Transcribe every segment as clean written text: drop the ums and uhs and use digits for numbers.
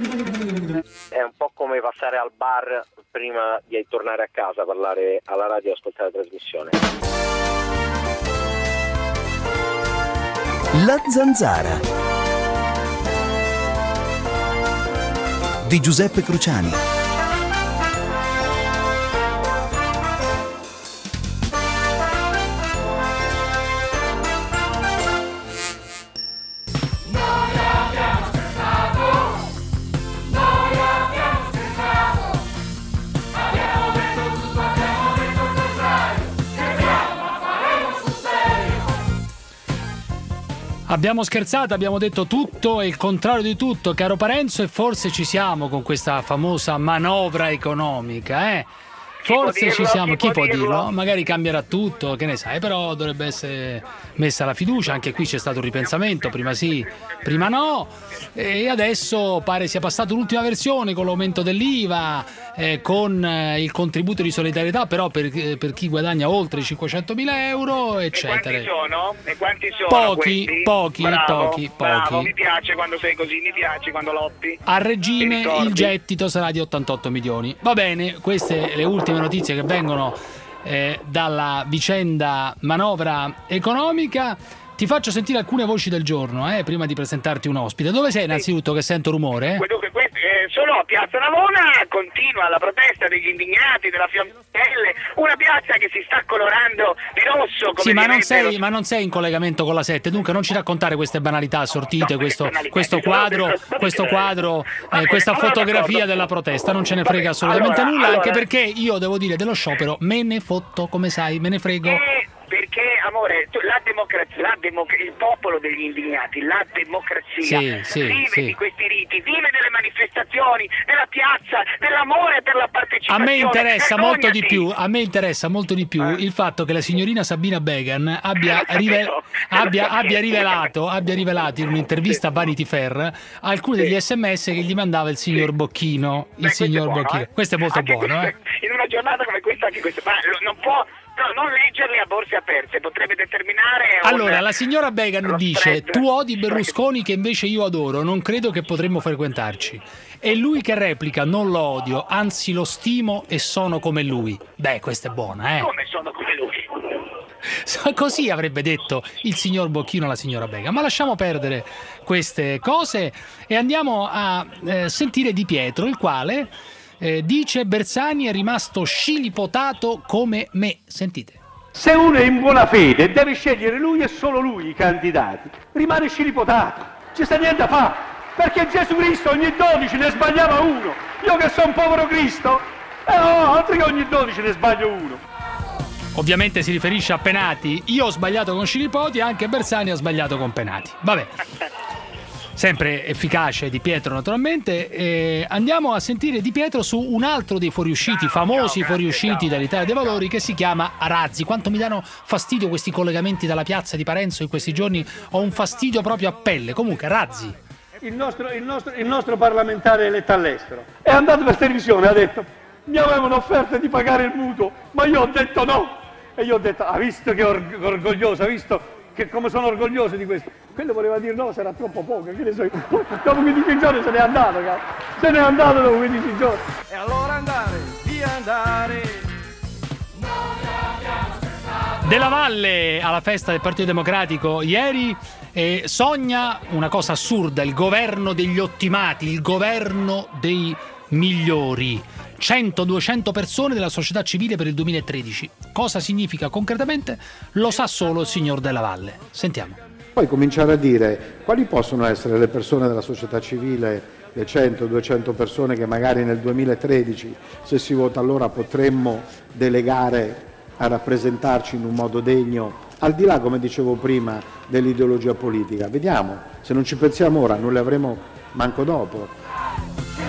È un po' come passare al bar prima di tornare a casa, parlare alla radio e ascoltare la trasmissione. La Zanzara di Giuseppe Cruciani. Abbiamo scherzato, abbiamo detto tutto e il contrario di tutto, caro Parenzo, e forse ci siamo con questa famosa manovra economica, eh? Forse ci siamo, chi può dirlo? Magari cambierà tutto, che ne sai, però dovrebbe essere messa la fiducia, anche qui c'è stato un ripensamento, prima sì, prima no, e adesso pare sia passato l'ultima versione con l'aumento dell'IVA, con il contributo di solidarietà, però per chi guadagna oltre i 500.000 euro, eccetera. E quanti sono? Pochi. Bravo, mi piace quando sei così, mi piace quando lotti. A regime il gettito sarà di 88 milioni. Va bene, queste le ultime notizie che vengono dalla vicenda manovra economica. Ti faccio sentire alcune voci del giorno, prima di presentarti un ospite. Dove sei innanzitutto, che sento rumore? Dunque, sono a Piazza Navona, continua la protesta degli indignati della Fiammelle, una piazza che si sta colorando di rosso. Come sì, ma non sei in collegamento con la 7, dunque non ci raccontare queste banalità assortite, questo quadro, questa fotografia della protesta, non ce ne frega assolutamente nulla, anche perché io devo dire dello sciopero me ne fotto, come sai, me ne frego. Perché, amore, la democrazia, il popolo degli indignati, la democrazia vive di questi riti, vive delle manifestazioni, della piazza, dell'amore per la partecipazione. A me interessa molto di più il fatto che la signorina Sabina Began abbia rivelato in un'intervista a Vanity Fair alcuni degli SMS che gli mandava il signor Bocchino. Questo è molto buono. In una giornata come questa, anche questo, ma non può. No, non leggerli a borse aperte, potrebbe determinare. Allora, la signora Began dice: tu odi Berlusconi che invece io adoro, non credo che potremmo frequentarci. E lui che replica: non lo odio, anzi lo stimo e sono come lui. Beh, questa è buona, Come sono come lui? Così avrebbe detto il signor Bocchino alla signora Began. Ma lasciamo perdere queste cose e andiamo a sentire Di Pietro, il quale dice: Bersani è rimasto scilipotato come me. Sentite. Se uno è in buona fede deve scegliere lui e solo lui i candidati, rimane scilipotato, ci sta niente a fare, perché Gesù Cristo ogni 12 ne sbagliava uno. Io che sono un povero Cristo, altri che ogni 12 ne sbaglio uno. Ovviamente si riferisce a Penati. Io ho sbagliato con Scilipoti, anche Bersani ha sbagliato con Penati. Vabbè. Sempre efficace Di Pietro, naturalmente. Andiamo a sentire Di Pietro su un altro dei fuoriusciti, famosi fuoriusciti dall'Italia dei Valori, che si chiama Razzi. Quanto mi danno fastidio questi collegamenti dalla piazza di Parenzo in questi giorni, ho un fastidio proprio a pelle. Comunque, Razzi. Il nostro parlamentare eletto all'estero è andato per televisione e ha detto: mi avevano offerto di pagare il mutuo, ma io ho detto no. E io ho detto: ha visto che orgoglioso, ha visto che come sono orgoglioso di questo. Quello voleva dire no, sarà troppo poco, che ne so io. Dopo 15 giorni se n'è andato, se n'è andato dopo 15 giorni. E allora andare. Della Valle alla festa del Partito Democratico ieri sogna una cosa assurda: il governo degli ottimati, il governo dei migliori. 100-200 persone della società civile per il 2013. Cosa significa concretamente? Lo sa solo il signor Della Valle. Sentiamo. Poi cominciare a dire quali possono essere le persone della società civile, le 100-200 persone che magari nel 2013, se si vota allora, potremmo delegare a rappresentarci in un modo degno, al di là, come dicevo prima, dell'ideologia politica. Vediamo, se non ci pensiamo ora non le avremo manco dopo.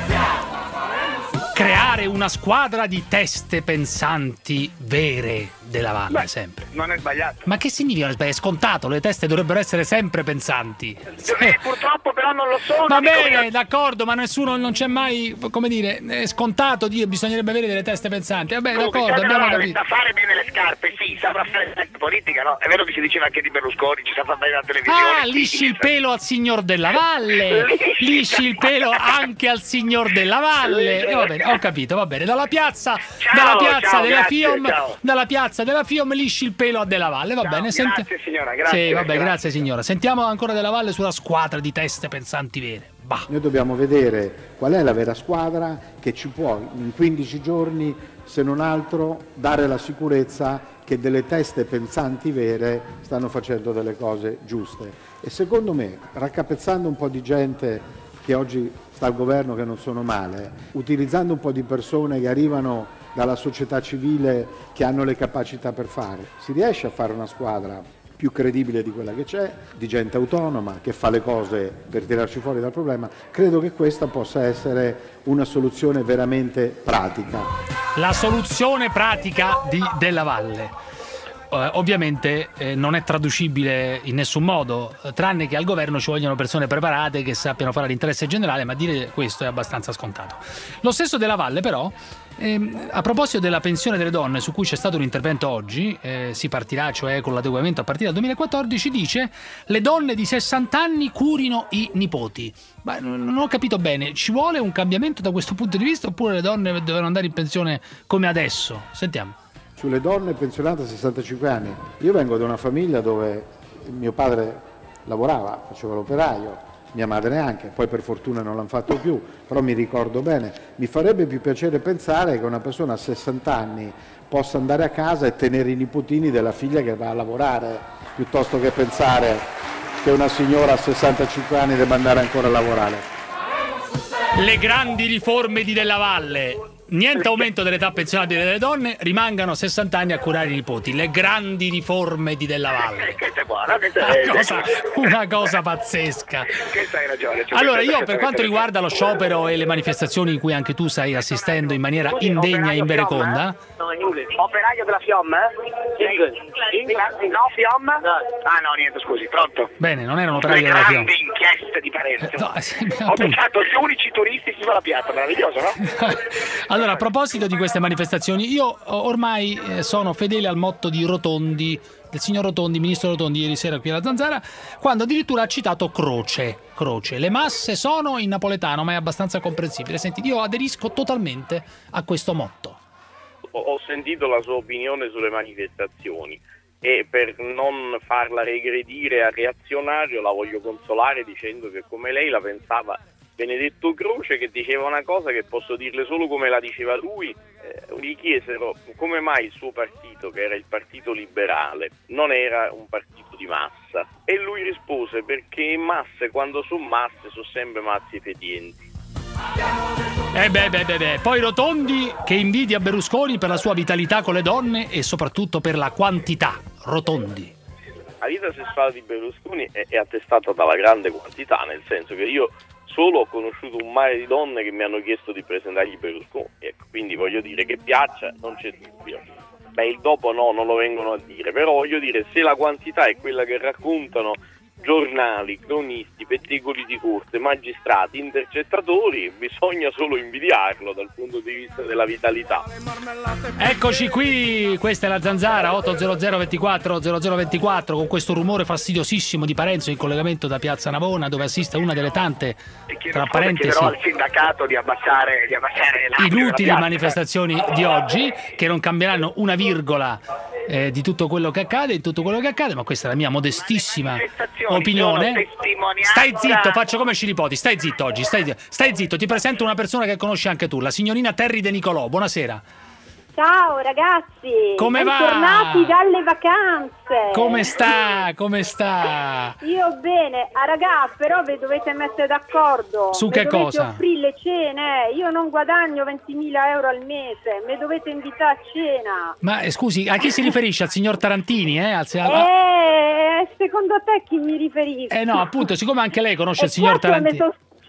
Creare una squadra di teste pensanti vere, della Valle, sempre. Non è sbagliato. Ma che significa? È scontato, le teste dovrebbero essere sempre pensanti. Purtroppo però non lo sono. Va bene, d'accordo, ma nessuno, non c'è mai, come dire, è scontato, bisognerebbe avere delle teste pensanti. Vabbè, d'accordo, abbiamo capito. Sa fare bene le scarpe, sì, saprà fare la politica, no? È vero che si diceva anche di Berlusconi, ci sa fare bene la televisione. Ah, lisci il pelo al signor Della Valle, lisci il pelo anche al signor Della Valle. Va bene, ho capito, va bene. Dalla piazza della Fiom lisci il pelo a Della Valle, va bene. Grazie signora, grazie. Sì, vabbè, grazie signora. Sentiamo ancora Della Valle sulla squadra di teste pensanti vere. Bah. Noi dobbiamo vedere qual è la vera squadra che ci può in 15 giorni, se non altro, dare la sicurezza che delle teste pensanti vere stanno facendo delle cose giuste. E secondo me, raccapezzando un po' di gente che oggi sta al governo, che non sono male, utilizzando un po' di persone che arrivano dalla società civile, che hanno le capacità per fare, si riesce a fare una squadra più credibile di quella che c'è, di gente autonoma che fa le cose per tirarci fuori dal problema. Credo che questa possa essere una soluzione veramente pratica. La soluzione pratica di Della Valle. Ovviamente non è traducibile in nessun modo, tranne che al governo ci vogliono persone preparate che sappiano fare l'interesse generale, ma dire questo è abbastanza scontato. Lo stesso Della Valle però, a proposito della pensione delle donne, su cui c'è stato un intervento oggi, si partirà cioè con l'adeguamento a partire dal 2014, dice: le donne di 60 anni curino i nipoti. Ma non ho capito bene, ci vuole un cambiamento da questo punto di vista oppure le donne devono andare in pensione come adesso? Sentiamo. Sulle donne pensionate a 65 anni, io vengo da una famiglia dove mio padre lavorava, faceva l'operaio, mia madre anche, poi per fortuna non l'hanno fatto più, però mi ricordo bene. Mi farebbe più piacere pensare che una persona a 60 anni possa andare a casa e tenere i nipotini della figlia che va a lavorare, piuttosto che pensare che una signora a 65 anni debba andare ancora a lavorare. Le grandi riforme di Della Valle. Niente aumento dell'età pensionabile delle donne, rimangano 60 anni a curare i nipoti. Le grandi riforme di Della Valle. Questa è buona, una cosa pazzesca. Questa hai ragione. Allora, io per quanto riguarda lo sciopero e le manifestazioni in cui anche tu stai assistendo in maniera indegna e invereconda. Operaio della Fiom? No, Fiom? Ah no, niente, scusi, pronto. Bene, non era un operaio della Fiom. Grandi inchieste di Parenzo. Ho pensato gli unici turisti sulla piazza, meraviglioso, no? Allora, a proposito di queste manifestazioni, io ormai sono fedele al motto di Rotondi, del signor Rotondi, ministro Rotondi, ieri sera qui alla Zanzara, quando addirittura ha citato croce. Le masse sono in napoletano, ma è abbastanza comprensibile. Senti, io aderisco totalmente a questo motto. Ho sentito la sua opinione sulle manifestazioni e per non farla regredire a reazionario la voglio consolare dicendo che come lei la pensava Benedetto Croce, che diceva una cosa che posso dirle solo come la diceva lui. Gli chiesero come mai il suo partito, che era il Partito Liberale, non era un partito di massa, e lui rispose: perché masse, quando sono masse, sono sempre mazzi fetienti. Poi Rotondi che invidia Berlusconi per la sua vitalità con le donne e soprattutto per la quantità. Rotondi: la vita sessuale di Berlusconi è attestata dalla grande quantità, nel senso che io solo ho conosciuto un mare di donne che mi hanno chiesto di presentargli Berlusconi, ecco, quindi voglio dire che piaccia, non c'è dubbio. Beh, il dopo no, non lo vengono a dire, però voglio dire, se la quantità è quella che raccontano giornali, cronisti, pettegoli di corte, magistrati, intercettatori, bisogna solo invidiarlo dal punto di vista della vitalità. Eccoci qui, questa è la Zanzara 800 24 0024 con questo rumore fastidiosissimo di Parenzo in collegamento da Piazza Navona, dove assiste una delle tante, tra parentesi, chiederò al sindacato di abbassare inutili manifestazioni di oggi, che non cambieranno una virgola di tutto quello che accade, ma questa è la mia modestissima opinione. Stai zitto, faccio come Scilipoti, stai zitto oggi, stai zitto, ti presento una persona che conosci anche tu, la signorina Terry De Nicolò. Buonasera. Ciao ragazzi, come va? Bentornati dalle vacanze. Come sta? Io bene, ragazzi, però vi dovete mettere d'accordo. Su che cosa? Dovete offrire le cene, io non guadagno 20.000 euro al mese, mi dovete invitare a cena. Ma scusi, a chi si riferisce? Al signor Tarantini? Secondo te chi mi riferisco? No, appunto, siccome anche lei conosce il signor Tarantini.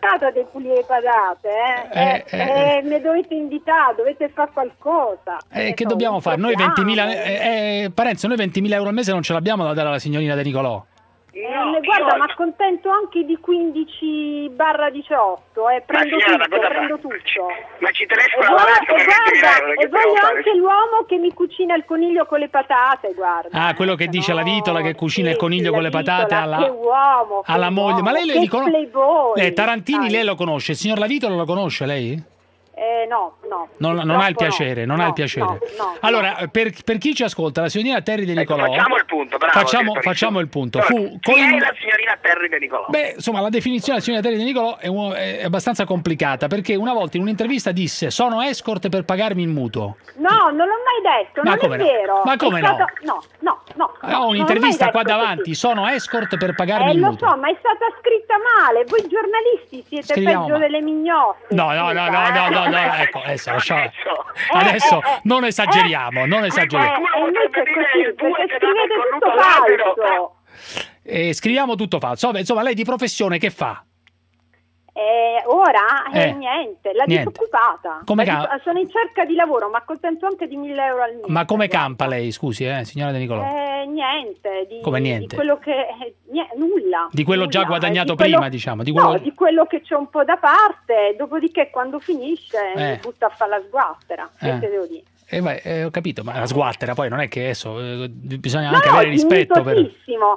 cansata di pulire le patate, mi dovete invitare, dovete fare qualcosa. Che dobbiamo fare? Noi 20.000 Parenzo, noi 20.000 euro al mese non ce l'abbiamo da dare alla signorina De Nicolò. Guarda, ma accontento anche di 15/18, prendo tutto. Ma ci telefono alla e voglio anche l'uomo che mi cucina il coniglio con le patate, guarda. Quello che dice la Vitola che cucina il coniglio con le patate alla moglie. Ma lei li conosce? Tarantini lei lo conosce, il signor La Vitola lo conosce lei? No. Non ha il piacere, non ha il piacere. Allora, per chi ci ascolta, la signorina Terry De Nicolò. Facciamo il punto, bravo. Facciamo il punto. Allora, chi è la signorina Terry De Nicolò? Beh, insomma, la definizione della signorina Terry De Nicolò è abbastanza complicata, perché una volta in un'intervista disse: sono escort per pagarmi il mutuo. No, non l'ho mai detto, non è vero. Ma come no? No. Ho un'intervista qua davanti, così. Sono escort per pagarmi il mutuo. Lo so, ma è stata scritta male. Voi giornalisti siete peggio delle mignotte. No, ecco, adesso non esageriamo. Perché scrivete tutto falso. Scriviamo tutto falso. Vabbè, insomma, lei di professione che fa? Ora niente, la disoccupata. Sono in cerca di lavoro, ma accontento anche di 1.000 euro al mese. Ma come campa lei, scusi, signora De Nicolò? Niente. Come niente? Di quello che nulla. Di quello già guadagnato prima, diciamo. Di quello che c'è un po' da parte, dopodiché quando finisce mi butta a fare la sguattera. Che te devo dire? Ho capito, ma la sguattera poi non è che adesso bisogna anche avere rispetto dignitosissimo,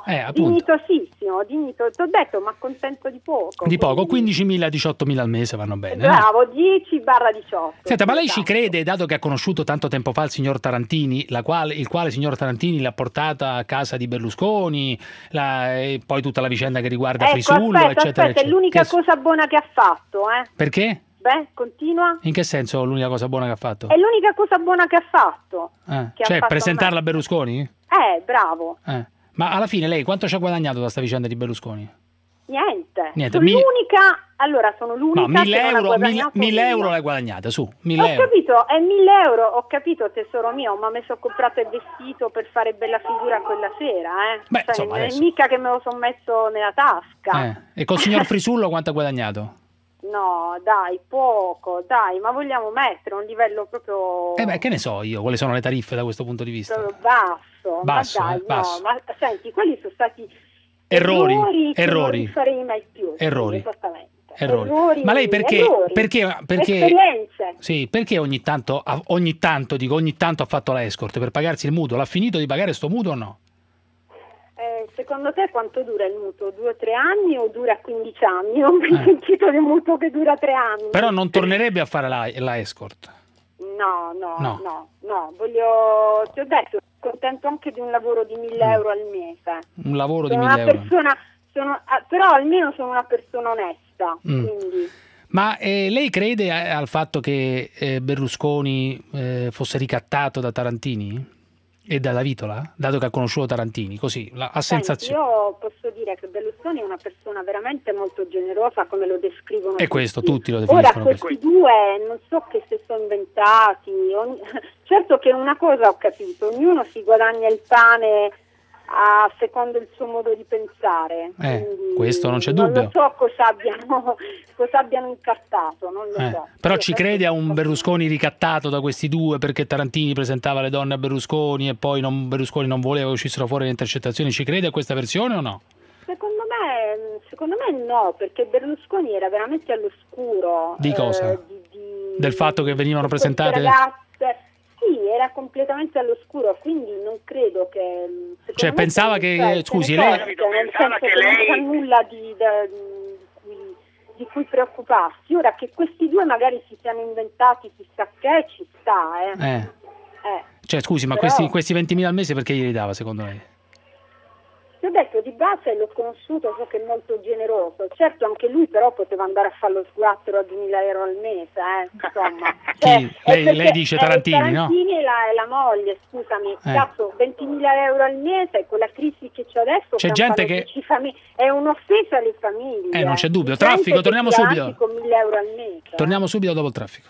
t'ho detto, ma accontento di poco. Di poco, 15.000, 18.000 al mese vanno bene. Bravo, 10/18. Senta, ma lei ci crede, dato che ha conosciuto tanto tempo fa il signor Tarantini, il quale signor Tarantini l'ha portata a casa di Berlusconi, e poi tutta la vicenda che riguarda Frisullo, eccetera. È l'unica cosa buona che ha fatto, Perché? Continua. In che senso l'unica cosa buona che ha fatto? È l'unica cosa buona che ha fatto. Presentarla a Berlusconi? Bravo. Ma alla fine lei quanto ci ha guadagnato da sta vicenda di Berlusconi? Niente. Sono l'unica. Allora, sono l'unica. No, 1.000 euro l'hai guadagnata, su. 1.000 euro. Capito, è 1.000 euro, ho capito, tesoro mio, ma mi sono comprato il vestito per fare bella figura quella sera, Beh, insomma, non è mica che me lo sono messo nella tasca. E col signor Frisullo quanto ha guadagnato? No, dai, poco, ma vogliamo mettere un livello proprio... che ne so io, quali sono le tariffe da questo punto di vista? Basso. Ma senti, quelli sono stati errori. Non farei mai più. Errori. Esattamente. Errori. Ma lei perché esperienze. Sì, perché ogni tanto ha fatto la escort per pagarsi il mutuo? L'ha finito di pagare sto mutuo o no? Secondo te quanto dura il mutuo? 2 o 3 anni o dura 15 anni? Non mi ho sentito di mutuo che dura 3 anni. Però non tornerebbe a fare la escort? No. Ti ho detto, contento anche di un lavoro di 1.000 euro al mese. Un lavoro di 1.000 euro? Però almeno sono una persona onesta. Quindi. Ma lei crede al fatto che Berlusconi fosse ricattato da Tarantini? E dalla Vitola? Dato che ha conosciuto Tarantini, così, ha sensazione. Io posso dire che Berlusconi è una persona veramente molto generosa, come lo descrivono e questo tutti lo definiscono. Ora questi due non so che si sono inventati. Certo che una cosa ho capito, ognuno si guadagna il pane secondo il suo modo di pensare. Questo non c'è dubbio. Non so cosa abbiano incartato, non lo so. Però ci crede a un Berlusconi ricattato da questi due perché Tarantini presentava le donne a Berlusconi e poi Berlusconi non voleva che uscissero fuori le intercettazioni? Ci crede a questa versione o no? Secondo me no, perché Berlusconi era veramente all'oscuro. Di cosa? Del fatto che venivano presentate... Sì, era completamente all'oscuro, quindi non credo che... pensava che... Scusi, lei... Pensava che lei... non c'è nulla di cui preoccuparsi. Ora che questi due magari si siano inventati chissà che, ci sta, scusi, ma però... questi 20.000 al mese perché glieli dava, secondo lei? Ti ho detto, di base l'ho conosciuto, so che è molto generoso. Certo, anche lui però poteva andare a fare lo sguattero a 2.000 euro al mese, insomma. Lei dice Tarantini, no? Tarantini e la moglie, scusami, cazzo, 20.000 euro al mese, con la crisi che c'è adesso, c'è gente che... è un'offesa alle famiglie. Non c'è dubbio. Traffico, torniamo subito. Con 1.000 euro al mese. Torniamo subito dopo il traffico.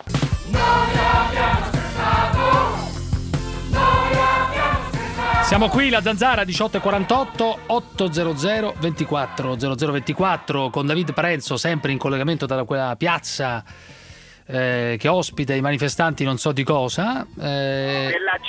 Siamo qui, la Zanzara, 18:48, 800 24 0024, con David Parenzo, sempre in collegamento da quella piazza che ospita i manifestanti non so di cosa. Della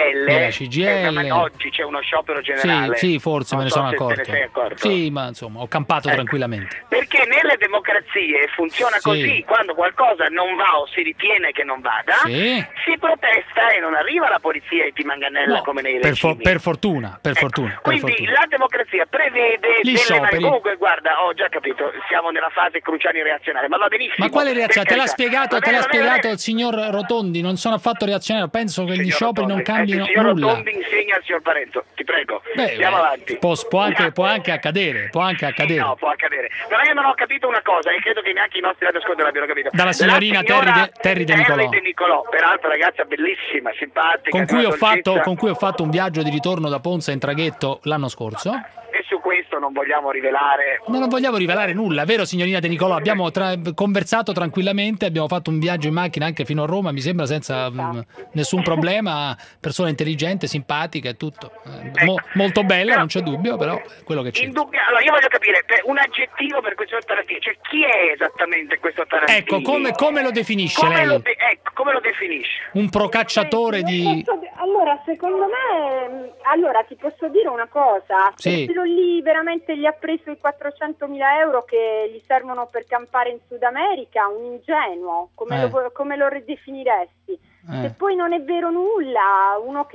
CGIL. Oggi c'è uno sciopero generale. Sì, forse non me ne so sono se accorto. Te ne sei accorto. Sì, ma insomma, ho campato tranquillamente. Perché nelle democrazie funziona così, quando qualcosa non va o si ritiene che non vada, si protesta e non arriva la polizia e ti manganella come nei regimi. Per fortuna. Quindi la democrazia prevede comunque, guarda, ho già capito, siamo nella fase Cruciani reazionaria, ma va benissimo. Ma quale reazione? Te l'ha spiegato il signor Rotondi, non sono affatto reazionario, penso che gli scioperi non cambino nulla. Il signor Rotondi insegna al signor Parenzo, ti prego, andiamo avanti. Può anche accadere. No, può accadere. Però io non ho capito una cosa, e credo che neanche i nostri radioascoltatori l'abbiano capito. Dalla signorina Terry De Nicolò, peraltro ragazza bellissima, simpatica. Con cui ho fatto un viaggio di ritorno da Ponza in traghetto l'anno scorso. E su questo non vogliamo rivelare. No, non vogliamo rivelare nulla, vero signorina De Nicolò? Abbiamo conversato tranquillamente, abbiamo fatto un viaggio in macchina anche fino a Roma, mi sembra senza nessun problema, persona intelligente, simpatica e tutto. Molto bella, non c'è dubbio, però quello che c'è. Allora io voglio capire un aggettivo per questo Tarantino, cioè chi è esattamente questo Tarantino? Ecco, come lo definisce lei? Come lo definisce? Un procacciatore di... Allora, secondo me, ti posso dire una cosa, se quello lì veramente gli ha preso i 400.000 euro che gli servono per campare in Sud America, un ingenuo, come lo ridefiniresti? Se poi non è vero nulla, uno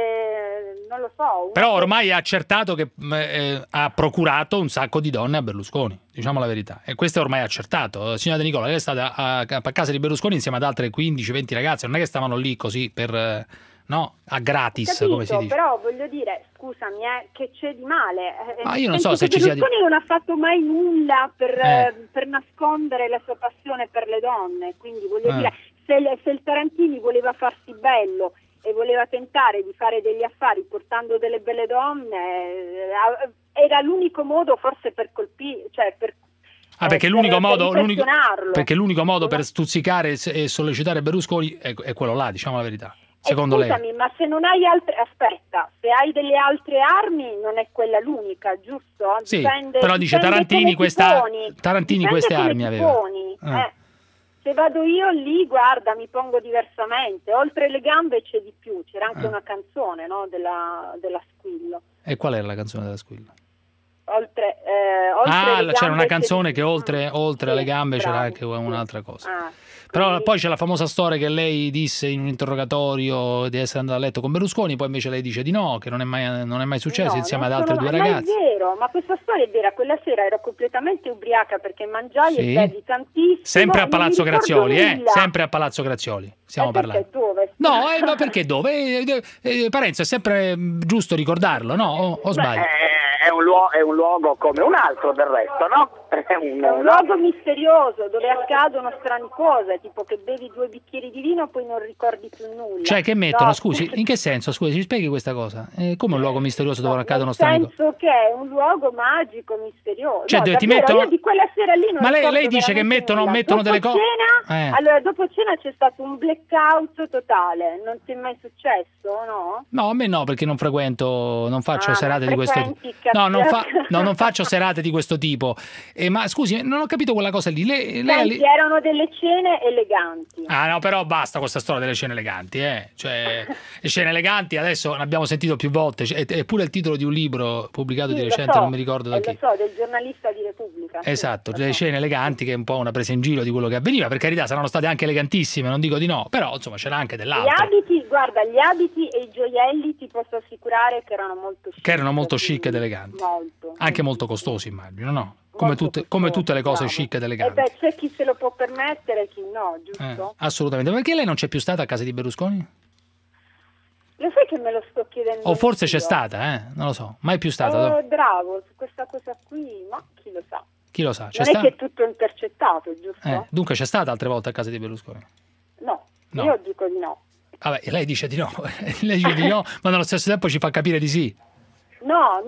che non lo so. Però ormai è accertato che ha procurato un sacco di donne a Berlusconi, diciamo la verità. E questo è ormai accertato. Signora De Nicola, lei è stata a casa di Berlusconi insieme ad altre 15-20 ragazze, non è che stavano lì così per... No, a gratis, capito, come si dice. Però voglio dire, scusami, che c'è di male? Io non so se ci sia di... Berlusconi non ha fatto mai nulla per nascondere la sua passione per le donne, quindi voglio dire, se il Tarantini voleva farsi bello e voleva tentare di fare degli affari portando delle belle donne, era l'unico modo forse per colpire, cioè per... perché l'unico modo per stuzzicare e sollecitare Berlusconi è quello là, diciamo la verità. Secondo scusami, lei? Ma se non hai altre... Aspetta, se hai delle altre armi non è quella l'unica, giusto? Sì, però dice Tarantini queste armi aveva. Se vado io lì, guarda, mi pongo diversamente. Oltre le gambe c'è di più, c'era anche una canzone, no, della Squillo. E qual era la canzone della Squillo? Oltre c'era una canzone che oltre alle gambe c'era anche un'altra cosa. Però poi c'è la famosa storia che lei disse in un interrogatorio di essere andata a letto con Berlusconi, poi invece lei dice di no, che non è mai successo insieme ad altre due ragazze. Ma è vero, ma questa storia è vera. Quella sera ero completamente ubriaca perché mangiai e bevi tantissimo. Sempre a Palazzo Grazioli, sempre a Palazzo Grazioli. Stiamo parlando. Dove? No, ma perché dove? Parenzo, è sempre giusto ricordarlo, no? O sbaglio? È un luogo come un altro del resto, no? È un luogo misterioso dove accadono strane cose, tipo che bevi 2 bicchieri di vino e poi non ricordi più nulla. Cioè che mettono, scusi, in che senso? Scusi, ci spieghi questa cosa? Come un luogo misterioso dove accadono strane cose? Nel senso che è un luogo magico, misterioso. Cioè no, ti mettono... Io di quella sera lì non Ma lei dice che mettono delle cose... Allora, dopo cena c'è stato un blackout totale, non ti è mai successo, no? No, a me no, perché non faccio serate di questo tipo. Non faccio serate di questo tipo. Ma scusi, non ho capito quella cosa lì. Senti, erano delle cene eleganti. No, però basta con questa storia delle scene eleganti, Cioè, le scene eleganti adesso ne abbiamo sentito più volte, è pure il titolo di un libro pubblicato di recente, non mi ricordo da chi. Lo so, del giornalista di Repubblica. Esatto, le scene eleganti, che è un po' una presa in giro di quello che avveniva, per carità saranno state anche elegantissime, non dico di no, però insomma c'era anche dell'altro. Gli abiti e i gioielli ti posso assicurare che erano molto chic. Che erano molto chic ed eleganti. Anche molto costosi, immagino, no? Come tutte le cose chic ed eleganti. C'è chi se lo può permettere e chi no, giusto? Assolutamente. Perché lei non c'è più stata a casa di Berlusconi? Lo sai che me lo sto chiedendo? O forse c'è stata, non lo so. Mai più stata. Bravo, su questa cosa qui, ma chi lo sa? Chi lo sa? Non è che è tutto intercettato, giusto? Dunque c'è stata altre volte a casa di Berlusconi? No, io dico di no. Vabbè, lei dice di no, ma nello stesso tempo ci fa capire di sì. No.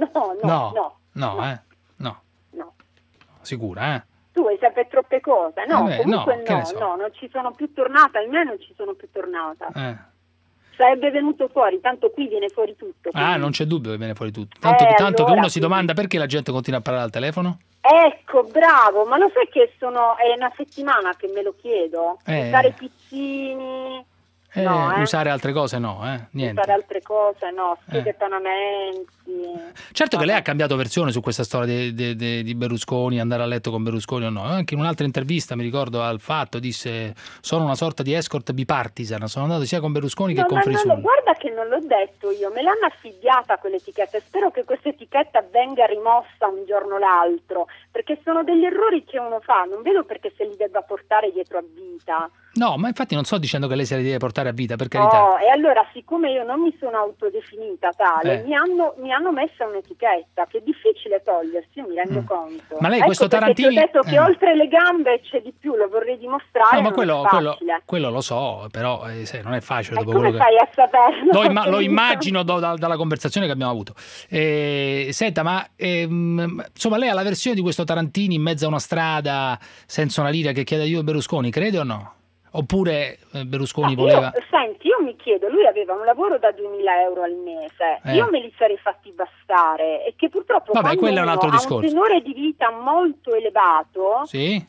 Sicura, Tu vuoi sapere troppe cose, no? Comunque no, non ci sono più tornata, almeno non ci sono più tornata. sarebbe venuto fuori, tanto qui viene fuori tutto. Quindi. Non c'è dubbio che viene fuori tutto. Tanto allora, che uno si domanda perché la gente continua a parlare al telefono? Ecco, bravo, ma lo sai che è una settimana che me lo chiedo? Usare pizzini... Usare altre cose niente. Usare altre cose schede pagamenti. Certo che lei ha cambiato versione su questa storia di Berlusconi, andare a letto con Berlusconi o no. Anche in un'altra intervista, mi ricordo, al Fatto disse: sono una sorta di escort bipartisan, sono andato sia con Berlusconi che con Frisoni. Guarda che non l'ho detto io, me l'hanno affibbiata quell'etichetta e spero che questa etichetta venga rimossa un giorno o l'altro, perché sono degli errori che uno fa, non vedo perché se li debba portare dietro a vita. No, ma infatti non sto dicendo che lei se li deve portare a vita, per carità. No, e allora siccome io non mi sono autodefinita tale, mi hanno messa un'etichetta che è difficile togliersi, io mi rendo conto. Ma lei questo Tarantini... Ti ho detto che oltre le gambe c'è di più, lo vorrei dimostrare. No, ma quello lo so, però non è facile. Dopo come fai a saperlo? Lo immagino dalla conversazione che abbiamo avuto. Senta, ma insomma lei ha la versione di questo Tarantini in mezzo a una strada senza una lira che chiede aiuto a Berlusconi, crede o no? Oppure Berlusconi voleva... Io mi chiedo, lui aveva un lavoro da 2.000 euro al mese, io me li sarei fatti bastare, e che purtroppo quello è un altro discorso. Ha un tenore di vita molto elevato, sì?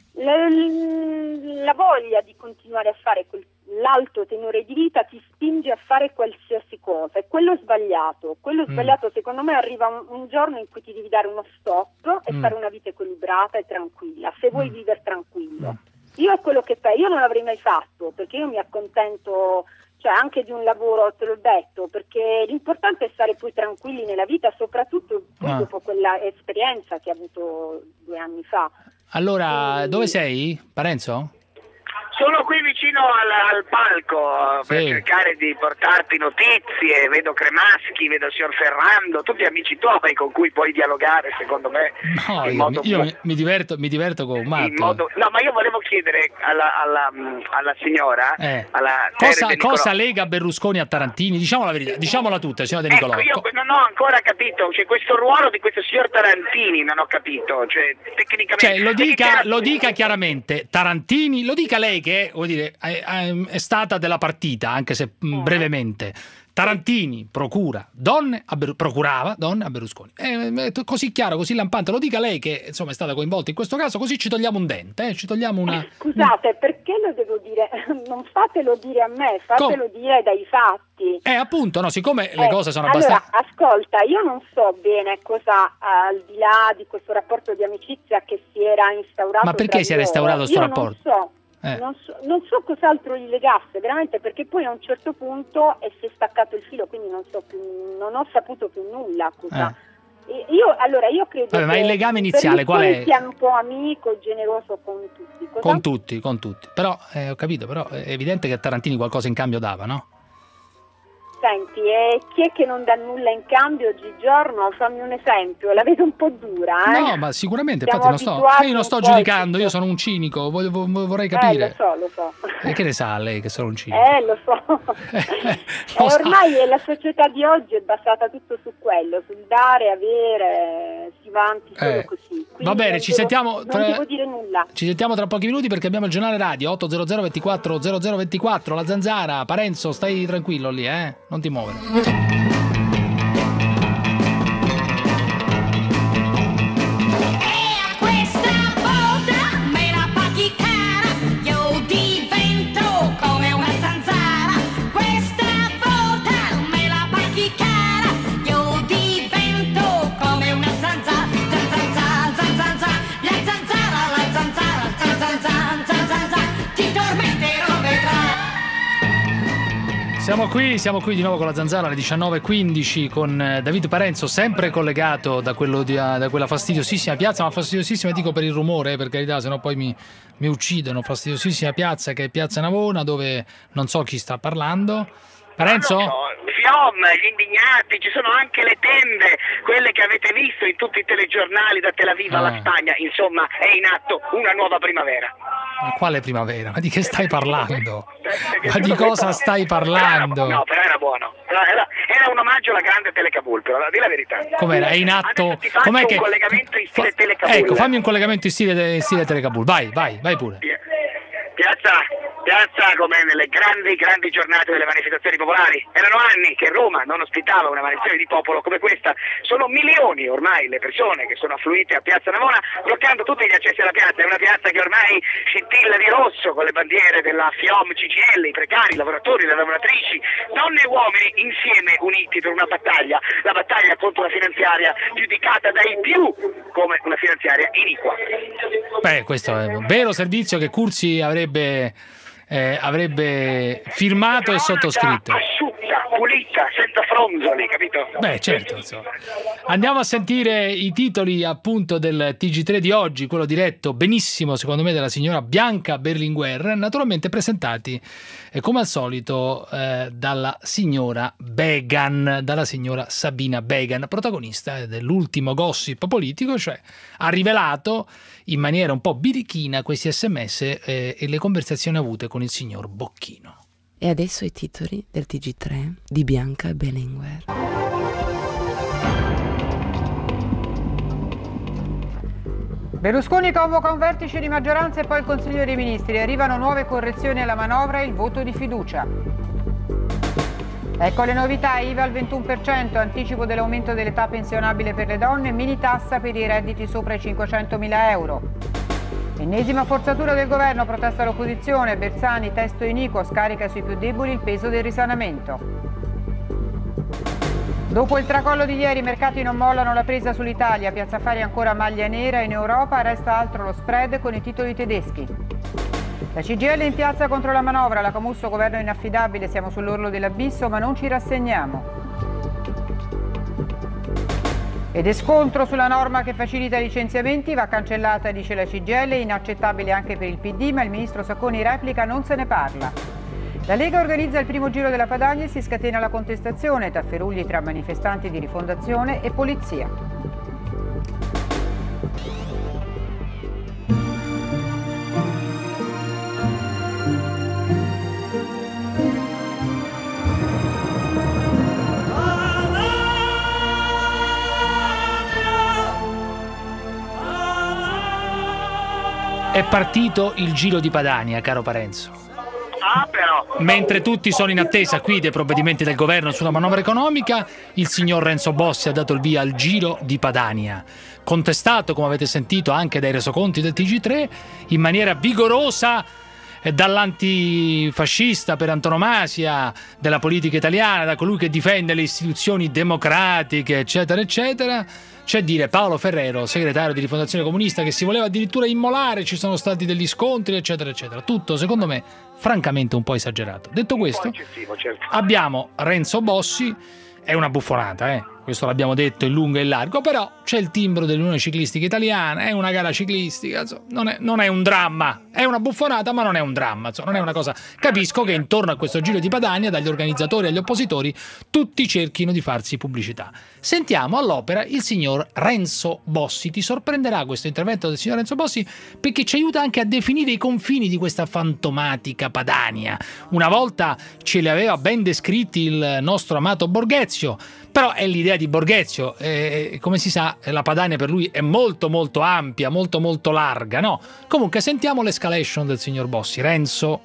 la voglia di continuare a fare l'alto tenore di vita ti spinge a fare qualsiasi cosa, e quello sbagliato. Secondo me arriva un giorno in cui ti devi dare uno stop e fare una vita equilibrata e tranquilla, se vuoi vivere tranquillo. Io è quello che io non l'avrei mai fatto, perché io mi accontento anche di un lavoro, te l'ho detto, perché l'importante è stare poi tranquilli nella vita, soprattutto dopo quella esperienza che ho avuto 2 anni fa. Allora, dove sei? Parenzo? Sono qui vicino al palco per cercare di portarti notizie, vedo Cremaschi, vedo il signor Ferrando, tutti amici tuoi con cui puoi dialogare, secondo me. No, io mi diverto con un matto. No, ma io volevo chiedere alla signora, cosa lega Berlusconi a Tarantini? Diciamo la verità, diciamola tutta, signor De Nicolò. Io non ho ancora capito, questo ruolo di questo signor Tarantini non ho capito, tecnicamente. Lo dica chiaramente, Tarantini, lo dica lei che vuol dire, è stata della partita, anche se brevemente. Tarantini procurava donne a Berlusconi. Così chiaro, così lampante. Lo dica lei che insomma è stata coinvolta in questo caso, così ci togliamo un dente, ci togliamo una... Scusate, perché lo devo dire? Non fatelo dire a me, fatelo dire dai fatti. Appunto, no, siccome le cose sono abbastanza... Allora, ascolta, io non so bene cosa, al di là di questo rapporto di amicizia che si era instaurato. Ma perché si era instaurato questo rapporto? Non so. Non so cos'altro gli legasse veramente, perché poi a un certo punto si è staccato il filo, quindi non ho saputo più nulla. Io credo che ma il legame iniziale qual è? Sia un po' amico, generoso con tutti. Con tutti. Però ho capito, però è evidente che Tarantini qualcosa in cambio dava, no? Senti, chi è che non dà nulla in cambio oggigiorno? Fammi un esempio, la vedo un po' dura. No, ma sicuramente, infatti io non sto giudicando, io sono un cinico, vorrei capire. Lo so. E che ne sa lei che sono un cinico? Lo so. Ormai la società di oggi è basata tutto su quello, sul dare, avere, si va avanti solo così. Quindi va bene, non devo dire nulla. Ci sentiamo tra pochi minuti perché abbiamo il giornale radio 800 24 0024. La Zanzara, Parenzo, stai tranquillo lì, non ti muovere. Siamo qui di nuovo con la Zanzara alle 19:15 con David Parenzo, sempre collegato da quella fastidiosissima piazza, ma fastidiosissima dico per il rumore, per carità, sennò poi mi uccidono. Fastidiosissima piazza che è Piazza Navona, dove non so chi sta parlando. Parenzo? Fiom, gli indignati, ci sono anche le tende, quelle che avete visto in tutti i telegiornali da Tel Aviv alla Spagna. Insomma, è in atto una nuova primavera. Ma quale primavera? Ma di che stai parlando? Ma di cosa stai parlando? No, però era buono. Era un omaggio alla grande Telecabul, però di la verità. Com'era? È in atto? Com'è che un collegamento in stile Telecabul? Ecco, fammi un collegamento in stile Telecabul. Vai pure. Piazza piazza come nelle grandi giornate delle manifestazioni popolari. Erano anni che Roma non ospitava una manifestazione di popolo come questa. Sono milioni ormai le persone che sono affluite a Piazza Navona, bloccando tutti gli accessi alla piazza. È una piazza che ormai scintilla di rosso con le bandiere della FIOM, CGIL, i precari, i lavoratori, le lavoratrici, donne e uomini insieme uniti per una battaglia, la battaglia contro la finanziaria giudicata dai più come una finanziaria iniqua. Beh, questo è un vero servizio che Curzi avrebbe firmato e sottoscritto. Asciutta, pulita, senza fronzoli, capito? Beh, certo, insomma. Andiamo a sentire i titoli appunto del TG3 di oggi, quello diretto benissimo secondo me dalla signora Bianca Berlinguer, naturalmente presentati come al solito dalla signora Began, dalla signora Sabina Began, protagonista dell'ultimo gossip politico, cioè ha rivelato in maniera un po' birichina questi SMS e le conversazioni avute con il signor Bocchino. E adesso i titoli del TG3 di Bianca Berlinguer. Berlusconi convoca un vertice di maggioranza e poi il Consiglio dei Ministri. Arrivano nuove correzioni alla manovra e il voto di fiducia. Ecco le novità: IVA al 21%, anticipo dell'aumento dell'età pensionabile per le donne, mini tassa per i redditi sopra i 500.000 euro. Ennesima forzatura del governo, protesta l'opposizione, Bersani, testo iniquo, scarica sui più deboli il peso del risanamento. Dopo il tracollo di ieri, i mercati non mollano la presa sull'Italia, Piazza Affari ancora maglia nera, in Europa resta altro lo spread con i titoli tedeschi. La CGIL in piazza contro la manovra, la Camusso governo inaffidabile, siamo sull'orlo dell'abisso ma non ci rassegniamo. Ed è scontro sulla norma che facilita i licenziamenti, va cancellata dice la CGIL, inaccettabile anche per il PD, ma il ministro Sacconi replica non se ne parla. La Lega organizza il primo giro della Padania e si scatena la contestazione, tafferugli tra manifestanti di Rifondazione e polizia. È partito il Giro di Padania, caro Parenzo. Però. Mentre tutti sono in attesa qui dei provvedimenti del governo sulla manovra economica, il signor Renzo Bossi ha dato il via al Giro di Padania, contestato, come avete sentito, anche dai resoconti del TG3, in maniera vigorosa dall'antifascista per antonomasia della politica italiana, da colui che difende le istituzioni democratiche, eccetera, eccetera. C'è dire Paolo Ferrero, segretario di Rifondazione Comunista, che si voleva addirittura immolare, ci sono stati degli scontri, eccetera, eccetera. Tutto, secondo me, francamente un po' esagerato. Detto questo, abbiamo Renzo Bossi, è una buffonata, questo l'abbiamo detto in lungo e in largo, però c'è il timbro dell'Unione Ciclistica Italiana, è una gara ciclistica, insomma, non è un dramma, è una buffonata ma non è un dramma, insomma, non è una cosa. Capisco che intorno a questo Giro di Padania, dagli organizzatori agli oppositori, tutti cerchino di farsi pubblicità. Sentiamo all'opera il signor Renzo Bossi. Ti sorprenderà questo intervento del signor Renzo Bossi perché ci aiuta anche a definire i confini di questa fantomatica Padania. Una volta ce li aveva ben descritti il nostro amato Borghezio, però è l'idea di Borghezio, come si sa la Padania per lui è molto molto ampia, molto molto larga, no? Comunque sentiamo l'escalation del signor Bossi. Renzo.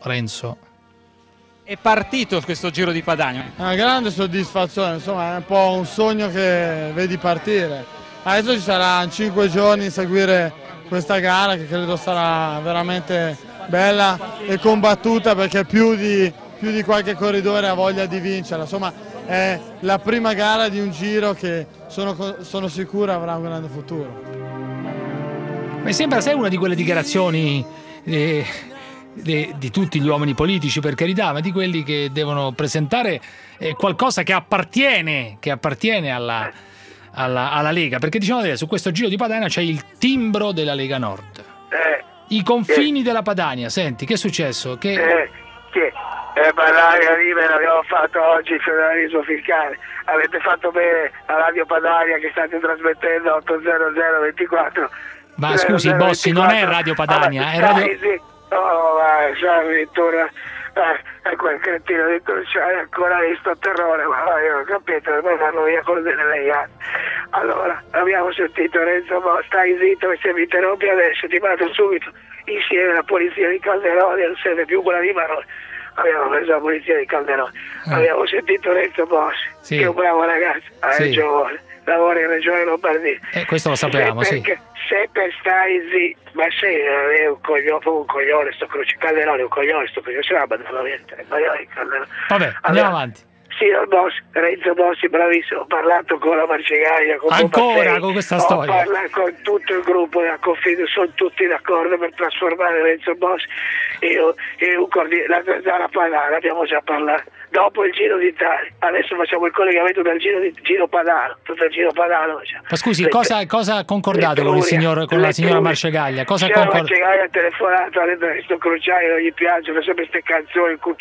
È partito questo Giro di Padania? Una grande soddisfazione, insomma è un po' un sogno che vedi partire. Adesso ci sarà 5 giorni a seguire questa gara che credo sarà veramente bella e combattuta, perché più di qualche corridore ha voglia di vincerla. Insomma è la prima gara di un Giro che sono sicuro avrà un grande futuro. Mi sembra sei una di quelle dichiarazioni di tutti gli uomini politici, per carità, ma di quelli che devono presentare qualcosa che appartiene alla Lega, perché diciamo su questo Giro di Padania c'è il timbro della Lega Nord, i confini della Padania. Senti, che è successo? Padania libera, abbiamo fatto oggi il federalismo fiscale, avete fatto bene la Radio Padania che state trasmettendo 80024. Ma scusi Bossi, non è Radio Padania, è Radio... addirittura quel cretino di Cruciani ancora visto terrore, ma io non capito, poi vanno via con delle leiate. Allora, abbiamo sentito Renzo, stai zitto, se mi interrompi adesso ti mando subito insieme alla polizia di Calderoli, non serve più quella di Maroni. Abbiamo preso la polizia di Calderoli, abbiamo sentito Renzo Bossi, che è un bravo ragazzo, ha ragione, lavora in Regione Lombardia. Questo lo sapevamo, se per stai zitto, ma sei è un coglione, sto croce, Calderoli è un coglione, sto croce, ce l'ha abbandonato niente. Vabbè, andiamo avanti. Signor Bossi, Renzo Bossi, bravissimo, ho parlato con la Marcegaglia, con ancora con questa storia. Ho parlato con tutto il gruppo della Confido, sono tutti d'accordo per trasformare Renzo Bossi in un coordinatore della Padana, abbiamo già parlato. Dopo il Giro d'Italia, adesso facciamo il collegamento dal Giro Padano, tutto il Giro Padano. Ma scusi, cosa ha concordato con la signora Marcegaglia? Cosa ha concordato? Marcegaglia ha telefonato, ha detto che sto Cruciani non gli piacciono sempre queste canzoni, con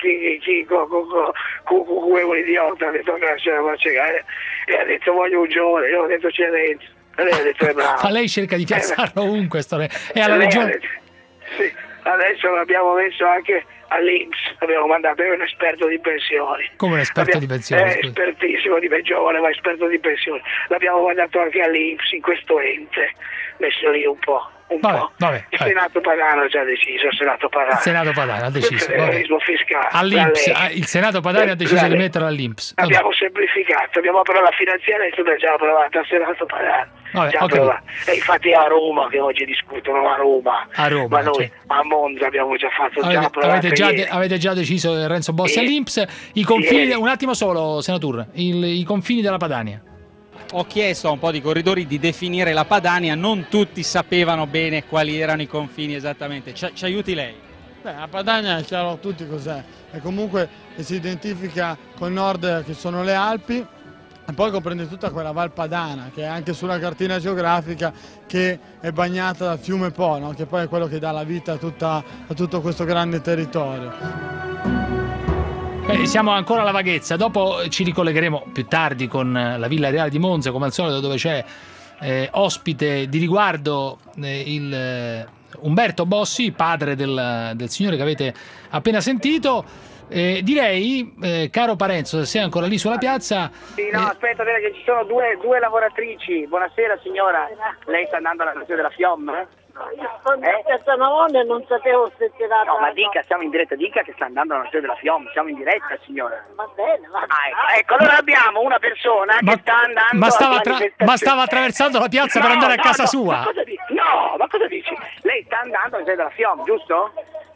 un idiota, ha detto che la signora Marcegaglia, e ha detto voglio un giovane, io ho detto c'è Renzo, e lei ha detto è bravo. Ma lei cerca di piazzarlo ovunque, e alla Regione... Sì, adesso l'abbiamo messo anche all'Inps, abbiamo mandato un esperto di pensioni. Come un esperto di pensioni? È espertissimo, giovane ma esperto di pensioni. L'abbiamo mandato anche all'Inps, in questo ente, messo lì un po'. Vabbè. Il Senato Padano ha già deciso, il Senato Padano ha deciso. Il federalismo fiscale. All'Inps, il Senato Padano ha deciso di metterlo all'Inps. Abbiamo semplificato, abbiamo però la finanziaria è stata già approvata al Senato Padano. E infatti a Roma, che oggi discutono a Roma, ma noi a Monza abbiamo già fatto avete già deciso Renzo Bossi all'Inps. I confini, un attimo solo, senatore, i confini della Padania. Ho chiesto a un po' di corridori di definire la Padania, non tutti sapevano bene quali erano i confini esattamente. Ci aiuti lei? La Padania è chiaro a tutti cos'è, e comunque si identifica col nord che sono le Alpi, e poi comprende tutta quella Val Padana che è anche sulla cartina geografica, che è bagnata dal fiume Po, no? Che poi è quello che dà la vita a tutto questo grande territorio. Siamo ancora alla vaghezza, dopo ci ricollegheremo più tardi con la Villa Reale di Monza, come al solito, dove c'è ospite di riguardo Umberto Bossi, padre del signore che avete appena sentito. Direi, caro Parenzo, se sei ancora lì sulla piazza... Sì, no, aspetta, che ci sono due lavoratrici. Buonasera signora, lei sta andando alla stazione della FIOM? Questa Navone non sapevo se ti era... No, ma dica, siamo in diretta, dica che sta andando alla stazione della FIOM, siamo in diretta signora. Va bene, va bene. Ecco, allora abbiamo una persona che sta andando... Ma stava attraversando la piazza per andare a casa sua? Ma cosa dici? Lei sta andando alla stazione della FIOM, giusto?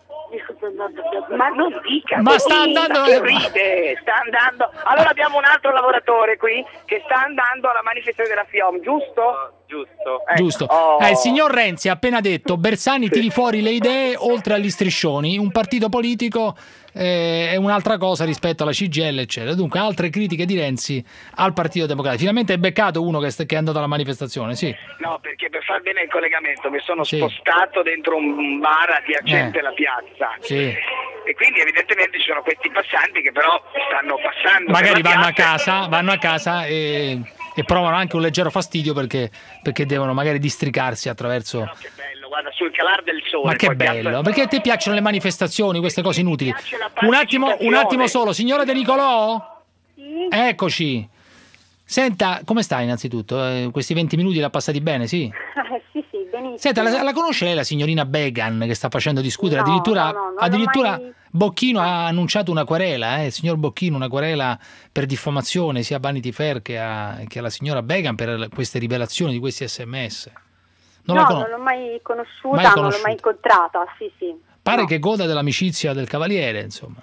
Ma non dica, ma sta andando, sta andando. Allora abbiamo un altro lavoratore qui che sta andando alla manifestazione della FIOM, giusto? Giusto. Il signor Renzi ha appena detto: Bersani tiri fuori le idee oltre agli striscioni, un partito politico è un'altra cosa rispetto alla CGIL, eccetera. Dunque altre critiche di Renzi al Partito Democratico. Finalmente è beccato uno che è andato alla manifestazione, sì. No, perché per far bene il collegamento mi sono spostato dentro un bar adiacente alla piazza. Sì. E quindi evidentemente ci sono questi passanti che però stanno passando. Magari vanno a casa e provano anche un leggero fastidio perché devono magari districarsi attraverso... No, che bello, guarda, sul calar del sole. Ma che bello, perché a te piacciono le manifestazioni, queste cose inutili. Un attimo solo, signora De Nicolò? Sì. Eccoci. Senta, come sta innanzitutto? Questi 20 minuti l'ha passati bene, sì? Sì, benissimo. Senta, la conosce lei la signorina Began che sta facendo discutere? No, addirittura mai... Bocchino ha annunciato una querela, il signor Bocchino, una querela per diffamazione sia a Vanity Fair che alla signora Began per queste rivelazioni di questi SMS. Non l'ho mai conosciuta, non l'ho mai incontrata, sì. Pare che goda dell'amicizia del cavaliere, insomma.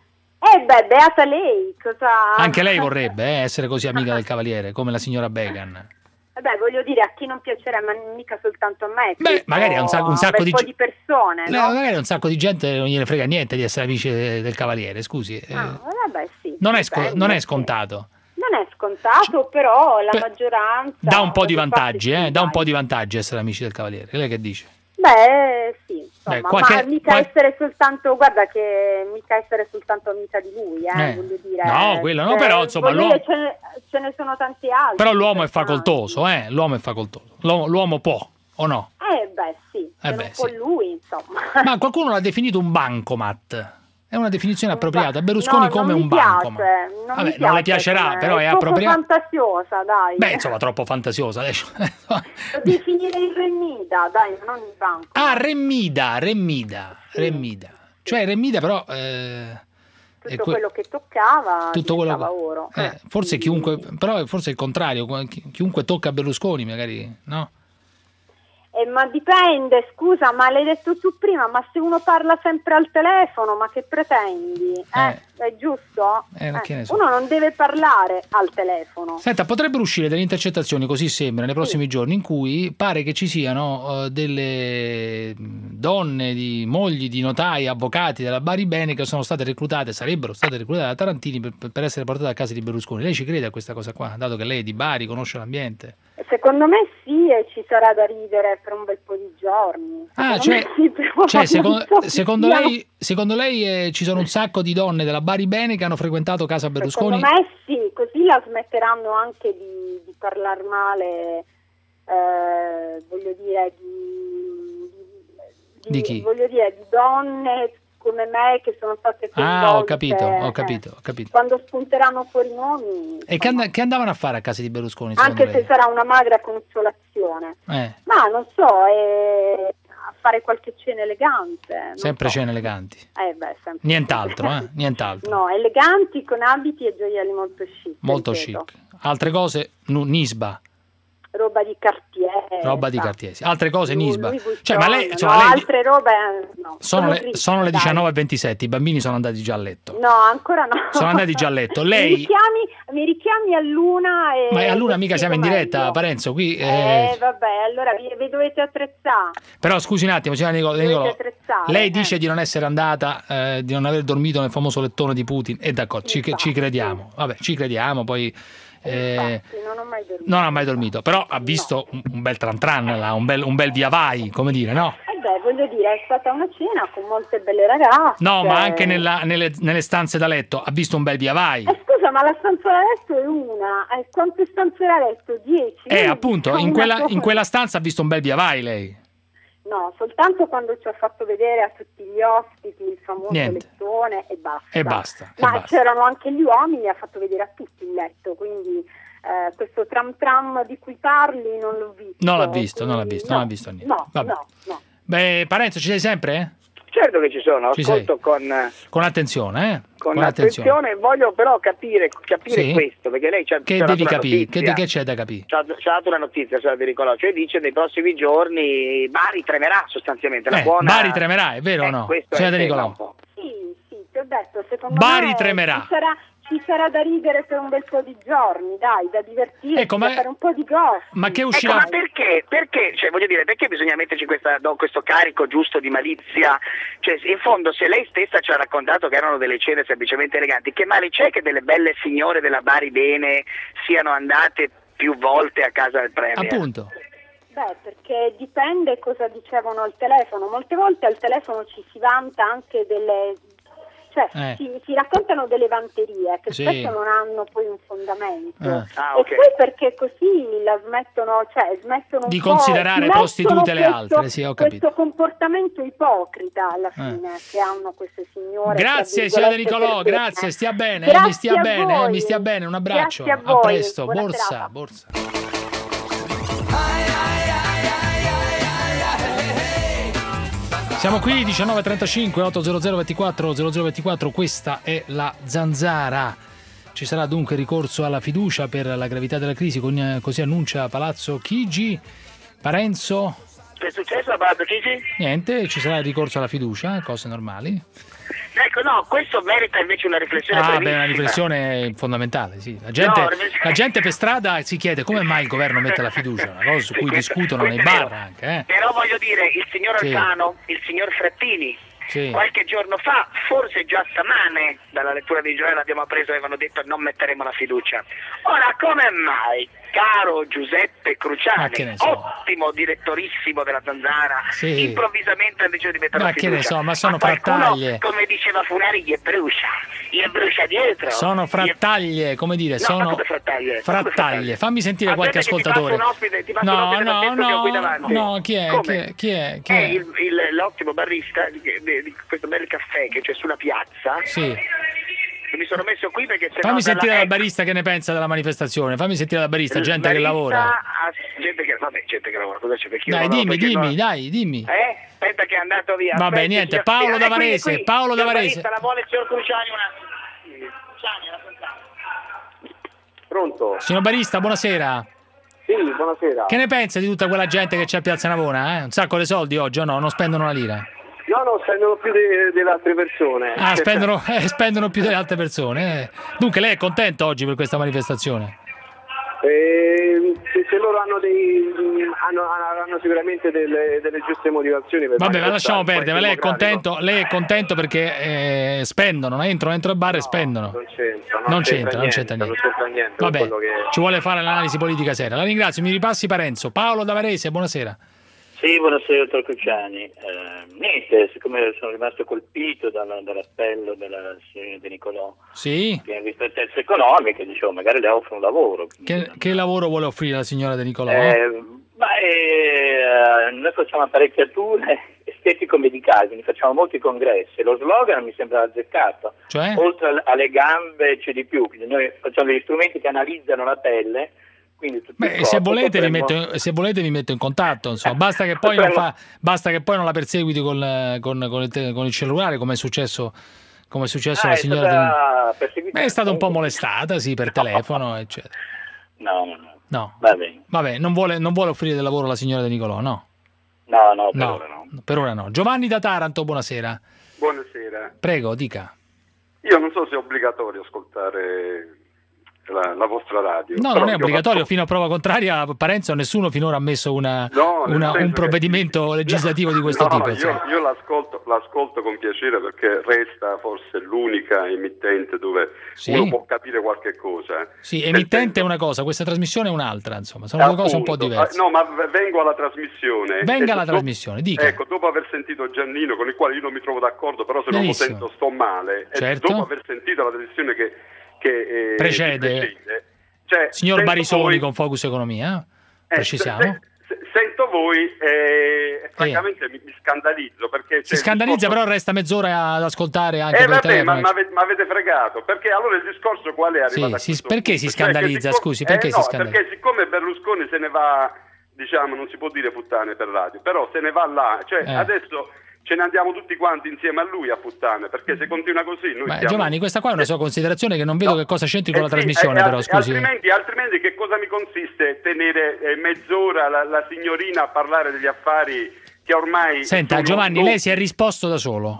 Beata lei, cosa... Anche lei vorrebbe essere così amica del cavaliere, come la signora Began. Voglio dire, a chi non piacerebbe, ma mica soltanto a me. Magari un sacco di persone, no? Magari un sacco di gente non gliene frega niente di essere amici del cavaliere, scusi. Sì. Non è scontato. Non è scontato, però la maggioranza... Dà un po' di vantaggi, dà un po' di vantaggi essere amici del cavaliere. Lei che dice? Sì, insomma, ma essere soltanto, guarda che mica essere soltanto amica di lui, voglio dire. No, quello no, però insomma ce ne sono tanti altri. Però l'uomo è facoltoso, l'uomo è facoltoso. L'uomo può, o no? Sì, un po' lui, insomma. Ma qualcuno l'ha definito un bancomat. È una definizione appropriata. Berlusconi come un banco. Vabbè, non le piacerà, però è appropriata. È fantasiosa, dai. Beh, insomma, troppo fantasiosa adesso. Lo definirei Remida, dai, non il banco. Ah, Remida. Cioè Remida però... tutto quello che toccava tutto quello oro. Forse chiunque, però forse è il contrario, chiunque tocca Berlusconi magari, no? Ma dipende, scusa, ma l'hai detto tu prima, ma se uno parla sempre al telefono, ma che pretendi? È giusto? Che ne so. Uno non deve parlare al telefono. Senta, potrebbero uscire delle intercettazioni, così sembra, nei prossimi giorni, in cui pare che ci siano delle donne, mogli di notai, avvocati della Bari Bene che sarebbero state reclutate da Tarantini per essere portate a casa di Berlusconi. Lei ci crede a questa cosa qua, dato che lei è di Bari, conosce l'ambiente? Secondo me sì, e ci sarà da ridere per un bel po' di giorni. Secondo lei ci sono un sacco di donne della Bari Bene che hanno frequentato casa Berlusconi? Secondo me sì, così la smetteranno anche di parlare male, voglio dire, di chi? Voglio dire, di donne come me che sono state coinvolte. Ho capito. Quando spunteranno fuori i nomi. E che andavano a fare a casa di Berlusconi? Anche se sarà una magra consolazione. Ma non so, a fare qualche cena elegante. Sempre cene eleganti. Sempre. Nient'altro. No, eleganti con abiti e gioielli molto chic. Molto chic. Altre cose, Nisba. Roba di Cartier. Altre cose, Nisba. Cioè, ma lei, altre robe no. Sono le 19:27, i bambini sono andati già a letto. No, ancora no. Sono andati già a letto. Lei mi richiami a Luna ma a Luna mica siamo in diretta, Parenzo, qui vabbè, allora vi dovete attrezzare. Però scusi un attimo, signora Nicolò. Lei dice di non essere andata, di non aver dormito nel famoso lettone di Putin, e d'accordo, ci crediamo. Vabbè, ci crediamo, poi non ha mai dormito, però ha visto un bel tran tran là, un bel via vai, come dire, no? Voglio dire, è stata una cena con molte belle ragazze. No, ma anche nelle stanze da letto ha visto un bel via vai. Scusa, ma la stanza da letto è una. Quante stanze da letto? 10? Appunto, in quella stanza ha visto un bel via vai lei. No, soltanto quando ci ha fatto vedere a tutti gli ospiti il famoso lettone e basta. Ma c'erano anche gli uomini, ha fatto vedere a tutti il letto, quindi questo tram di cui parli non l'ho visto. Non l'ha visto niente. No. Beh, Parenzo, ci sei sempre? Certo che ci sono, ascolto con attenzione, Con attenzione, voglio però capire questo, perché lei c'ha devi capire, che c'è da capire? Ci ha dato una notizia, signora Di Nicolò, cioè dice nei prossimi giorni Bari tremerà sostanzialmente. Bari tremerà, è vero o no? Signora Di Nicolò? Sì, ti ho detto, secondo Bari me tremerà. Ci sarà da ridere per un bel po' di giorni, dai, da divertirsi, da fare un po' di gossip. Ma che uscirà? Ma perché? Cioè, voglio dire, perché bisogna metterci questo carico giusto di malizia? Cioè, in fondo, se lei stessa ci ha raccontato che erano delle cene semplicemente eleganti, che male c'è che delle belle signore della Bari Bene siano andate più volte a casa del Premier? Appunto. Perché dipende cosa dicevano al telefono. Molte volte al telefono ci si vanta anche delle... Cioè, si raccontano delle vanterie che spesso non hanno poi un fondamento. E poi perché così la smettono di considerare prostitute le altre. Sì, ho capito. Questo comportamento ipocrita alla fine che hanno queste signore. Grazie, signora Di Nicolò, grazie, stia bene, mi stia bene, un abbraccio. A presto, borsa. Siamo qui 19:35 800 24 0024, questa è la Zanzara. Ci sarà dunque ricorso alla fiducia per la gravità della crisi, così annuncia Palazzo Chigi. Parenzo? Che è successo a Palazzo Chigi? Niente, ci sarà il ricorso alla fiducia, cose normali. Ecco, no, questo merita invece una riflessione brevissima. Una riflessione fondamentale, sì. La gente per strada si chiede come mai il governo mette la fiducia, una cosa su cui discutono nei bar anche. Però voglio dire, il signor Alfano, il signor Frattini, qualche giorno fa, forse già stamane, dalla lettura di giornale abbiamo appreso, avevano detto non metteremo la fiducia. Ora, come mai caro Giuseppe Cruciani, so. ottimo direttorissimo della Zanzara, sì. Improvvisamente ha deciso di mettere la fiducia. Ma che ne so, ma sono qualcuno, frattaglie. come diceva Funari, gli brucia dietro. Sono frattaglie, come dire, sono frattaglie. Fammi sentire qualche ascoltatore. No, chi è? L'ottimo barista di questo bel caffè che c'è sulla piazza. Sì. Mi sono messo qui perché se fammi sentire dal barista che ne pensa della manifestazione. Fammi sentire dal barista, gente che lavora. Gente che lavora, cosa c'è? Dai, dimmi. Aspetta che è andato via. Vabbè, niente, Paolo da Varese. Paolo da Varese. La vuole il signor Cruciani Pronto? Signor barista, buonasera. Sì, buonasera. Che ne pensa di tutta quella gente che c'è a Piazza Navona? Un sacco di soldi oggi o no? Non spendono una lira? No, spendono più delle altre persone. Spendono più delle altre persone. Dunque lei è contento oggi per questa manifestazione? Se loro hanno sicuramente delle giuste motivazioni per vabbè, ma lasciamo perdere, ma lei è contento perché spendono, entrano al bar e spendono. Non c'entra niente. Vabbè, ci vuole fare l'analisi politica seria. La ringrazio, mi ripassi Parenzo. Paolo da Varese, buonasera. Sì, buonasera dottor Cruciani. Niente, siccome sono rimasto colpito dall'appello della signora De Nicolò, sì, che in ristrettezze economiche, dicevo, magari le offro un lavoro. Che lavoro vuole offrire la signora De Nicolò? Noi facciamo apparecchiature estetico-medicali, quindi facciamo molti congressi. Lo slogan mi sembra azzeccato. Cioè? Oltre alle gambe c'è di più, quindi noi facciamo degli strumenti che analizzano la pelle. Se volete vi metto in contatto, insomma. Basta che poi non la perseguiti con il cellulare, come è successo alla signora è stata un po' molestata, sì, per telefono, eccetera. No. Va bene. Vabbè, non vuole offrire del lavoro alla signora De Nicolò, no? No, per ora no. Per ora no. Giovanni da Taranto, buonasera. Buonasera. Prego, dica. Io non so se è obbligatorio ascoltare la vostra radio. No, non è obbligatorio, fino a prova contraria, Parenzo, nessuno finora ha messo un provvedimento legislativo di questo tipo. Io l'ascolto con piacere perché resta forse l'unica emittente dove uno può capire qualche cosa. Sì, emittente è una cosa, questa trasmissione è un'altra, insomma, sono due cose un po' diverse. No, ma vengo alla trasmissione. Venga alla trasmissione, dica. Ecco, dopo aver sentito Giannino, con il quale io non mi trovo d'accordo, però se non lo sento sto male, certo. E dopo aver sentito la trasmissione che precede, cioè, signor Barisoni con Focus Economia, precisiamo. Sento voi francamente mi scandalizzo perché si scandalizza, però resta mezz'ora ad ascoltare anche per telefono. Ma avete fregato, perché allora il discorso qual è arrivato a questo perché punto? Si scandalizza, scusi, perché si scandalizza? Perché siccome Berlusconi se ne va, diciamo, non si può dire puttane per radio, però se ne va là, cioè adesso ce ne andiamo tutti quanti insieme a lui a puttane, perché se continua così noi siamo... Giovanni, questa qua è una sua considerazione che non vedo che cosa c'entri con la trasmissione, però scusi. Altrimenti che cosa mi consiste tenere mezz'ora la signorina a parlare degli affari che ormai... Senta Giovanni, lei si è risposto da solo,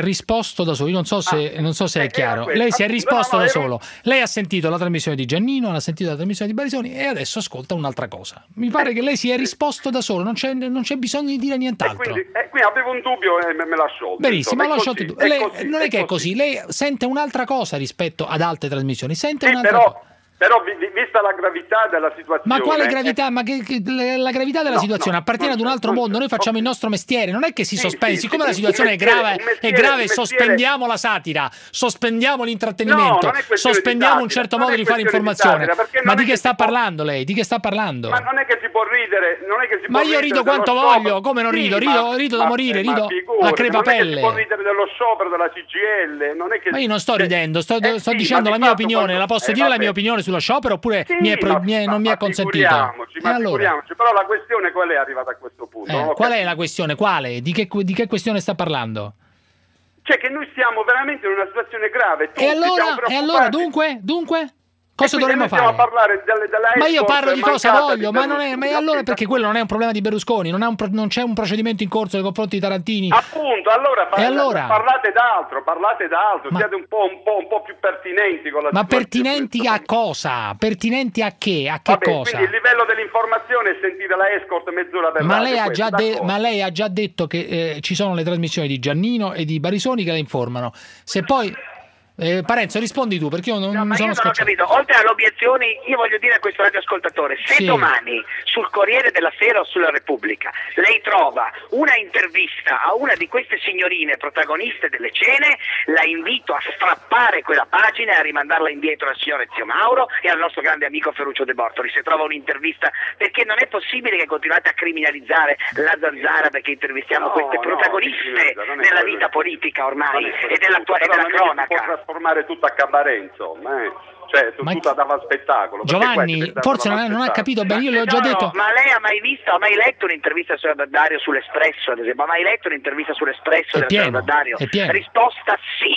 io non so se è chiaro, lei si è risposto da solo, lei ha sentito la trasmissione di Giannino, ha sentito la trasmissione di Barisoni e adesso ascolta un'altra cosa. Mi pare che lei si è risposto da solo, non c'è bisogno di dire nient'altro. Quindi avevo un dubbio e me l'ha sciolto. Benissimo, l'ha sciolto tu. Non è che è così, lei sente un'altra cosa rispetto ad altre trasmissioni, sente un'altra cosa. Però vista la gravità della situazione... Ma quale gravità? Ma la gravità della situazione appartiene ad un altro mondo, noi facciamo il nostro mestiere, non è che si sospende, siccome la situazione è grave, sospendiamo la satira, sospendiamo l'intrattenimento, sospendiamo un certo modo di fare informazione. Ma di che sta parlando lei? Di che sta parlando? Ma non è che si può ridere, ma io rido quanto voglio, come non rido? Rido da morire, rido a crepapelle. Non è che si può ridere dello sciopero della CGIL, non è che... Ma io non sto ridendo, sto dicendo la mia opinione, la posso dire la mia opinione sullo sciopero oppure non mi è consentito? Figuriamoci, però la questione qual è arrivata a questo punto? Qual è la questione? Quale? Di che questione sta parlando? Cioè che noi siamo veramente in una situazione grave. E allora dunque? Cosa dovremmo fare? A parlare ma io parlo di cosa voglio, ma allora perché quello non è un problema di Berlusconi, non c'è un procedimento in corso nei confronti di Tarantini. Appunto, allora parlate d'altro, siate un po' più pertinenti con la situazione. Ma pertinenti a cosa? Pertinenti a che? A che cosa? Quindi il livello dell'informazione è sentire la escort mezz'ora per ma lei ha già detto che ci sono le trasmissioni di Giannino e di Barisoni che la informano. Se poi Parenzo, rispondi tu, perché io non sono io non ho capito. Oltre alle obiezioni, io voglio dire a questo radioascoltatore, se domani sul Corriere della Sera o sulla Repubblica lei trova una intervista a una di queste signorine protagoniste delle cene, la invito a strappare quella pagina e a rimandarla indietro al signor Ezio Mauro e al nostro grande amico Ferruccio De Bortoli, se trova un'intervista, perché non è possibile che continuate a criminalizzare la Zanzara perché intervistiamo queste protagoniste nella vita politica ormai e della cronaca. Trasformare tutto a cabaret, insomma, cioè tutto dava spettacolo. Giovanni, forse non ha capito bene, io le ho già detto. Ma lei ha mai letto un'intervista su Dario sull'Espresso, ad esempio? Ha mai letto un'intervista sull'Espresso della Dario? Risposta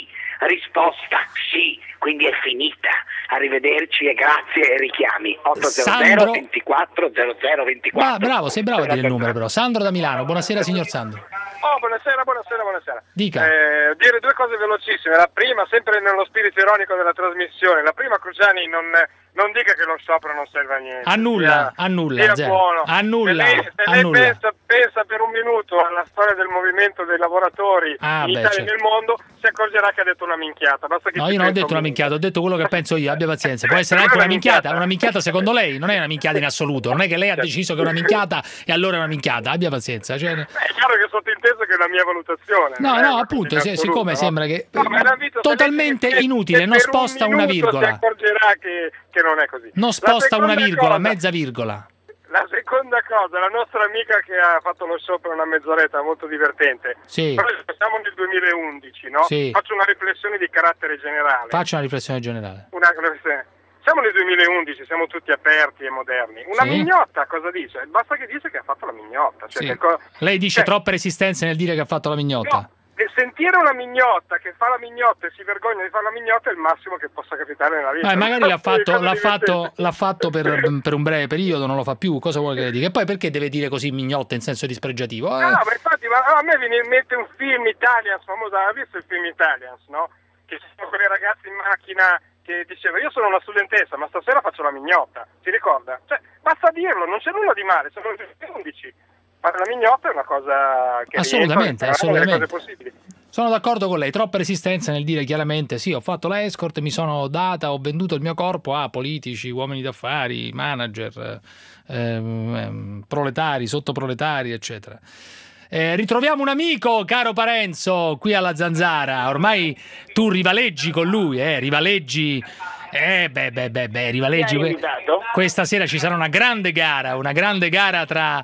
sì, quindi è finita. Arrivederci e grazie e richiami. 800 24 0024. Bravo, sei bravo a dire il numero però. Sandro da Milano, buonasera signor Sandro. Buonasera. Dica. Dire due cose velocissime. La prima, sempre nello spirito ironico della trasmissione, la prima, Cruciani, non dica che lo sciopero non serve a niente. Annulla. Sia buono. Se lei pensa per un minuto alla storia del movimento dei lavoratori in Italia e nel mondo, si accorgerà che ha detto una minchiata. No, io non ho detto una minchiata, ho detto quello che penso io, abbia pazienza. Può essere anche una minchiata secondo lei, non è una minchiata in assoluto, non è che lei ha deciso che è una minchiata e allora è una minchiata, abbia pazienza. È chiaro che sottinteso che è la mia valutazione. No, appunto, siccome sembra che totalmente inutile, non sposta una virgola. Si accorgerà che non è così. Non sposta una virgola, mezza virgola. La seconda cosa, la nostra amica che ha fatto lo show per una mezz'oretta molto divertente. Sì. Noi siamo nel 2011, no? Sì. Faccio una riflessione di carattere generale. Faccia una riflessione generale. Siamo nel 2011, siamo tutti aperti e moderni. Una mignotta cosa dice? Basta che dice che ha fatto la mignotta. Cioè, lei dice troppe resistenze nel dire che ha fatto la mignotta. No. Sentire una mignotta che fa la mignotta e si vergogna di fare la mignotta è il massimo che possa capitare nella vita. Magari l'ha fatto per un breve periodo, non lo fa più. Cosa vuole che le dica? E poi perché deve dire così mignotta in senso dispregiativo? No, ma infatti a me viene in mente un film Italians famoso, ha visto il film Italians, no? Che ci sono quelle ragazze in macchina che diceva io sono una studentessa ma stasera faccio la mignotta, ti ricorda? Cioè, basta dirlo, non c'è nulla di male, sono le 11. Fare la mignotta è una cosa che assolutamente. Cose possibili. Sono d'accordo con lei, troppa resistenza nel dire chiaramente sì, ho fatto la escort, mi sono data, ho venduto il mio corpo a politici, uomini d'affari, manager, proletari, sottoproletari, eccetera. Ritroviamo un amico, caro Parenzo, qui alla Zanzara. Ormai tu rivaleggi con lui, rivaleggi. Rivaleggi. Questa sera ci sarà una grande gara tra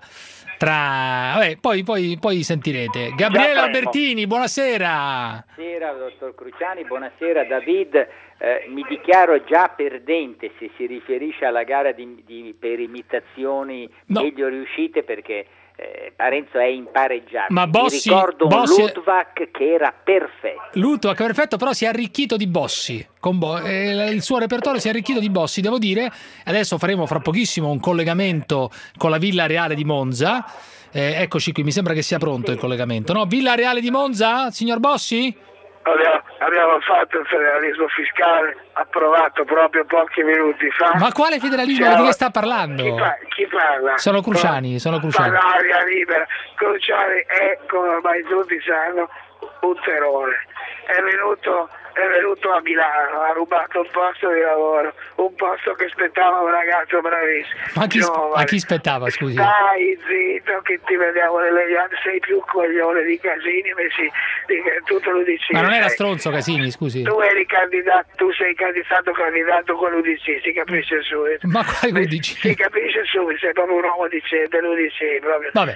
poi sentirete. Gabriele Albertini, buonasera. Buonasera dottor Cruciani, buonasera David. Mi dichiaro già perdente se si riferisce alla gara per imitazioni meglio riuscite, perché Parenzo è impareggiabile. Ma Bossi, mi ricordo un Luttwak che era perfetto. Luttwak perfetto, però si è arricchito di Bossi. Il suo repertorio si è arricchito di Bossi, devo dire. Adesso faremo fra pochissimo un collegamento con la Villa Reale di Monza. Eccoci qui, mi sembra che sia pronto il collegamento, no? Villa Reale di Monza, signor Bossi? Abbiamo fatto il federalismo fiscale approvato proprio pochi minuti fa. Ma quale federalismo? Di che sta parlando? Chi parla? Sono Cruciani. Aria libera. Cruciani è, come ormai tutti sanno, un terrore. È venuto a Milano, ha rubato un posto di lavoro, un posto che aspettava un ragazzo bravissimo. A chi aspettava, scusi? Stai zitto che ti vediamo nelle gambe, sei più un coglione di Casini, tu te lo dici. Ma non era stronzo Casini, scusi? Tu eri candidato, tu sei candidato con l'UDC, si capisce subito. Ma quale UDC? Si capisce subito, sei proprio un uomo dell'UDC, proprio. Vabbè.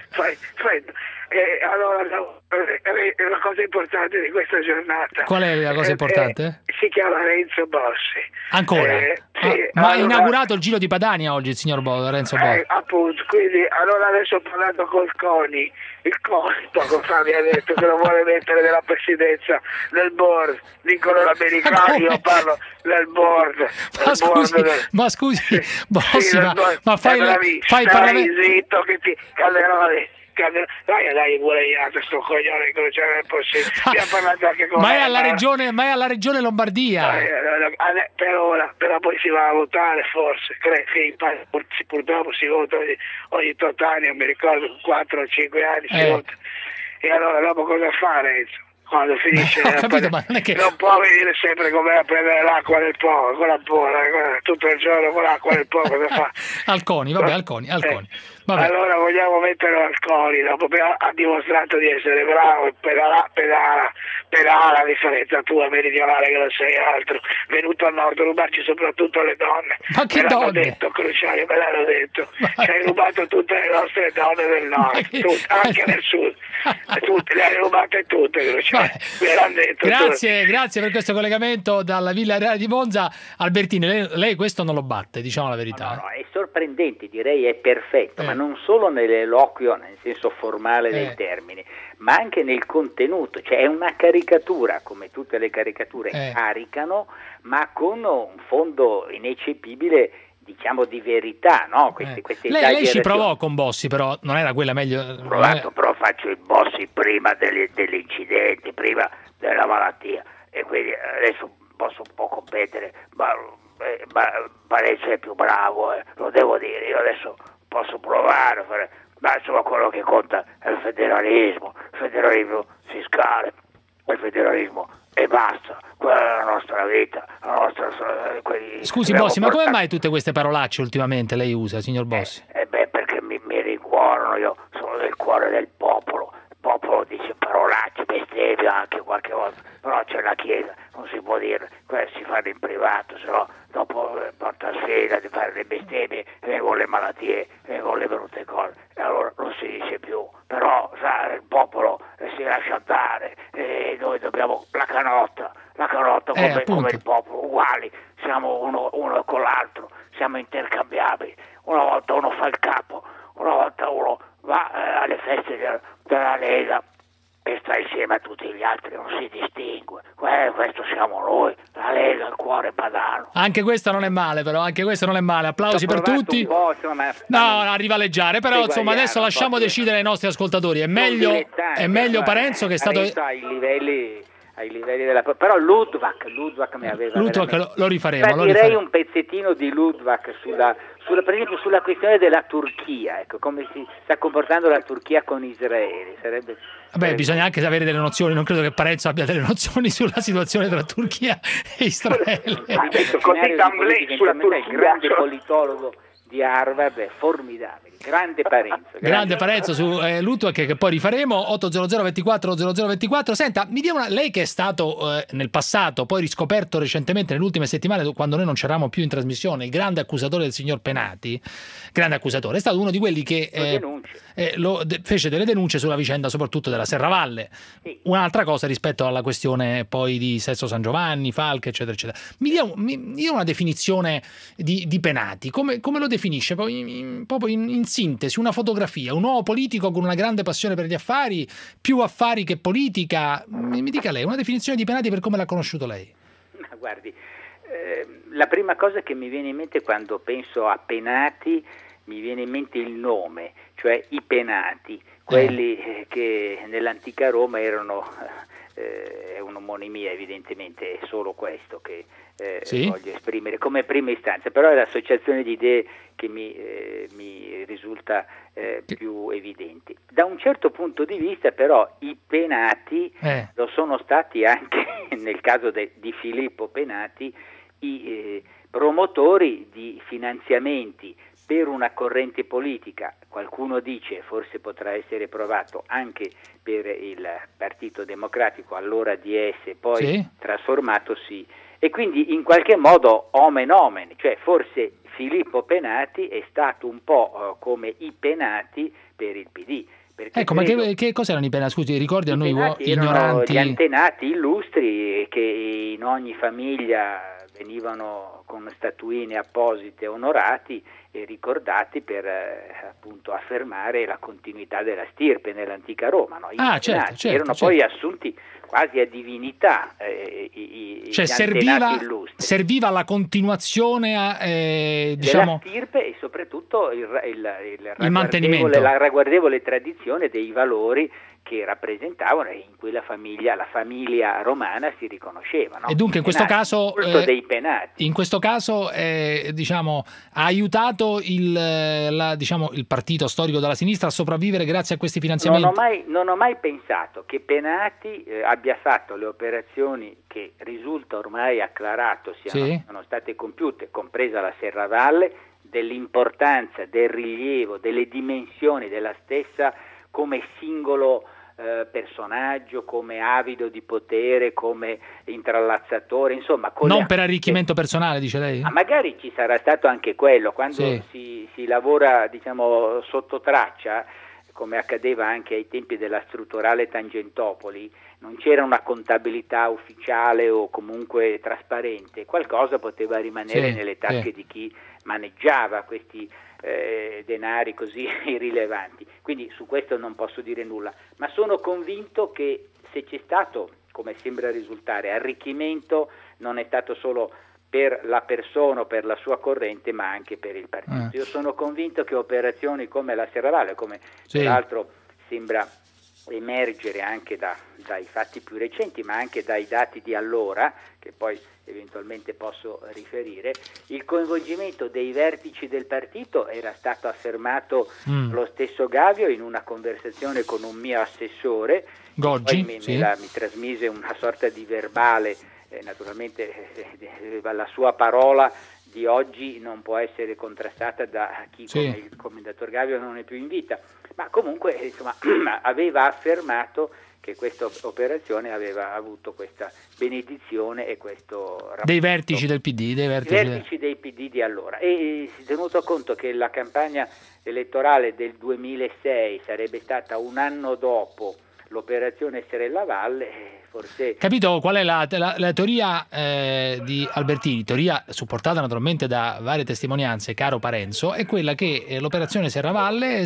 Allora, la cosa importante di questa giornata. Qual è la cosa importante? Si chiama Renzo Bossi. Ancora? Ma ha inaugurato il Giro di Padania oggi il signor Renzo Bossi. Appunto, quindi allora adesso ho parlato col CONI. Il CONI poco fa mi ha detto che lo vuole mettere nella presidenza del board. Dicono gli americani, io parlo del board. Ma scusi, Bossi, ma fai parlare. Zitto che ti Calderone. Dai pure io sto coglione che non c'era possibile. Parlato anche con ma è alla regione Lombardia. Per ora, però poi si va a votare forse, purtroppo si vota ogni 8 anni, non mi ricordo, 4 o 5 anni si vota. E allora dopo cosa fa Renzo? quando finisce capito, ma non è che non può venire sempre con me a prendere l'acqua del Po, con la buona, tutto il giorno con l'acqua del Po, cosa fa? Alconi, vabbè, Alconi. Vabbè. Allora vogliamo mettere Alconi, dopo ha dimostrato di essere bravo, pedala, a differenza tua meridionale che non sei altro, venuto al nord a rubarci soprattutto le donne. Ma che me donne? L'hanno detto, Cruciani, me l'hanno detto, ci hai rubato tutte le nostre donne del nord, anche del sud, tutte, le hai rubate tutte, Cruciani, me l'hanno detto. Grazie per questo collegamento dalla Villa Reale di Monza. Albertini, lei questo non lo batte, diciamo la verità. No, è sorprendente, direi è perfetto, ma non solo nell'eloquio, nel senso formale del termine, ma anche nel contenuto, cioè è una caricatura, come tutte le caricature caricano, ma con un fondo ineccepibile, diciamo, di verità, no? Queste lei ci provò con Bossi, però non era quella meglio. Ho provato, però faccio i Bossi prima dell'incidente, prima della malattia, e quindi adesso posso un po' competere, ma Parenzo è più bravo, lo devo dire, io adesso posso provare a fare, ma insomma quello che conta è il federalismo fiscale, il federalismo e basta, quella è la nostra vita, la nostra. Scusi Bossi, ma come mai tutte queste parolacce ultimamente lei usa, signor Bossi? Perché mi rincuorano, io sono del cuore del popolo. Il popolo dice parolacce, bestemmia anche qualche volta, però c'è la Chiesa, non si può dire, si fanno in privato, se no dopo porta sfida di fare le bestemmie, vengono le malattie, vengono le brutte cose, e allora non si dice più, però il popolo si lascia andare, e noi dobbiamo la canotta come il popolo, uguali, siamo uno con l'altro, siamo intercambiabili, una volta uno fa il capo, una volta uno va alle feste della Lega e sta insieme a tutti gli altri, non si distingue. Questo siamo noi, la Lega, il cuore padano. Anche questa non è male, però, applausi per tutti. No, a rivaleggiare, però insomma adesso lasciamo decidere ai nostri ascoltatori, è meglio Parenzo che è stato ai livelli della. Però Ludwig mi aveva. Ludwig lo rifaremo. Direi un pezzettino di Ludwig per esempio sulla questione della Turchia, ecco, come si sta comportando la Turchia con Israele. Bisogna anche avere delle nozioni, non credo che Parenzo abbia delle nozioni sulla situazione tra Turchia e Israele. Sulla Turchia, il grande politologo di Harvard è formidabile. Grande Parenzo su Ludwig, che poi rifaremo. 800 24 0024. Senta, mi dia lei che è stato nel passato, poi riscoperto recentemente nelle ultime settimane, quando noi non c'eravamo più in trasmissione, il grande accusatore del signor Penati, è stato uno di quelli che fece delle denunce sulla vicenda soprattutto della Serravalle. Un'altra cosa rispetto alla questione poi di Sesto San Giovanni, Falche, eccetera eccetera. Mi dia una definizione di Penati, come lo definisce proprio in sintesi, una fotografia, un uomo politico con una grande passione per gli affari, più affari che politica. Mi dica lei una definizione di Penati per come l'ha conosciuto lei. Guardi, la prima cosa che mi viene in mente quando penso a Penati, mi viene in mente il nome, cioè i Penati, quelli che nell'antica Roma erano, è un'omonimia evidentemente, è solo questo che voglio esprimere come prima istanza, però è l'associazione di idee che mi risulta più evidente. Da un certo punto di vista però i Penati lo sono stati anche nel caso di Filippo Penati i promotori di finanziamenti per una corrente politica, qualcuno dice forse potrà essere provato anche per il Partito Democratico, allora DS, poi trasformatosi, e quindi in qualche modo omen omen, cioè forse Filippo Penati è stato un po' come i Penati per il PD. Ecco, ma che cos'erano i Penati? Scusi, ricordi a noi ignoranti? Gli antenati illustri che in ogni famiglia venivano con statuine apposite onorati e ricordati per appunto affermare la continuità della stirpe nell'antica Roma, no? Certo, erano poi assunti quasi a divinità, cioè serviva alla continuazione della stirpe e soprattutto il mantenimento, la ragguardevole tradizione dei valori che rappresentavano e in cui la famiglia romana si riconosceva. No? E dunque in questo caso dei penati. In questo caso diciamo, ha aiutato il partito storico della sinistra a sopravvivere grazie a questi finanziamenti? Non ho mai pensato che Penati abbia fatto le operazioni che risulta ormai acclarato siano state compiute, compresa la Serravalle, dell'importanza, del rilievo, delle dimensioni della stessa come singolo personaggio, come avido di potere, come intrallazzatore, insomma. Non per arricchimento personale, dice lei? Ma magari ci sarà stato anche quello, quando si lavora, diciamo, sotto traccia, come accadeva anche ai tempi della strutturale Tangentopoli, non c'era una contabilità ufficiale o comunque trasparente, qualcosa poteva rimanere nelle tasche di chi maneggiava questi denari così irrilevanti. Quindi su questo non posso dire nulla, ma sono convinto che se c'è stato, come sembra risultare, arricchimento, non è stato solo per la persona o per la sua corrente, ma anche per il partito. Io sono convinto che operazioni come la Serravalle, come peraltro sembra emergere anche dai fatti più recenti, ma anche dai dati di allora, che poi eventualmente posso riferire, il coinvolgimento dei vertici del partito era stato affermato lo stesso Gavio in una conversazione con un mio assessore, Goggi, poi mi trasmise una sorta di verbale, naturalmente la sua parola di oggi non può essere contrastata da chi come il commendator Gavio non è più in vita, ma comunque insomma aveva affermato che questa operazione aveva avuto questa benedizione e questo rapporto dei vertici del PD, dei PD di allora. E tenuto conto che la campagna elettorale del 2006 sarebbe stata un anno dopo l'operazione Serella Valle, forse... Capito qual è la teoria di Albertini, teoria supportata naturalmente da varie testimonianze, caro Parenzo, è quella che l'operazione Serravalle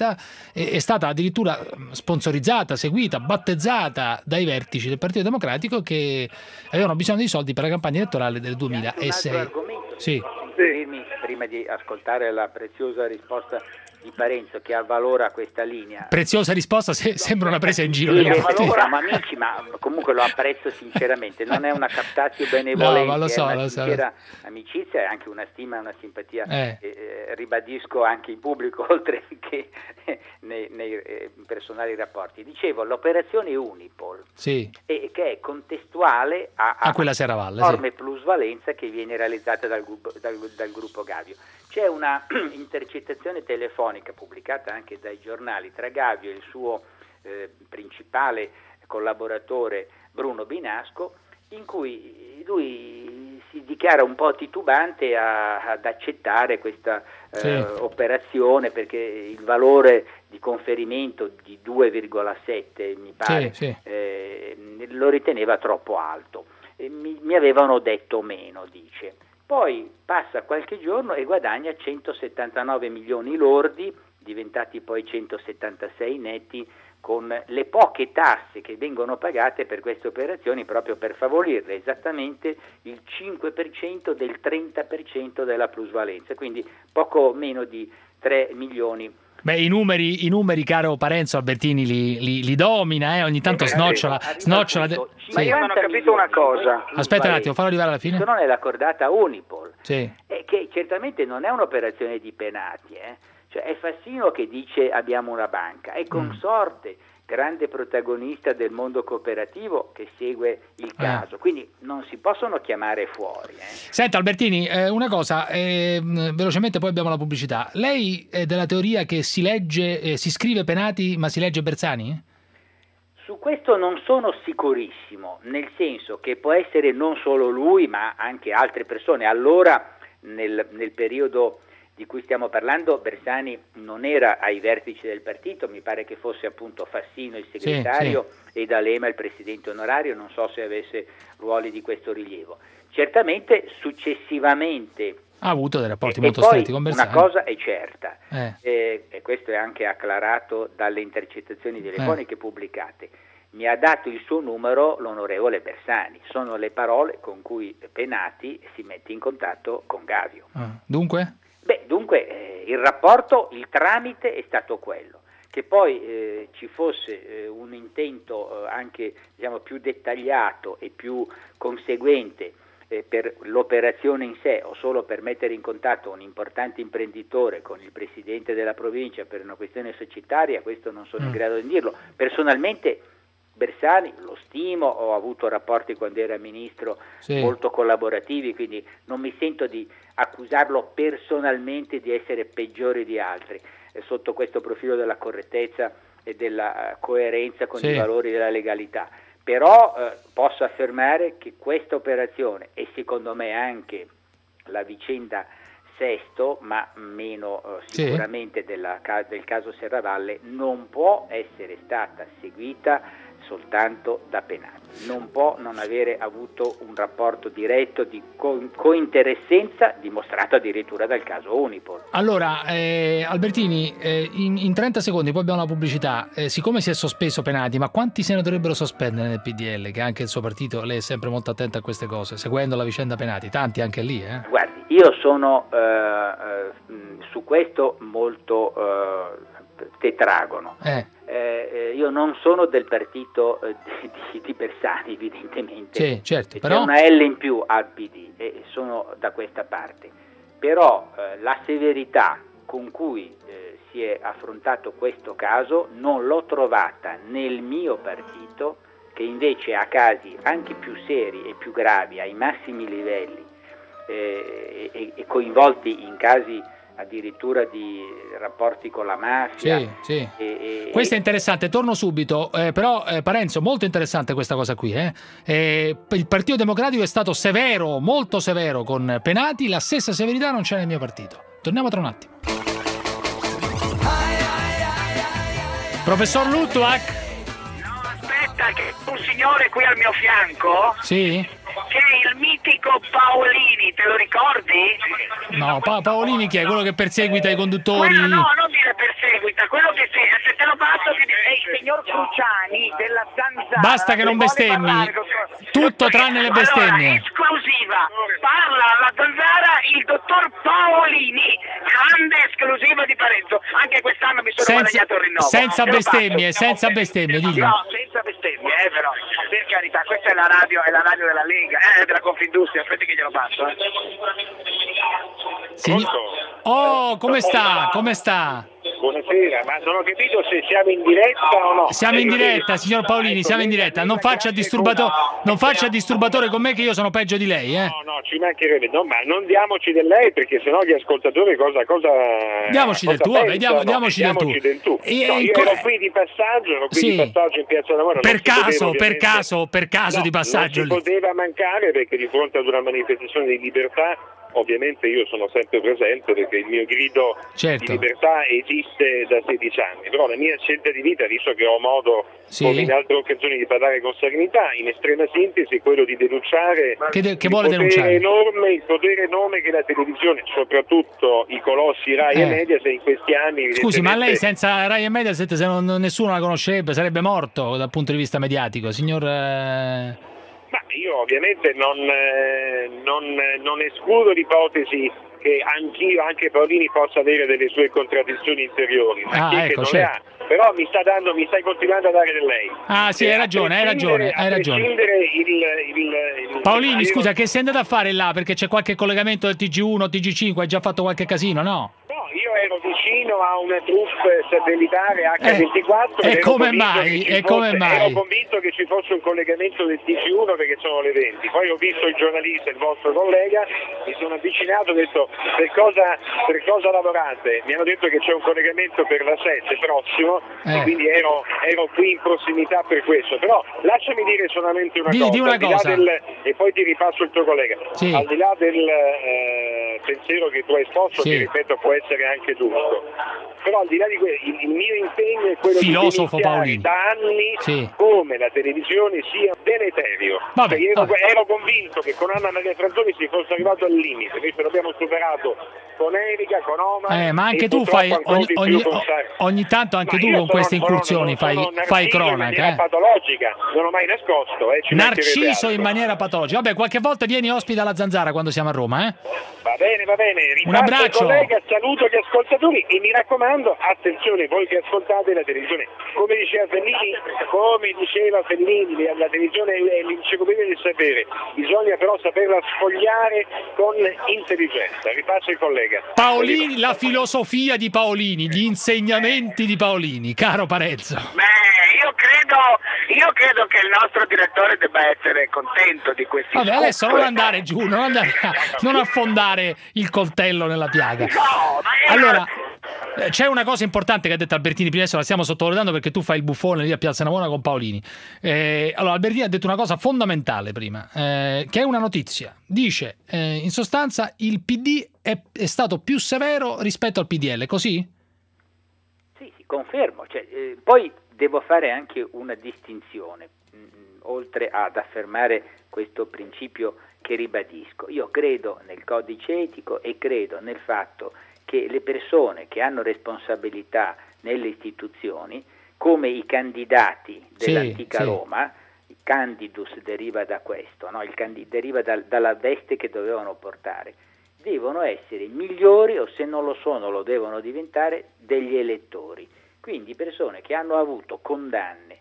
è stata addirittura sponsorizzata, seguita, battezzata dai vertici del Partito Democratico che avevano bisogno di soldi per la campagna elettorale del 2006. Un altro argomento, prima di ascoltare la preziosa risposta di Parenzo che avvalora questa linea. Preziosa risposta, sembra una presa in giro. Siamo amici, ma comunque lo apprezzo sinceramente. Non è una captatio benevolente, no, è una sincera amicizia e anche una stima e una simpatia. Ribadisco anche in pubblico, oltre che nei personali rapporti. Dicevo, l'operazione Unipol, che è contestuale a quella Serravalle, enorme plusvalenza che viene realizzata dal gruppo Gavio. C'è una intercettazione telefonica pubblicata anche dai giornali tra Gavio e il suo principale collaboratore Bruno Binasco, in cui lui si dichiara un po' titubante ad accettare questa operazione, perché il valore di conferimento di 2,7 mi pare lo riteneva troppo alto. Mi avevano detto meno, dice. Poi passa qualche giorno e guadagna 179 milioni lordi, diventati poi 176 netti, con le poche tasse che vengono pagate per queste operazioni proprio per favorirle, esattamente il 5% del 30% della plusvalenza, quindi poco meno di 3 milioni. Beh, i numeri, caro Parenzo, Albertini li domina, ogni tanto snocciola. Ma io non ho capito una cosa. Aspetta un attimo, fallo arrivare alla fine. Sono nella cordata Unipol, che certamente non è un'operazione di Penati, cioè è Fassino che dice abbiamo una banca, è Consorte, grande protagonista del mondo cooperativo, che segue il caso, quindi non si possono chiamare fuori. Senta Albertini, una cosa, velocemente poi abbiamo la pubblicità. Lei è della teoria che si scrive Penati ma si legge Bersani? Su questo non sono sicurissimo, nel senso che può essere non solo lui ma anche altre persone. Allora nel periodo di cui stiamo parlando, Bersani non era ai vertici del partito, mi pare che fosse appunto Fassino il segretario e D'Alema il presidente onorario, non so se avesse ruoli di questo rilievo. Certamente successivamente ha avuto dei rapporti molto stretti con Bersani. Una cosa è certa, e questo è anche acclarato dalle intercettazioni telefoniche pubblicate, mi ha dato il suo numero l'onorevole Bersani, sono le parole con cui Penati si mette in contatto con Gavio. Dunque? Dunque il rapporto, il tramite è stato quello. che poi ci fosse un intento anche più dettagliato e più conseguente per l'operazione in sé, o solo per mettere in contatto un importante imprenditore con il presidente della provincia per una questione societaria, questo non sono in grado di dirlo. Personalmente Bersani lo stimo, ho avuto rapporti quando era ministro molto collaborativi, quindi non mi sento di accusarlo personalmente di essere peggiore di altri, sotto questo profilo della correttezza e della coerenza con i valori della legalità. Però posso affermare che questa operazione, e secondo me anche la vicenda Sesto, ma meno sicuramente del caso Serravalle, non può essere stata seguita soltanto da Penati, non può non avere avuto un rapporto diretto di cointeressenza dimostrato addirittura dal caso Unipol. Allora Albertini, in 30 secondi, poi abbiamo la pubblicità. Siccome si è sospeso Penati, ma quanti se ne dovrebbero sospendere nel PDL, che anche il suo partito, lei è sempre molto attento a queste cose, seguendo la vicenda Penati? Tanti anche lì, Guardi, io sono su questo molto tetragono. Io non sono del partito di Bersani, evidentemente. Sì, certo, c'è però una L in più al PD e sono da questa parte. Però la severità con cui si è affrontato questo caso non l'ho trovata nel mio partito, che invece ha casi anche più seri e più gravi ai massimi livelli e coinvolti in casi addirittura di rapporti con la mafia. Questo è interessante, torno subito, però Parenzo, molto interessante questa cosa qui. Il Partito Democratico è stato severo, molto severo con Penati, la stessa severità non c'è nel mio partito. Torniamo tra un attimo. Professor Luttwak? No, aspetta, che un signore qui al mio fianco... Sì? Che è il mitico Paolini, te lo ricordi? No, Paolini chi è? Quello che perseguita i conduttori? Quello no, non dire perseguita, quello che se te lo passo che è il signor Cruciani della Zanzara. Basta che non bestemmi, tutto tranne le bestemmie. Allora, esclusiva, parla alla Zanzara il dottor Paolini, grande esclusiva di Parenzo. Anche quest'anno mi sono guadagnato il rinnovo. Senza bestemmie, digli. No, senza bestemmie, però, per carità, questa è la radio della Lega. Della Confindustria, aspetti che glielo passo. Oh, come sta? Come sta? Buonasera, ma non ho capito se siamo in diretta o no. Siamo in diretta, signor Paolini, siamo in diretta. Non faccia disturbatore con me, che io sono peggio di lei, No, ci mancherebbe. No, ma non diamoci del lei, perché sennò gli ascoltatori cosa diamoci del tuo, diamoci del tuo. Io ero qui di passaggio, in Piazza Lavoro. Per caso di passaggio. Non ci poteva mancare, perché di fronte ad una manifestazione di libertà ovviamente io sono sempre presente, perché il mio grido di libertà esiste da 16 anni, però la mia scelta di vita, visto che ho modo come in altre occasioni di parlare con serenità, in estrema sintesi è quello di denunciare il potere enorme che la televisione, soprattutto i colossi Rai e Mediaset in questi anni. Scusi, ma lei senza Rai e Mediaset, se nessuno la conoscerebbe, sarebbe morto dal punto di vista mediatico, signor... Ma io ovviamente non escludo l'ipotesi che anche Paolini possa avere delle sue contraddizioni interiori, però mi stai continuando a dare del lei. Hai ragione. Paolini, scusa, che sei andato a fare là? Perché c'è qualche collegamento del TG1, TG5, hai già fatto qualche casino, no? No, io ero vicino a una troupe satellitare H24 e come mai? Ero convinto che ci fosse un collegamento del TG1 perché sono le 20, poi ho visto il giornalista, il vostro collega, mi sono avvicinato, ho detto per cosa lavorate? Mi hanno detto che c'è un collegamento per la 7 prossimo e quindi ero qui in prossimità per questo, però lasciami dire solamente una cosa. E poi ti ripasso il tuo collega, al di là del pensiero che tu hai esposto, ti ripeto, può essere anche giusto, però al di là di questo il mio impegno è quello di denunciare da anni come la televisione sia deleterio. Ero convinto che con Anna Maria Franzoni si fosse arrivato al limite, invece l'abbiamo superato con Erika, con Omar, ma anche tu fai ogni tanto anche tu con queste incursioni fai cronaca, patologica, non ho mai nascosto, Narciso in maniera patologica. Vabbè, qualche volta vieni ospite alla Zanzara quando siamo a Roma, Va bene, va bene. Un abbraccio. Collega, saluto gli ascoltatori e mi raccomando, attenzione, voi che ascoltate la televisione, come diceva Fellini, la televisione è l'enciclopedia del sapere, bisogna però saperla sfogliare con intelligenza. Ripasso il collega. Paolini, la filosofia di Paolini, gli insegnamenti di Paolini, caro Parenzo. Io credo che il nostro direttore debba essere contento di questi Vabbè, adesso non andare giù, non affondare il coltello nella piaga. Allora, c'è una cosa importante che ha detto Albertini prima, adesso la stiamo sottovalutando perché tu fai il buffone lì a Piazza Navona con Paolini. Allora, Albertini ha detto una cosa fondamentale prima, che è una notizia. Dice, in sostanza, il PD è stato più severo rispetto al PDL, così? Sì, confermo. Poi devo fare anche una distinzione, oltre ad affermare questo principio che ribadisco. Io credo nel codice etico e credo nel fatto che le persone che hanno responsabilità nelle istituzioni, come i candidati dell'antica Roma, il candidus deriva da questo, no? Deriva dalla veste che dovevano portare, devono essere migliori, o se non lo sono lo devono diventare, degli elettori. Quindi persone che hanno avuto condanne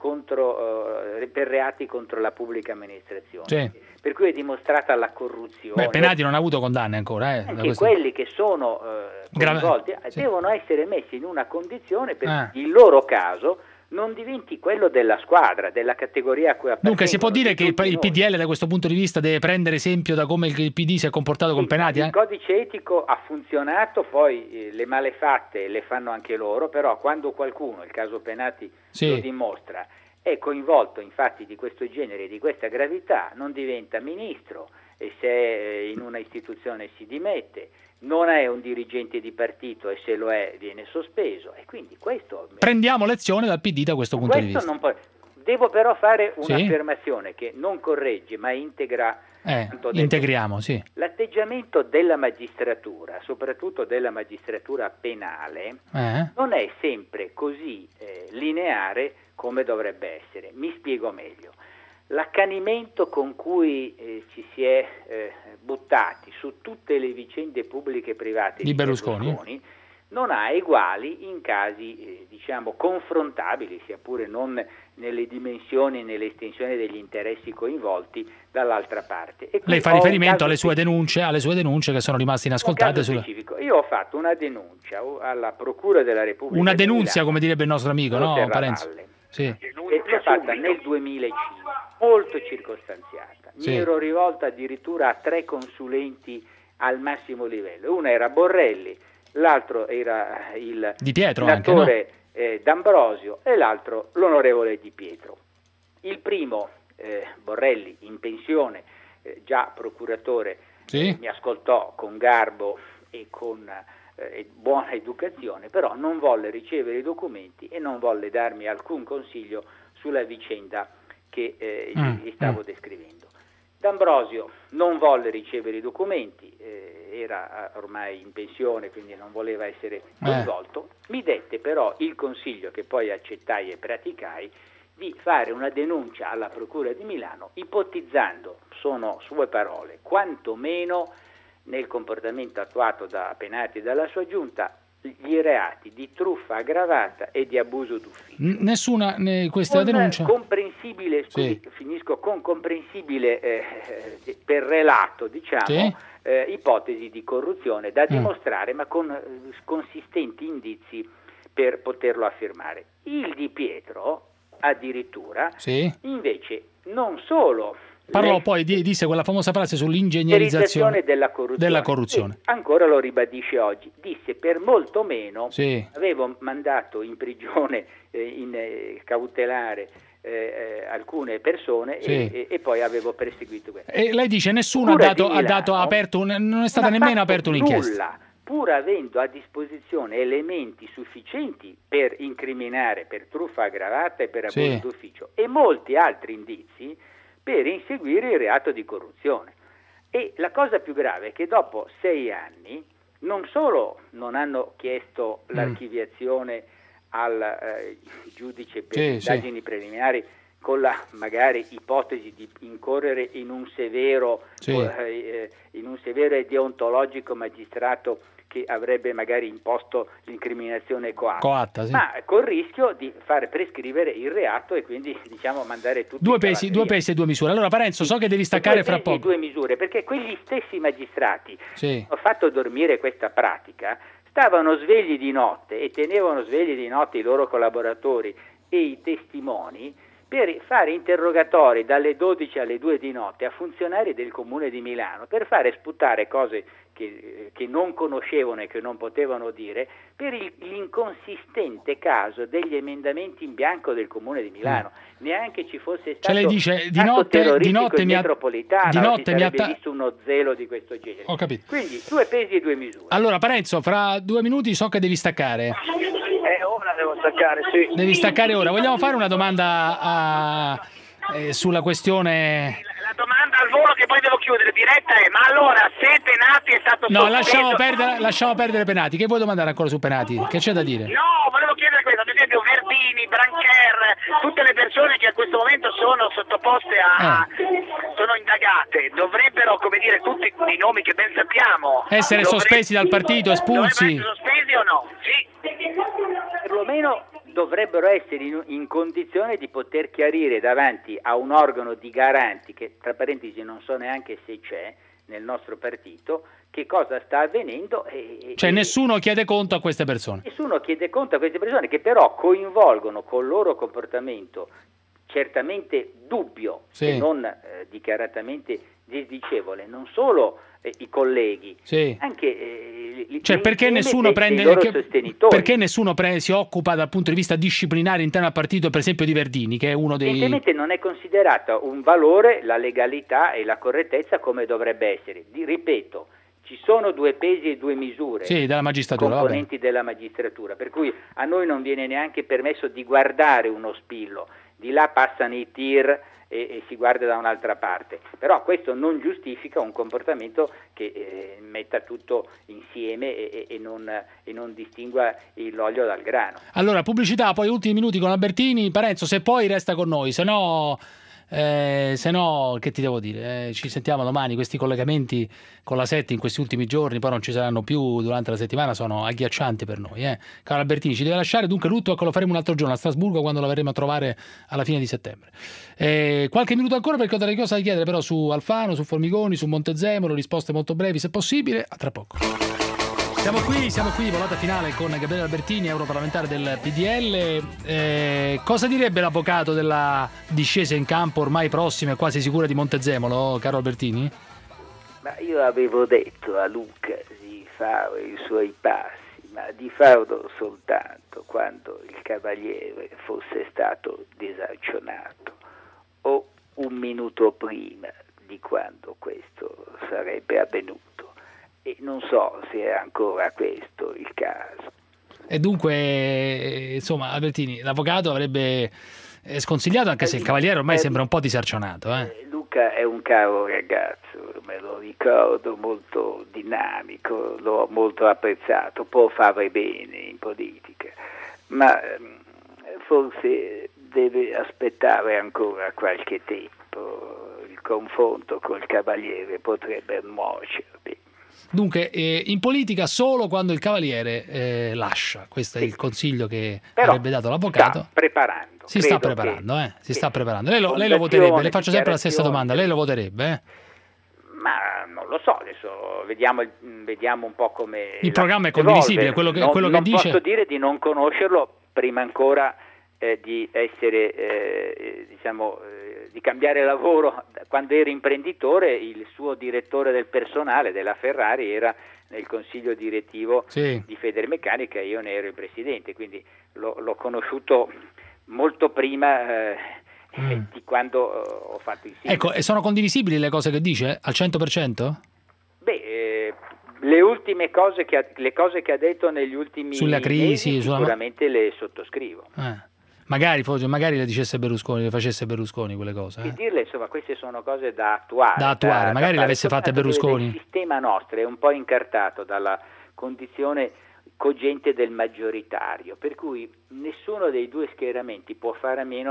per reati contro la pubblica amministrazione, per cui è dimostrata la corruzione. Penati non ha avuto condanne ancora. Anche quelli che sono coinvolti devono essere messi in una condizione per il loro caso non diventi quello della squadra, della categoria a cui appartengono. Dunque si può dire che il PDL da questo punto di vista deve prendere esempio da come il PD si è comportato con Penati? Il codice etico ha funzionato, poi le malefatte le fanno anche loro, però quando qualcuno, il caso Penati lo dimostra, è coinvolto in fatti di questo genere e di questa gravità, non diventa ministro, e se in una istituzione si dimette, non è un dirigente di partito e se lo è viene sospeso, e quindi questo... Prendiamo lezione dal PD da questo punto di vista. Devo però fare un'affermazione che non corregge ma integra. Integriamo, L'atteggiamento della magistratura, soprattutto della magistratura penale, non è sempre così lineare come dovrebbe essere. Mi spiego meglio. L'accanimento con cui ci si è buttati su tutte le vicende pubbliche e private di Berlusconi non ha eguali in casi confrontabili, sia pure non nelle dimensioni e nell'estensione degli interessi coinvolti dall'altra parte. E lei fa riferimento alle sue denunce che sono rimaste inascoltate. Io ho fatto una denuncia alla Procura della Repubblica. Una denunzia, come direbbe il nostro amico, no, Parenzo? E l'ho fatta nel 2005, molto circostanziata. Mi ero rivolta addirittura a 3 consulenti al massimo livello. Uno era Borrelli, l'altro era il senatore D'Ambrosio e l'altro l'onorevole Di Pietro. Il primo, Borrelli, in pensione, già procuratore, mi ascoltò con garbo e con buona educazione, però non volle ricevere i documenti e non volle darmi alcun consiglio sulla vicenda che gli stavo descrivendo. D'Ambrosio non volle ricevere i documenti, era ormai in pensione, quindi non voleva essere coinvolto. Mi dette però il consiglio, che poi accettai e praticai, di fare una denuncia alla Procura di Milano, ipotizzando, sono sue parole, quantomeno nel comportamento attuato da Penati e dalla sua giunta, gli reati di truffa aggravata e di abuso d'ufficio. Nessuna questa denuncia? Comprensibile, finisco con comprensibile per relato, ipotesi di corruzione da dimostrare, ma con consistenti indizi per poterlo affermare. Il Di Pietro, addirittura, invece, non solo... Parlò poi, disse quella famosa frase sull'ingegnerizzazione della corruzione. Ancora lo ribadisce oggi. Disse per molto meno, avevo mandato in prigione in cautelare alcune persone e poi avevo perseguito questo. E lei dice nessuno non è stata nemmeno aperta un'inchiesta. Pur avendo a disposizione elementi sufficienti per incriminare per truffa aggravata e per abuso d'ufficio e molti altri indizi per inseguire il reato di corruzione. E la cosa più grave è che dopo 6 anni non solo non hanno chiesto l'archiviazione al giudice per indagini preliminari con la magari ipotesi di incorrere in un severo e deontologico magistrato che avrebbe magari imposto l'incriminazione coatta, sì. Ma col rischio di far prescrivere il reato e quindi mandare tutti due pesi e due misure. Allora Parenzo, so che devi staccare fra poco. Due misure, perché quegli stessi magistrati che hanno fatto dormire questa pratica stavano svegli di notte e tenevano svegli di notte i loro collaboratori e i testimoni per fare interrogatori dalle 12 alle 2 di notte a funzionari del Comune di Milano per fare sputare cose che non conoscevano e che non potevano dire per l'inconsistente caso degli emendamenti in bianco del Comune di Milano. Neanche ci fosse stato lei dice di notte metropolitano, si sarebbe visto uno zelo di questo genere. Ho capito. Quindi 2 pesi e 2 misure. Allora Parenzo, fra 2 minuti so che devi staccare. Ora devo staccare, sì. Devi staccare ora. Vogliamo fare una domanda sulla questione... La domanda al volo che poi devo chiudere diretta è: ma allora se Penati è stato No, lasciamo perdere Penati. Che vuoi domandare ancora su Penati? Che c'è da dire? No, volevo chiedere questo, ad esempio Verdini, Brancher, tutte le persone che a questo momento sono sottoposte sono indagate, dovrebbero, come dire, tutti i nomi che ben sappiamo essere sospesi dal partito, espulsi. Dovrebbero essere sospesi o no? Sì. Perlomeno dovrebbero essere in condizione di poter chiarire davanti a un organo di garanti, che tra parentesi non so neanche se c'è nel nostro partito, che cosa sta avvenendo. Cioè nessuno chiede conto a queste persone. Nessuno chiede conto a queste persone che però coinvolgono col loro comportamento certamente dubbio e non dichiaratamente disdicevole, non solo i colleghi, anche cioè perché nessuno si occupa dal punto di vista disciplinare interno al partito, per esempio di Verdini, che è uno dei... Evidentemente non è considerata un valore la legalità e la correttezza come dovrebbe essere. Ripeto, ci sono 2 pesi e 2 misure della magistratura, componenti della magistratura, per cui a noi non viene neanche permesso di guardare uno spillo, di là passano i tir e si guarda da un'altra parte, però questo non giustifica un comportamento che metta tutto insieme e non distingua l'olio dal grano. Allora pubblicità, poi ultimi minuti con Albertini. Parenzo, se poi resta con noi, se no che ti devo dire, ci sentiamo domani. Questi collegamenti con la 7 in questi ultimi giorni poi non ci saranno più durante la settimana, sono agghiaccianti per noi. Caro Albertini, ci deve lasciare, dunque l'ultimo lo faremo un altro giorno a Strasburgo, quando la verremo a trovare alla fine di settembre. Qualche minuto ancora perché ho delle cose da chiedere però su Alfano, su Formigoni, su Montezemolo, risposte molto brevi se possibile. A tra poco. Siamo qui, volata finale con Gabriele Albertini, europarlamentare del PDL. Cosa direbbe l'avvocato della discesa in campo ormai prossima e quasi sicura di Montezemolo, caro Albertini? Ma io avevo detto a Luca di fare i suoi passi, ma di farlo soltanto quando il cavaliere fosse stato disarcionato o un minuto prima di quando questo sarebbe avvenuto. E non so se è ancora questo il caso. E dunque, insomma, Albertini, l'avvocato avrebbe sconsigliato, anche se il cavaliere ormai sembra un po' disarcionato. Luca è un caro ragazzo, me lo ricordo, molto dinamico, l'ho molto apprezzato, può fare bene in politica, ma forse deve aspettare ancora qualche tempo. Il confronto col cavaliere potrebbe nuocervi. Dunque, in politica solo quando il cavaliere lascia. Questo è il consiglio che avrebbe dato l'avvocato. Si sta preparando. Lei lo voterebbe? Le faccio sempre la stessa domanda. Lei lo voterebbe? Ma non lo so, adesso vediamo un po' come... Il programma è condivisibile, quello che dice... Non posso dire di non conoscerlo prima ancora di essere, di cambiare lavoro. Quando ero imprenditore, il suo direttore del personale della Ferrari era nel consiglio direttivo di Federmeccanica e io ne ero il presidente, quindi l'ho conosciuto molto prima di quando ho fatto il sindaco. Ecco, e sono condivisibili le cose che dice al 100%? Beh, le ultime cose le cose che ha detto negli ultimi sulla crisi, mesi, sicuramente le sottoscrivo. Magari le dicesse Berlusconi, le facesse Berlusconi quelle cose. Per dirle, insomma, queste sono cose da attuare. Magari le avesse fatte Berlusconi. Il sistema nostro è un po' incartato dalla condizione cogente del maggioritario, per cui nessuno dei due schieramenti può fare a meno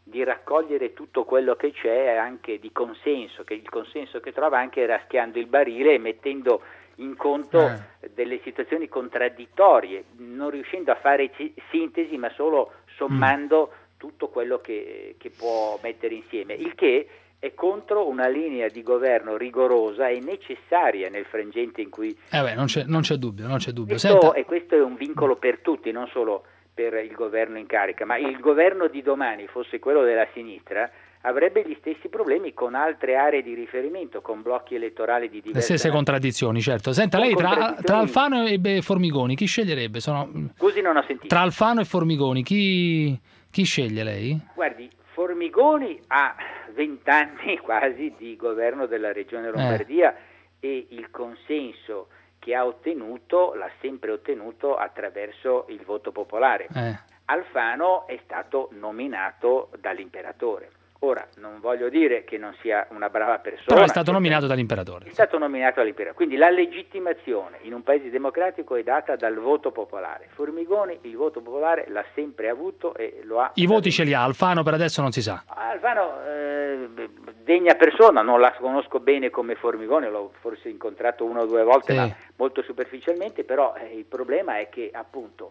di raccogliere tutto quello che c'è anche di consenso, che il consenso che trova anche raschiando il barile e mettendo in conto delle situazioni contraddittorie, non riuscendo a fare sintesi ma solo sommando tutto quello che può mettere insieme, il che è contro una linea di governo rigorosa e necessaria nel frangente in cui... non c'è dubbio. Questo è un vincolo per tutti, non solo per il governo in carica, ma il governo di domani, fosse quello della sinistra, avrebbe gli stessi problemi con altre aree di riferimento, con blocchi elettorali di diverse... Le stesse contraddizioni, certo. Senta, lei tra Alfano e Formigoni, chi sceglierebbe? Scusi, non ho sentito. Tra Alfano e Formigoni, chi sceglie lei? Guardi, Formigoni ha 20 anni quasi di governo della Regione Lombardia e il consenso che ha ottenuto l'ha sempre ottenuto attraverso il voto popolare. Alfano è stato nominato dall'imperatore. Ora, non voglio dire che non sia una brava persona. Però è stato nominato dall'imperatore. È stato nominato dall'imperatore. Quindi la legittimazione in un paese democratico è data dal voto popolare. Formigoni il voto popolare l'ha sempre avuto e lo ha... I voti ce li ha, Alfano per adesso non si sa. Alfano, degna persona, non la conosco bene come Formigoni, l'ho forse incontrato 1 o 2 volte, ma molto superficialmente, però il problema è che appunto...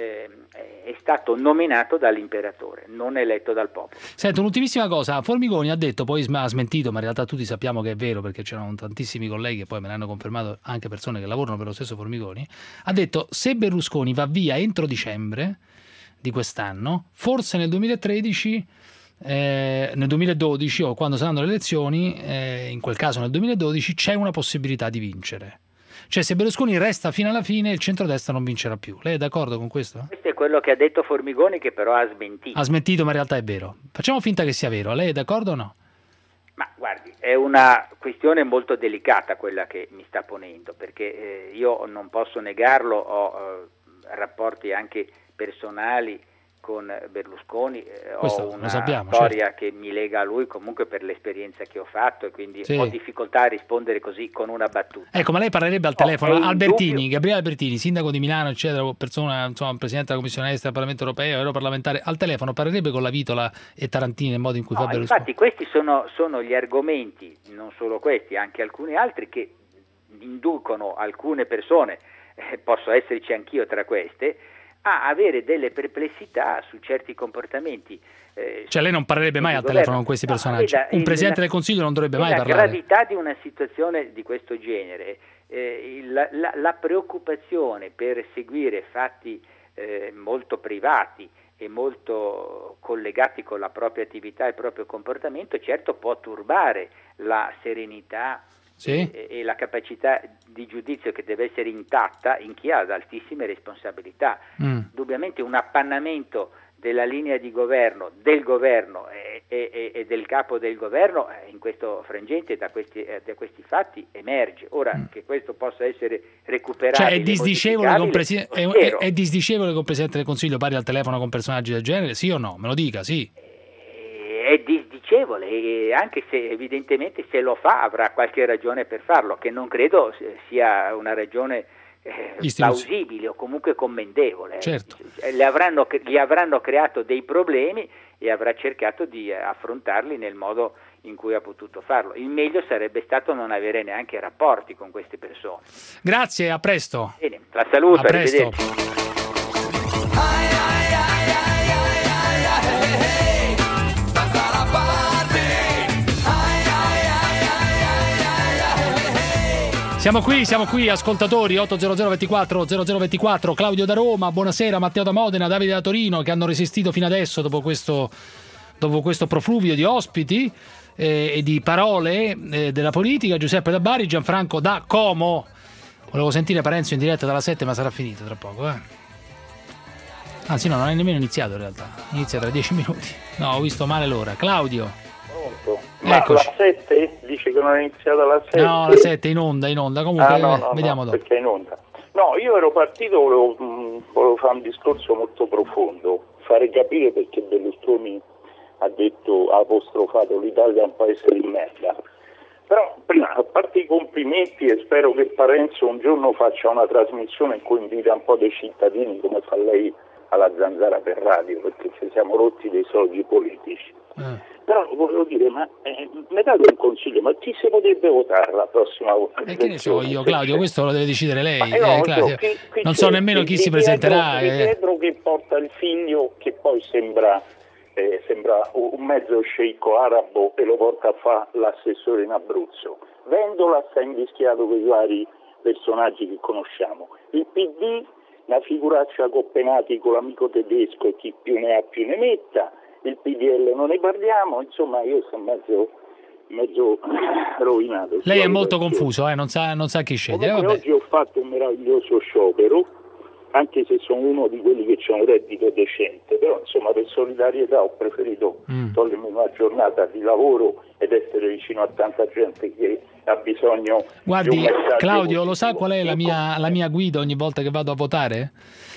è stato nominato dall'imperatore, non eletto dal popolo. Senta, un'ultimissima cosa, Formigoni ha detto, poi ha smentito, ma in realtà tutti sappiamo che è vero perché c'erano tantissimi colleghi e poi me l'hanno confermato anche persone che lavorano per lo stesso Formigoni, ha detto se Berlusconi va via entro dicembre di quest'anno, forse nel 2013 nel 2012 o quando saranno le elezioni, in quel caso nel 2012 c'è una possibilità di vincere. Cioè se Berlusconi resta fino alla fine il centrodestra non vincerà più. Lei è d'accordo con questo? Questo è quello che ha detto Formigoni, che però ha smentito. Ha smentito, ma in realtà è vero. Facciamo finta che sia vero. Lei è d'accordo o no? Ma guardi, è una questione molto delicata quella che mi sta ponendo, perché io non posso negarlo, ho rapporti anche personali con Berlusconi, ho una storia che mi lega a lui comunque per l'esperienza che ho fatto e quindi ho difficoltà a rispondere così con una battuta. Ecco, ma lei parlerebbe al telefono, Albertini, Gabriele Albertini, sindaco di Milano, eccetera, persona, insomma, presidente della Commissione Estera, Parlamento Europeo, europarlamentare, al telefono parlerebbe con la Vitola e Tarantini nel modo in cui fa Berlusconi? Infatti questi sono gli argomenti, non solo questi, anche alcuni altri che inducono alcune persone, posso esserci anch'io tra queste, a avere delle perplessità su certi comportamenti. Cioè lei non parlerebbe mai al telefono con questi personaggi? Un Presidente del Consiglio non dovrebbe mai parlare? La gravità di una situazione di questo genere, la preoccupazione per seguire fatti molto privati e molto collegati con la propria attività e il proprio comportamento, certo può turbare la serenità e la capacità di giudizio che deve essere intatta in chi ha altissime responsabilità. Indubbiamente un appannamento della linea di governo, del governo e del capo del governo in questo frangente da questi fatti emerge. Ora che questo possa essere recuperato, cioè è disdicevole che un Presidente del Consiglio parli al telefono con personaggi del genere, sì o no? Me lo dica, sì. È disdicevole, e anche se evidentemente se lo fa avrà qualche ragione per farlo, che non credo sia una ragione plausibile o comunque commendevole. Certo. Gli avranno creato dei problemi e avrà cercato di affrontarli nel modo in cui ha potuto farlo. Il meglio sarebbe stato non avere neanche rapporti con queste persone. Grazie, a presto. Bene, la saluto, a presto. Arrivederci. Siamo qui, ascoltatori, 800 24 0024, Claudio da Roma, buonasera, Matteo da Modena, Davide da Torino, che hanno resistito fino adesso dopo questo profluvio di ospiti e di parole della politica, Giuseppe da Bari, Gianfranco da Como. Volevo sentire Parenzo in diretta dalla 7, ma sarà finito tra poco. Anzi no, non è nemmeno iniziato in realtà, inizia tra 10 minuti. No, ho visto male l'ora. Claudio. Pronto? Ma eccoci. La 7? Dice che non è iniziata la 7? No, la 7 in onda, comunque vediamo dopo. Perché è in onda. No, io ero partito, volevo fare un discorso molto profondo, fare capire perché Berlusconi ha apostrofato l'Italia è un paese di merda. Però prima, a parte i complimenti, e spero che Parenzo un giorno faccia una trasmissione in cui invita un po' dei cittadini, come fa lei, alla Zanzara per radio, perché ci siamo rotti dei soldi politici. Però volevo dire, ma mi date un consiglio, ma chi si potrebbe votare la prossima volta? Che ne so io, Claudio, questo lo deve decidere lei. No, Claudio. Qui non so nemmeno chi si presenterà. Pietro che porta il figlio, che poi sembra un mezzo sceicco arabo, e lo porta a fare l'assessore in Abruzzo. Vendola sta invischiato con i vari personaggi che conosciamo. Il PD, una figuraccia Coppenati con l'amico tedesco e chi più ne ha più ne metta. Il PDL non ne parliamo, insomma io sono mezzo rovinato. Lei è molto confuso, non sa chi scegliere. Oggi ho fatto un meraviglioso sciopero, anche se sono uno di quelli che c'è un reddito decente, però insomma per solidarietà ho preferito togliermi una giornata di lavoro ed essere vicino a tanta gente che ha bisogno. Guardi, di un messaggio Claudio, positivo. lo sa qual è la mia guida ogni volta che vado a votare?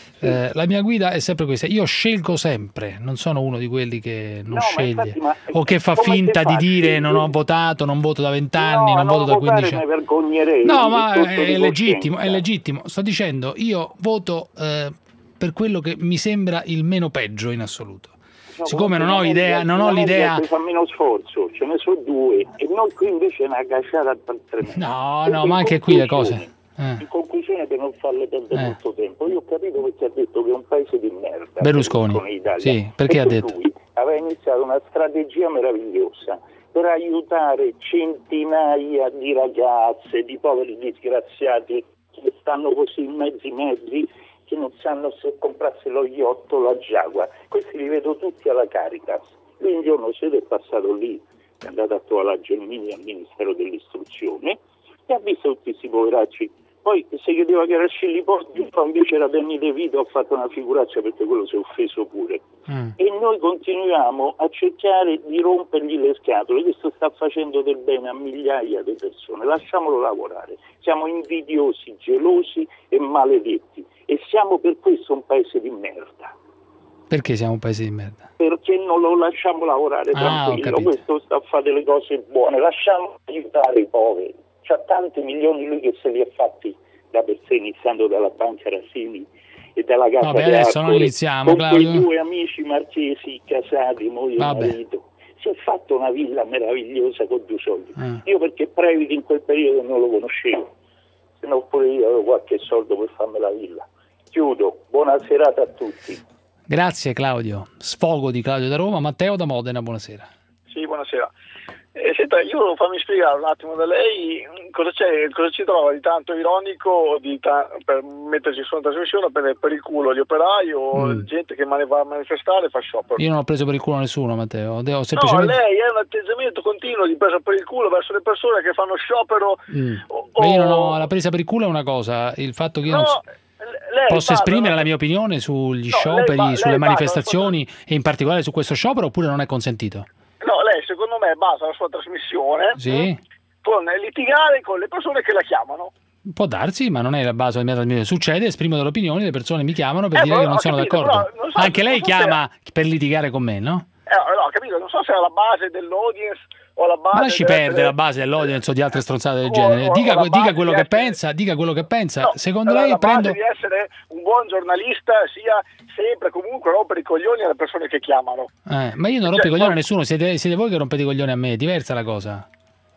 La mia guida è sempre questa: io scelgo sempre, non sono uno di quelli che non sceglie o che fa finta di dire non ho votato, non voto da 20 anni, non voto da 15 anni. Mi vergognerei. No, ma è legittimo. Sto dicendo, io voto per quello che mi sembra il meno peggio in assoluto. Siccome non ho l'idea. Fa meno sforzo, ce ne sono due e noi qui invece una cacciata tremenda. No, ma anche qui le cose. In conclusione, per non farle perdere molto tempo, io ho capito perché ha detto che è un paese di merda. Berlusconi. Sì, perché ha detto? Lui aveva iniziato una strategia meravigliosa per aiutare centinaia di ragazze, di poveri disgraziati che stanno così mezzi che non sanno se comprarsi lo yacht o la Jaguar. Questi li vedo tutti alla Caritas. Lui un giorno è passato lì, è andato a trovare la Gelmini al Ministero dell'Istruzione e ha visto tutti questi poveracci. Poi si chiedeva che era Scillipotti, invece era Danny De Vito, ha fatto una figuraccia perché quello si è offeso pure. E noi continuiamo a cercare di rompergli le scatole. Questo sta facendo del bene a migliaia di persone. Lasciamolo lavorare. Siamo invidiosi, gelosi e maledetti. E siamo per questo un paese di merda. Perché siamo un paese di merda? Perché non lo lasciamo lavorare tranquillo. Questo sta a fare delle cose buone. Lasciamo aiutare i poveri. C'ha tanti milioni lui che se li ha fatti da per sé, iniziando dalla Banca Rassini e dalla Casa Vabbè, adesso non iniziamo, con Claudio. quei due amici marchesi casati, moglie e marito. Si è fatto una villa meravigliosa con due soldi. Io perché Previti in quel periodo non lo conoscevo, se no pure io avevo qualche soldo per farmi la villa. Chiudo, buona serata a tutti. Grazie Claudio. Sfogo di Claudio da Roma. Matteo da Modena, buonasera. Sì, buonasera. Senta, io fammi spiegare un attimo da lei cosa ci trova di tanto ironico per metterci su una trasmissione per il culo gli operai o gente che va a manifestare e fa sciopero. Io non ho preso per il culo nessuno, Matteo. No, lei è un atteggiamento continuo di presa per il culo verso le persone che fanno sciopero. Io non ho la presa per il culo, è una cosa, il fatto che io non posso esprimere la mia opinione sugli scioperi, sulle manifestazioni e in particolare su questo sciopero, oppure non è consentito? No, lei secondo me basa la sua trasmissione con litigare con le persone che la chiamano. Può darsi, ma non è la base della mia trasmissione. Succede, esprimo delle opinioni, le persone mi chiamano per dire che non sono d'accordo. Anche lei chiama per litigare con me, no? No, capito, non so se è la base dell'audience o la base... Ma lasci perdere la base dell'audience o di altre stronzate del genere. Dica quello che pensa, dica quello che pensa. No, secondo lei la prendo... base di essere un buon giornalista sia sempre comunque rompere i coglioni alle persone che chiamano. Ma io non rompo i coglioni a nessuno, siete voi che rompete i coglioni a me, è diversa la cosa.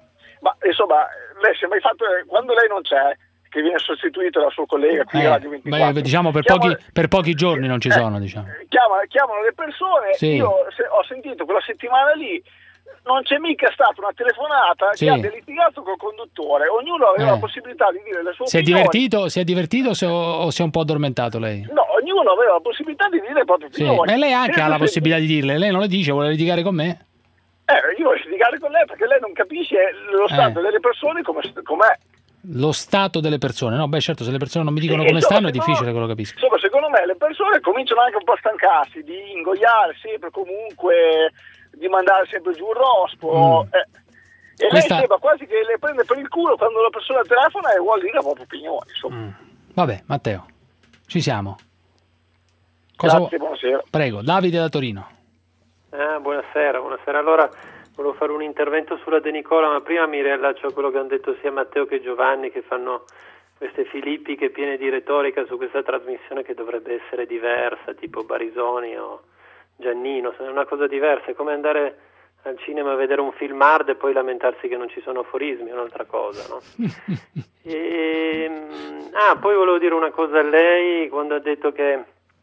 Ma insomma, lei si è mai fatto, quando lei non c'è, che viene sostituito dal suo collega qui a Radio 24. Diciamo per pochi giorni non ci sono, diciamo. Chiamano le persone, io ho sentito quella settimana lì, non c'è mica stata una telefonata che abbia litigato col conduttore, ognuno aveva la possibilità di dire le sue opinioni. Si è divertito o si è un po' addormentato lei? No, ognuno aveva la possibilità di dire le proprie opinioni. E lei anche ha la possibilità di dirle, lei non le dice, vuole litigare con me? Io voglio litigare con lei perché lei non capisce lo stato delle persone com'è. Lo stato delle persone, no? Beh, certo, se le persone non mi dicono come stanno è difficile che lo capisco. Insomma, secondo me le persone cominciano anche un po' a stancarsi di ingoiare sempre comunque, di mandare sempre giù il rospo. E lei sembra quasi che le prende per il culo quando la persona telefona e vuole dire la propria opinione. Vabbè, Matteo, ci siamo. Grazie, buonasera. Prego, Davide da Torino. Buonasera. Allora, volevo fare un intervento sulla De Nicola, ma prima mi riallaccio a quello che hanno detto sia Matteo che Giovanni, che fanno queste filippiche piene di retorica su questa trasmissione che dovrebbe essere diversa, tipo Barisoni o Giannino, è una cosa diversa, è come andare al cinema a vedere un film hard e poi lamentarsi che non ci sono aforismi, è un'altra cosa, no? Poi volevo dire una cosa a lei, quando ha detto che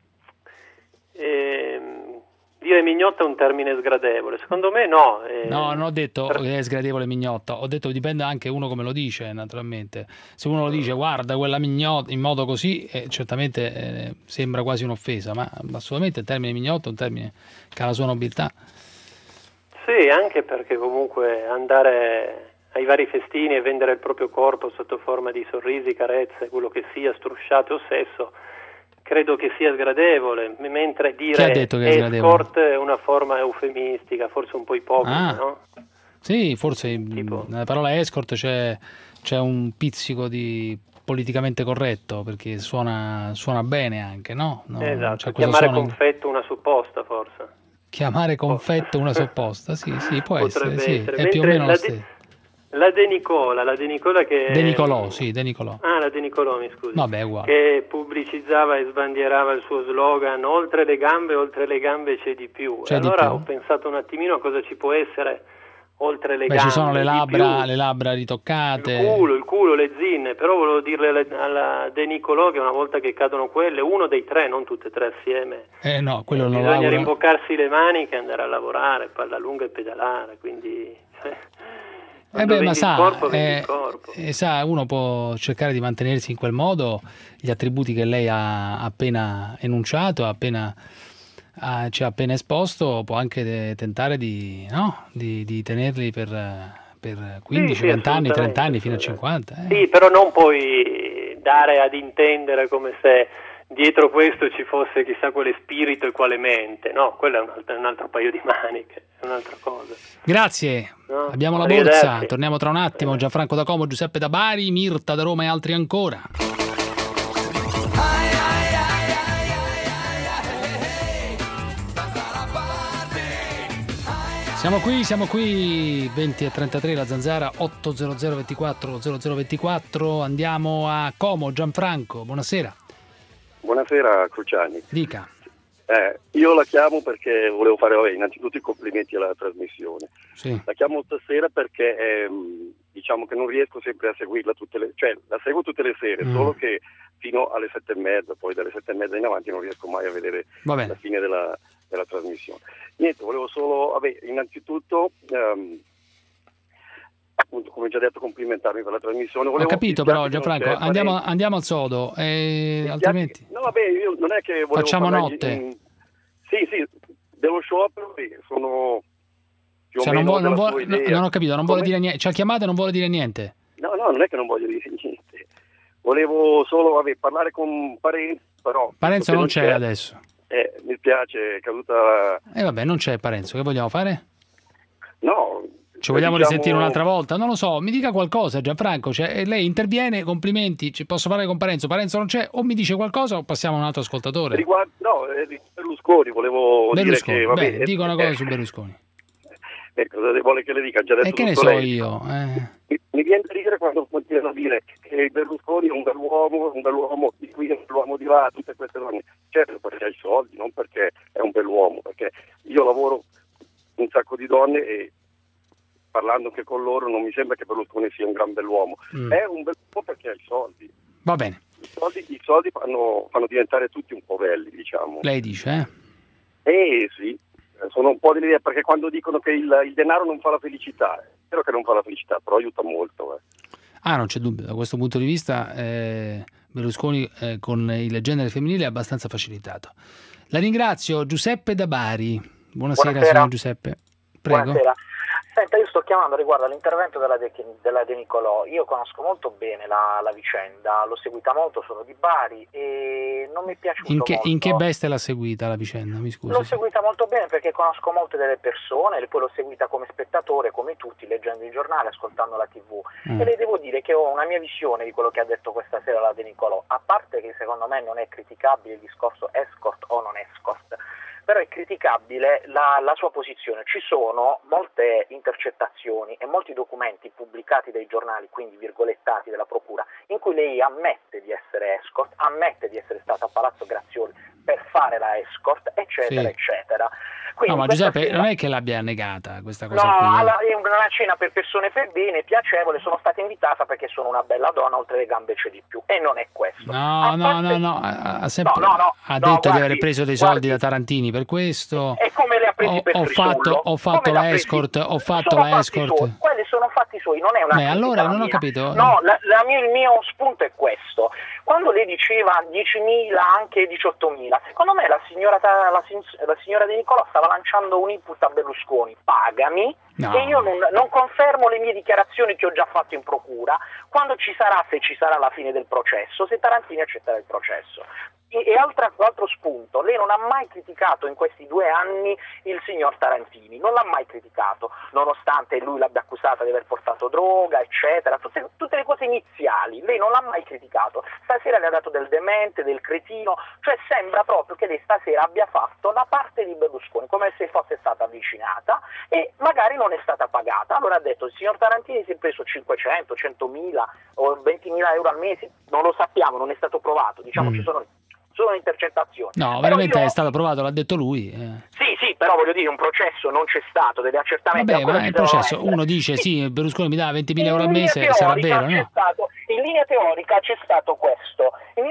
dire mignotta è un termine sgradevole, secondo me no. No, non ho detto che è sgradevole mignotta, ho detto che dipende anche uno come lo dice, naturalmente. Se uno lo dice guarda quella mignotta in modo così, certamente sembra quasi un'offesa, ma assolutamente il termine mignotta è un termine che ha la sua nobiltà. Sì, anche perché comunque andare ai vari festini e vendere il proprio corpo sotto forma di sorrisi, carezze, quello che sia, strusciate o sesso, credo che sia sgradevole, mentre dire escort è una forma eufemistica, forse un po' ipocrita, no? Sì, forse nella parola escort c'è un pizzico di politicamente corretto, perché suona bene anche, no? Esatto, chiamare confetto una supposta forse. Chiamare confetto una supposta, sì, può potrebbe essere. È più o meno lo stesso. La De Nicola che... De Nicolò, sì, De Nicolò. La De Nicolò, mi scusi. Vabbè, uguale. Che pubblicizzava e sbandierava il suo slogan oltre le gambe c'è di più. Ho pensato un attimino a cosa ci può essere oltre le gambe. Ci sono le labbra ritoccate. Il culo, le zinne, però volevo dirle alla De Nicolò che una volta che cadono quelle, uno dei tre, non tutte e tre assieme, quello non bisogna rimboccarsi le maniche e andare a lavorare, palla lunga e pedalare, quindi... ma sa, uno può cercare di mantenersi in quel modo, gli attributi che lei ha appena enunciato, ci ha appena esposto, può anche tentare di tenerli per 15, 20 anni, 30 anni, fino a 50. Sì, però non puoi dare ad intendere come se dietro questo ci fosse chissà quale spirito e quale mente, no, quello è un altro paio di maniche, è un'altra cosa. Grazie, no? Abbiamo la borsa, torniamo tra un attimo. Gianfranco da Como, Giuseppe da Bari, Mirta da Roma e altri ancora. Siamo qui 20:33, la Zanzara 800 24 0024. Andiamo a Como. Gianfranco, buonasera. Buonasera Cruciani. Dica. Io la chiamo perché volevo fare innanzitutto i complimenti alla trasmissione. Sì. La chiamo stasera perché diciamo che non riesco sempre a seguirla la seguo tutte le sere, solo che fino alle 7:30, poi dalle 7:30 in avanti non riesco mai a vedere la fine della trasmissione. Niente, volevo solo, innanzitutto appunto, come già detto, complimentarmi per la trasmissione. Ho capito, però Gianfranco, andiamo al sodo, altrimenti no, io non è che volevo facciamo notte. Sì, dello sciopero sono più o meno non ho capito, non vuole dire niente, ci ha chiamato e non vuole dire niente. No, non è che non voglio dire niente, volevo solo parlare con Parenzo, però Parenzo non c'è adesso. Mi spiace, è caduta. Vabbè, non c'è Parenzo, che vogliamo fare? No, ci vogliamo risentire un'altra volta? Non lo so, mi dica qualcosa Gianfranco, lei interviene, complimenti, posso parlare con Parenzo non c'è, o mi dice qualcosa o passiamo a un altro ascoltatore? Berlusconi, volevo dire che dico una cosa su Berlusconi. Cosa vuole che le dica? Già detto che ne so lei. Io? Mi viene da ridere quando continuano a dire che Berlusconi è un bell'uomo di qui, un bell'uomo di là, tutte queste donne. Certo, perché ha i soldi, non perché è un bell'uomo, perché io lavoro un sacco di donne e parlando anche con loro non mi sembra che Berlusconi sia un gran bell'uomo. È un bell'uomo perché ha i soldi. Va bene. I soldi fanno diventare tutti un po' belli, diciamo. Lei dice, sì, sono un po' dell'idea, perché quando dicono che il denaro non fa la felicità, è vero che non fa la felicità, però aiuta molto. Non c'è dubbio, da questo punto di vista Berlusconi con il genere femminile è abbastanza facilitato. La ringrazio. Giuseppe da Bari. Buonasera. Signor Giuseppe. Prego. Buonasera. Senta, io sto chiamando riguardo all'intervento della De Nicolò. Io conosco molto bene la vicenda, l'ho seguita molto, sono di Bari e non mi è piaciuto molto. In che veste l'ha seguita la vicenda? Mi scusi. L'ho seguita molto bene perché conosco molte delle persone, poi l'ho seguita come spettatore, come tutti, leggendo i giornali, ascoltando la TV. E le devo dire che ho una mia visione di quello che ha detto questa sera la De Nicolò, a parte che secondo me non è criticabile il discorso escort o non escort, però è criticabile la sua posizione. Ci sono molte intercettazioni e molti documenti pubblicati dai giornali, quindi virgolettati della procura, in cui lei ammette di essere escort, ammette di essere stata a Palazzo Grazioli per fare la escort, eccetera, eccetera. Quindi no, ma Giuseppe, sera... non è che l'abbia negata questa cosa no, qui. È una cena per persone per bene, piacevole, sono stata invitata perché sono una bella donna, oltre le gambe c'è di più, e non è questo. No, ha sempre ha detto di aver preso dei soldi da Tarantini per questo. E come le ha presi per Frisullo? Ho fatto la escort, Quelli sono fatti suoi, non è una allora non ho capito. No, il mio spunto è questo. Quando lei diceva 10.000, anche 18.000, secondo me la signora De Nicolò stava lanciando un input a Berlusconi: pagami, e io non confermo le mie dichiarazioni che ho già fatto in procura, quando ci sarà, se ci sarà la fine del processo, se Tarantini accetterà il processo. E altro spunto, lei non ha mai criticato in questi 2 anni il signor Tarantini, non l'ha mai criticato, nonostante lui l'abbia accusata di aver portato droga, eccetera, tutte le cose iniziali, lei non l'ha mai criticato. Stasera le ha dato del demente, del cretino, cioè sembra proprio che lei stasera abbia fatto la parte di Berlusconi, come se fosse stata avvicinata e magari non è stata pagata. Allora ha detto: il signor Tarantini si è preso 500, 100.000 o 20.000 euro al mese, non lo sappiamo, non è stato provato, diciamo ci sono intercettazioni. No, veramente è stato provato, l'ha detto lui. Sì, però voglio dire, un processo non c'è stato, degli accertamenti. Vabbè, ma il processo, uno dice sì, Berlusconi mi dà 20.000 euro al mese, sarà vero, no? In linea teorica c'è stato questo.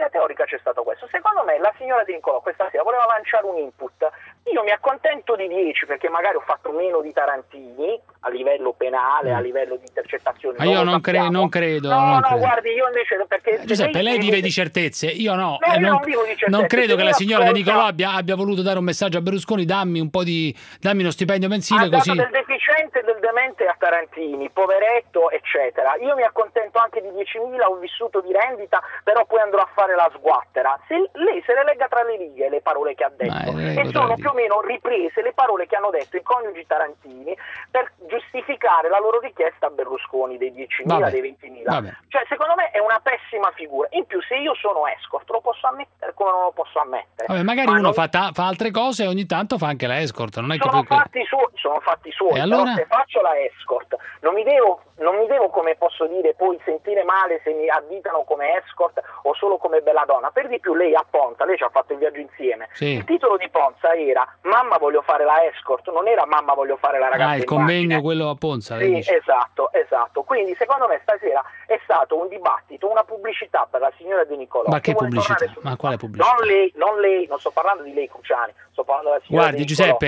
Secondo me la signora De Nicolò questa sera voleva lanciare un input. Io mi accontento di 10 perché magari ho fatto meno di Tarantini a livello penale, a livello di intercettazioni. Ma io non credo. No, guardi, io invece perché Giuseppe, lei vive di certezze, io no. Non credo che la signora De Nicolò abbia voluto dare un messaggio a Berlusconi: dammi uno stipendio mensile, così. Ha dato del deficiente e del demente a Tarantini, poveretto, eccetera. Io mi accontento anche di 10.000, ho vissuto di rendita, però poi andrò a fare la sguattera. Lei se le legga tra le righe le parole che ha detto, e sono più o meno riprese le parole che hanno detto i coniugi Tarantini per giustificare la loro richiesta a Berlusconi dei 10.000, dei 20.000. Cioè, secondo me è una pessima figura. In più, se io sono escort, lo posso ammettere come non lo posso ammettere. Magari uno fa altre cose e ogni tanto fa anche la escort. Non è sono fatti suoi. E allora? Però se faccio la escort non mi devo, come posso dire, poi sentire male se mi additano come escort o solo come bella donna. Per di più, lei a Ponza, lei ci ha fatto il viaggio insieme. Il titolo di Ponza era "Mamma voglio fare la escort", non era "Mamma voglio fare la ragazza". Il convegno quello a Ponza. Sì, esatto. Quindi secondo me stasera è stato un dibattito, una pubblicità per la signora De Nicolò. Ma che pubblicità? Ma quale pubblicità? Non lei, non sto parlando di lei, Cruciani, sto parlando della signora De Nicolò. Giuseppe,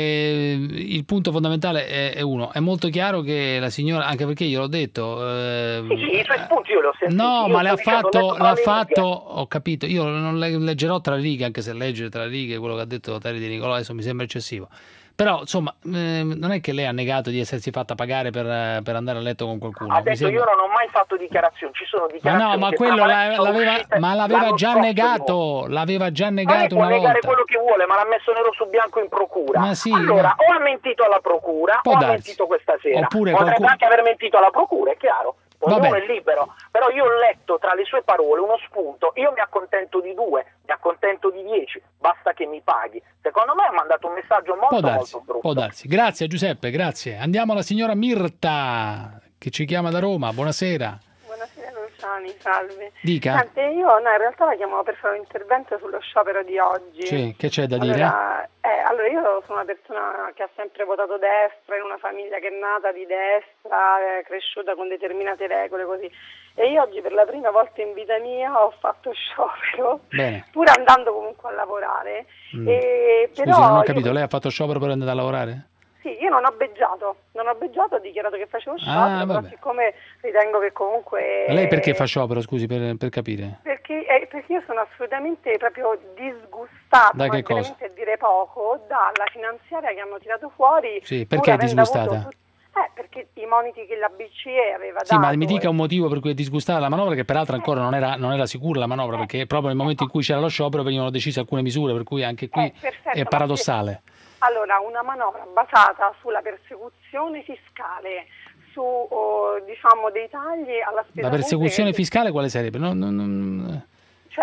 il punto fondamentale è uno, è molto chiaro che la signora, anche perché gliel'ho detto... i suoi spunti io li ho sentiti. No, ma l'ha fatto, ho capito, io non leggerò tra le righe, anche se leggere tra le righe quello che ha detto Terry De Nicolò adesso mi sembra eccessivo. Però, insomma, non è che lei ha negato di essersi fatta pagare per andare a letto con qualcuno. Ha detto: io non ho mai fatto dichiarazioni, ci sono dichiarazioni. Ma quello l'aveva già negato. L'aveva già negato una volta. Può negare quello che vuole, ma l'ha messo nero su bianco in procura. Allora, o ha mentito alla procura, o ha mentito questa sera. Potrebbe anche aver mentito alla procura, è chiaro. Ognuno è libero, però io ho letto tra le sue parole uno spunto. Io mi accontento di 2, mi accontento di 10, basta che mi paghi. Secondo me ha mandato un messaggio molto brutto. Può darsi. Grazie Giuseppe, grazie. Andiamo alla signora Mirta che ci chiama da Roma. Buonasera. Buonasera Luciani, salve. Dica. Senti, io in realtà la chiamavo per fare un intervento sullo sciopero di oggi. Sì, che c'è da dire? Allora io sono una persona che ha sempre votato destra, in una famiglia che è nata di destra, è cresciuta con determinate regole così. E io oggi per la prima volta in vita mia ho fatto sciopero, pur andando comunque a lavorare. Scusi, non ho capito, lei ha fatto sciopero per andare a lavorare? Sì, io non ho beggiato, ho dichiarato che facevo sciopero, però siccome ritengo che comunque... Ma lei perché fa sciopero, scusi, per capire? Perché io sono assolutamente proprio disgustata, da che cosa? A dire poco, dalla finanziaria che hanno tirato fuori. Sì, perché è disgustata? Perché i moniti che la BCE aveva dato... Sì, ma mi dica un motivo per cui è disgustata la manovra, che peraltro ancora non era sicura la manovra, perché proprio nel momento in cui c'era lo sciopero venivano decise alcune misure, per cui anche qui è paradossale. Allora, una manovra basata sulla persecuzione fiscale, su diciamo dei tagli alla spesa pubblica. La persecuzione fiscale quale sarebbe? Cioè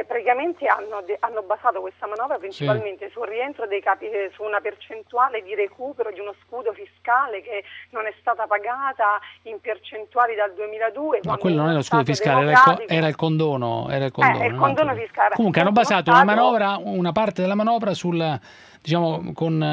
praticamente hanno basato questa manovra principalmente sul rientro dei capi, su una percentuale di recupero di uno scudo fiscale che non è stata pagata in percentuali dal 2002. Ma quello non è lo scudo fiscale, era il condono. Era il condono fiscale. Comunque hanno basato una parte della manovra sul, diciamo,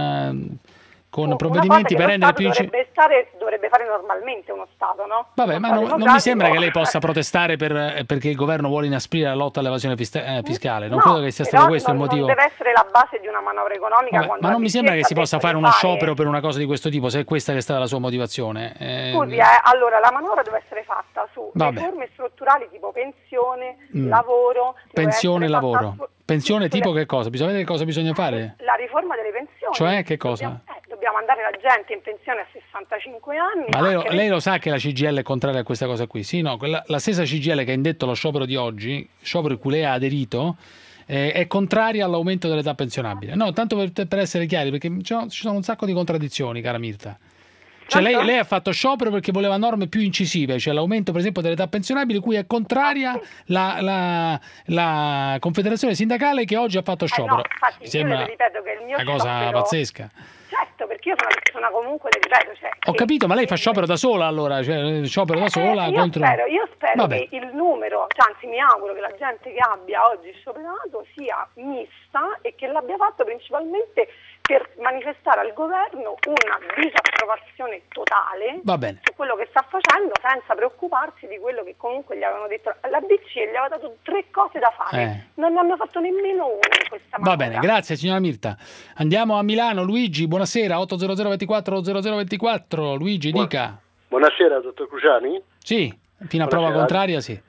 con provvedimenti per rendere più dovrebbe fare normalmente uno Stato, no? Vabbè, ma non mi sembra che lei possa protestare perché il governo vuole inasprire la lotta all'evasione fiscale. Non credo che sia stato questo il motivo. Non deve essere la base di una manovra economica. Vabbè, ma non mi sembra che si possa fare uno sciopero per una cosa di questo tipo, se è questa che è stata la sua motivazione. Scusi, allora la manovra deve essere fatta su riforme strutturali tipo pensione, lavoro. Pensione e lavoro. Pensione tipo che cosa? Bisogna vedere cosa bisogna fare? La riforma delle pensioni. Cioè che cosa? Dobbiamo mandare la gente in pensione a 65 anni. Ma lei lo sa che la CGIL è contraria a questa cosa qui? Sì, no? La stessa CGIL che ha indetto lo sciopero di oggi, sciopero cui lei ha aderito, è contraria all'aumento dell'età pensionabile. No, tanto per essere chiari, perché ci sono un sacco di contraddizioni, cara Mirta. Cioè lei ha fatto sciopero perché voleva norme più incisive, cioè l'aumento per esempio dell'età pensionabile, cui è contraria la Confederazione Sindacale che oggi ha fatto sciopero. No, infatti, mi sembra ripeto che il mio una cosa pazzesca. Certo, perché io sono una persona comunque, ripeto. Ho capito, ma lei fa sciopero da sola allora? Cioè, sciopero da sola contro... Io spero che il numero, cioè, anzi mi auguro che la gente che abbia oggi scioperato sia mista e che l'abbia fatto principalmente per manifestare al governo una disapprovazione totale su quello che sta facendo, senza preoccuparsi di quello che comunque gli avevano detto. La BCE gli aveva dato 3 cose da fare, non ne hanno fatto nemmeno una in questa manovra. Va bene, grazie signora Mirta. Andiamo a Milano. Luigi, buonasera, 800 24 0024. Luigi, dica. Buonasera, dottor Cruciani. Sì, fino a prova contraria, sì.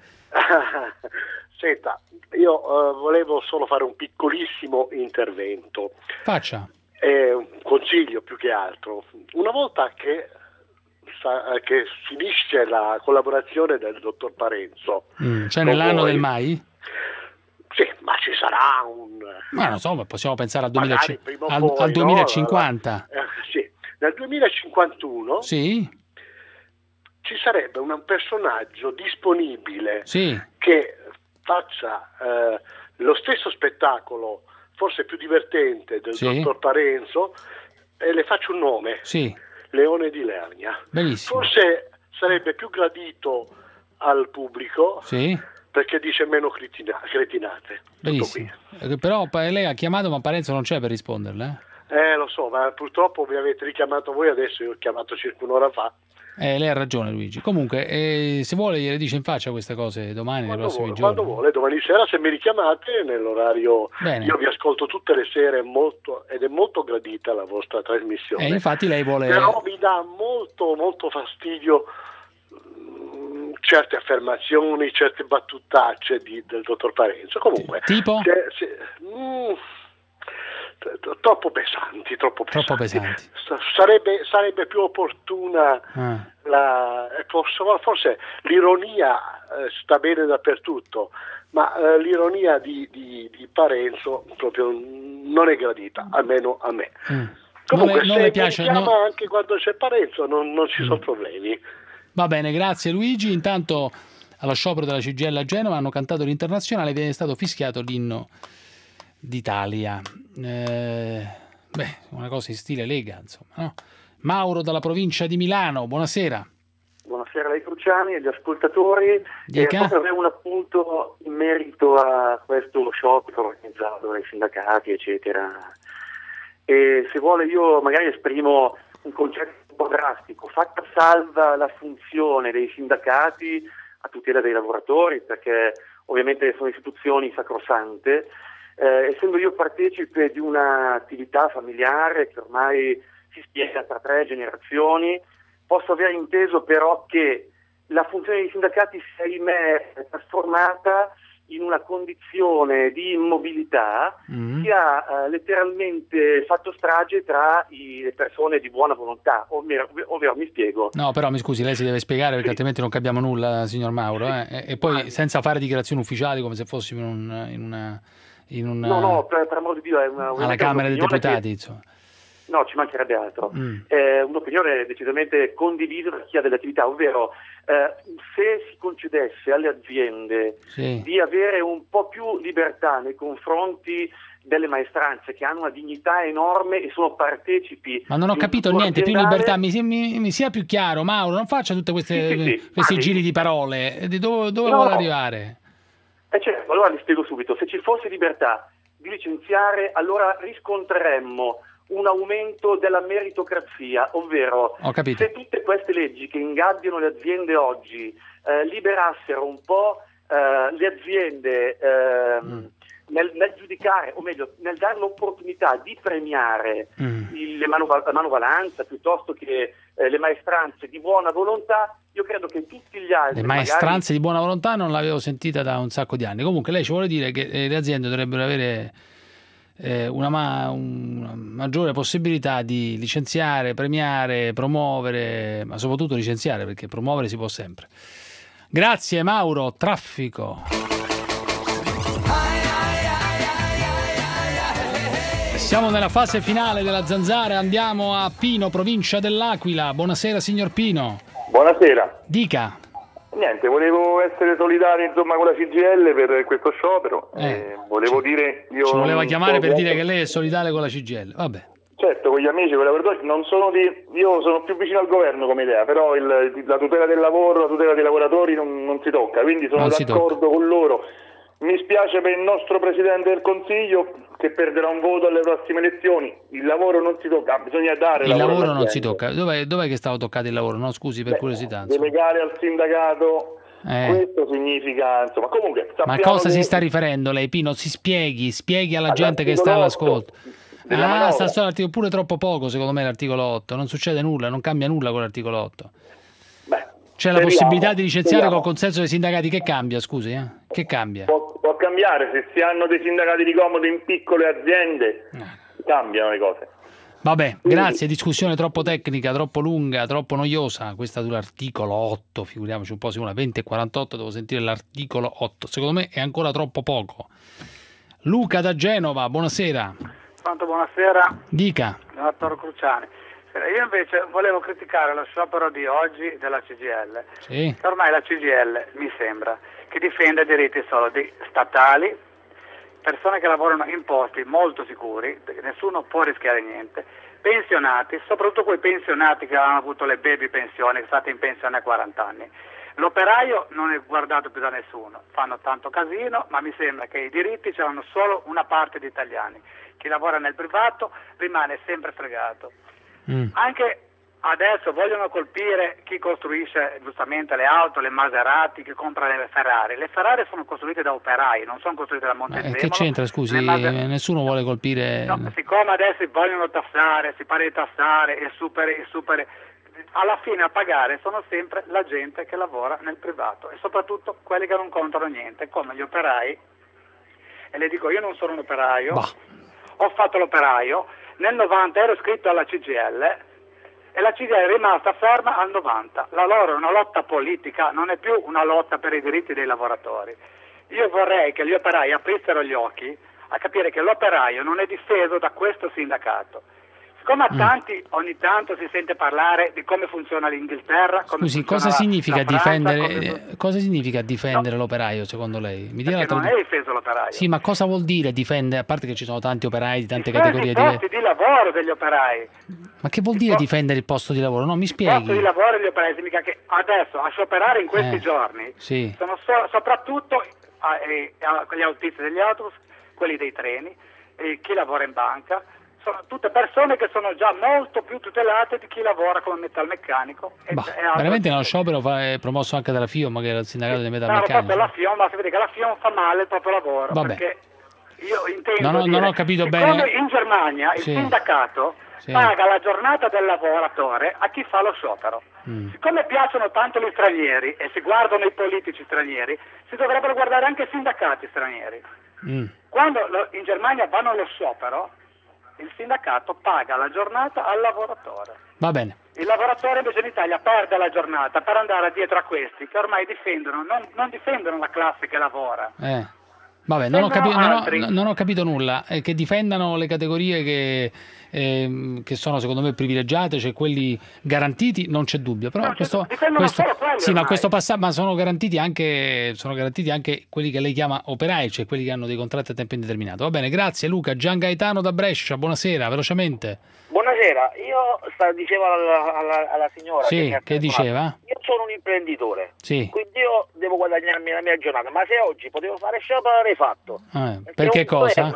Senta, io volevo solo fare un piccolissimo intervento. Faccia. Un consiglio più che altro. Una volta che finisce la collaborazione del dottor Parenzo, cioè nell'anno del MAI? Sì, ma ci sarà ma non so, possiamo pensare al 2050. Sì, nel 2051 sì, ci sarebbe un personaggio disponibile sì, che faccia lo stesso spettacolo, forse più divertente, del dottor Parenzo, e le faccio un nome, Leone di Lernia. Benissimo. Forse sarebbe più gradito al pubblico, perché dice meno cretinate. Benissimo. Però lei ha chiamato, ma Parenzo non c'è per risponderle. Lo so, ma purtroppo mi avete richiamato voi adesso, io ho chiamato circa un'ora fa. Lei ha ragione, Luigi. Comunque, se vuole gliele dice in faccia queste cose domani, nei prossimi giorni. Quando vuole, domani sera, se mi richiamate nell'orario. Bene. Io vi ascolto tutte le sere ed è molto gradita la vostra trasmissione. Infatti lei vuole... Però mi dà molto, molto fastidio certe affermazioni, certe battutacce del dottor Parenzo. Comunque... Tipo? Troppo pesanti. Sarebbe più opportuna forse l'ironia sta bene dappertutto, ma l'ironia di Parenzo proprio non è gradita, almeno a me. Comunque non le piace, anche quando c'è Parenzo non ci sono problemi. Va bene, grazie Luigi. Intanto allo sciopero della CGIL a Genova hanno cantato l'Internazionale, viene stato fischiato l'inno d'Italia. Una cosa in stile Lega, insomma, no? Mauro dalla provincia di Milano, buonasera. Buonasera a lei Cruciani e agli ascoltatori. Proprio avevo un appunto in merito a questo sciopero organizzato dai sindacati, eccetera. E se vuole io magari esprimo un concetto un po' drastico, fatta salva la funzione dei sindacati a tutela dei lavoratori, perché ovviamente sono istituzioni sacrosante. Essendo io partecipe di un'attività familiare che ormai si spiega tra 3 generazioni, posso aver inteso però che la funzione dei sindacati si è, ahimè, trasformata in una condizione di immobilità che ha letteralmente fatto strage tra le persone di buona volontà, ovvero mi spiego. No, però mi scusi, lei si deve spiegare perché altrimenti non capiamo nulla, signor Mauro, e poi senza fare dichiarazioni ufficiali come se fossimo No, per amor di Dio, è alla Camera dei Deputati, insomma. No, ci mancherebbe altro. È un'opinione decisamente condivisa da chi ha delle attività, ovvero se si concedesse alle aziende di avere un po' più libertà nei confronti delle maestranze, che hanno una dignità enorme e sono partecipi. Ma non ho capito niente, più libertà, mi sia più chiaro, Mauro, non faccia tutte questi giri di parole, di dove vuole arrivare? Certo, allora vi spiego subito, se ci fosse libertà di licenziare, allora riscontreremmo un aumento della meritocrazia, ovvero se tutte queste leggi che ingabbiano le aziende oggi liberassero un po' le aziende nel giudicare, o meglio, nel dare l'opportunità di premiare la manovalanza piuttosto che le maestranze di buona volontà, io credo che tutti gli altri... Le maestranze di buona volontà non l'avevo sentita da un sacco di anni. Comunque lei ci vuole dire che le aziende dovrebbero avere una maggiore possibilità di licenziare, premiare, promuovere, ma soprattutto licenziare, perché promuovere si può sempre. Grazie Mauro. Traffico. Siamo nella fase finale della Zanzara, andiamo a Pino, provincia dell'Aquila. Buonasera signor Pino. Buonasera. Dica. Niente, volevo essere solidario insomma con la CGIL per questo sciopero. Volevo dire... Ci voleva chiamare per dire che lei è solidale con la CGIL, vabbè. Certo, con gli amici, con i lavoratori, io sono più vicino al governo come idea, però la tutela del lavoro, la tutela dei lavoratori non si tocca, quindi sono d'accordo con loro. Mi spiace per il nostro Presidente del Consiglio che perderà un voto alle prossime elezioni. Il lavoro non si tocca, bisogna dare il lavoro non si tocca. Dov'è che stava toccato il lavoro? No, scusi per curiosità. Delegare al sindacato, questo significa, insomma, comunque... Ma cosa si sta riferendo lei, Pino? Si spieghi alla gente che sta all'ascolto. Sta solo l'articolo, pure troppo poco secondo me l'articolo 8, non succede nulla, non cambia nulla con l'articolo 8. C'è la possibilità di licenziare col consenso dei sindacati, che cambia, scusi? Che cambia? Può cambiare, se si hanno dei sindacati di comodo in piccole aziende, cambiano le cose. Vabbè, grazie, discussione troppo tecnica, troppo lunga, troppo noiosa, questa sull'articolo 8, figuriamoci un po', siamo alle 20:48, devo sentire l'articolo 8, secondo me è ancora troppo poco. Luca da Genova, buonasera. Pronto, buonasera. Dica. Dottor Cruciani. Io invece volevo criticare lo sciopero di oggi della CGIL. Sì. Ormai la CGIL mi sembra che difende diritti solo di statali, persone che lavorano in posti molto sicuri, perché nessuno può rischiare niente, pensionati, soprattutto quei pensionati che hanno avuto le baby pensioni, che sono stati in pensione a 40 anni. L'operaio non è guardato più da nessuno, fanno tanto casino, ma mi sembra che i diritti ce l'hanno solo una parte di italiani. Chi lavora nel privato rimane sempre fregato. Anche adesso vogliono colpire chi costruisce giustamente le auto, le Maserati, chi compra le Ferrari. Le Ferrari sono costruite da operai, non sono costruite da Montezemolo. Che c'entra, scusi? Nessuno vuole colpire... No, siccome adesso vogliono tassare, si parla di tassare e super, alla fine a pagare sono sempre la gente che lavora nel privato e soprattutto quelli che non contano niente, come gli operai. E le dico, io non sono un operaio, ho fatto l'operaio, nel 90 ero iscritto alla CGIL e la CGIL è rimasta ferma al 90. La loro è una lotta politica, non è più una lotta per i diritti dei lavoratori. Io vorrei che gli operai aprissero gli occhi a capire che l'operaio non è difeso da questo sindacato. Siccome a tanti ogni tanto si sente parlare di come funziona l'Inghilterra, come scusi, cosa significa difendere? Cosa significa difendere l'operaio secondo lei? Mi dia non è difeso l'operaio. Sì, ma cosa vuol dire difendere? A parte che ci sono tanti operai di tante categorie diverse. I posti di lavoro degli operai. Ma che vuol dire difendere il posto di lavoro? No, mi spieghi. Il posto di lavoro degli operai significa che adesso a scioperare in questi giorni sono soprattutto gli autisti degli autobus, quelli dei treni, chi lavora in banca. Sono tutte persone che sono già molto più tutelate di chi lavora come metalmeccanico. Veramente lo sciopero è promosso anche dalla FIOM, che era il sindacato dei metalmeccanici. La FIOM, ma si vede che la FIOM fa male il proprio lavoro. Vabbè. Perché io intendo non ho capito bene. In Germania il sindacato paga la giornata del lavoratore a chi fa lo sciopero. Siccome piacciono tanto gli stranieri e si guardano i politici stranieri, si dovrebbero guardare anche i sindacati stranieri. Quando in Germania vanno allo sciopero, il sindacato paga la giornata al lavoratore. Va bene. Il lavoratore invece in Italia perde la giornata per andare dietro a questi che ormai difendono, non difendono la classe che lavora. Vabbè, non ho capito nulla. Che difendano le categorie che sono secondo me privilegiate, cioè quelli garantiti, non c'è dubbio. Però questo passaggio, ma sono garantiti anche quelli che lei chiama operai, cioè quelli che hanno dei contratti a tempo indeterminato. Va bene, grazie Luca. Gian Gaetano da Brescia, buonasera, velocemente. Buonasera, io dicevo alla signora che diceva? Io sono un imprenditore, quindi io devo guadagnarmi la mia giornata, ma se oggi potevo fare sciopero l'avrei fatto. Per che cosa?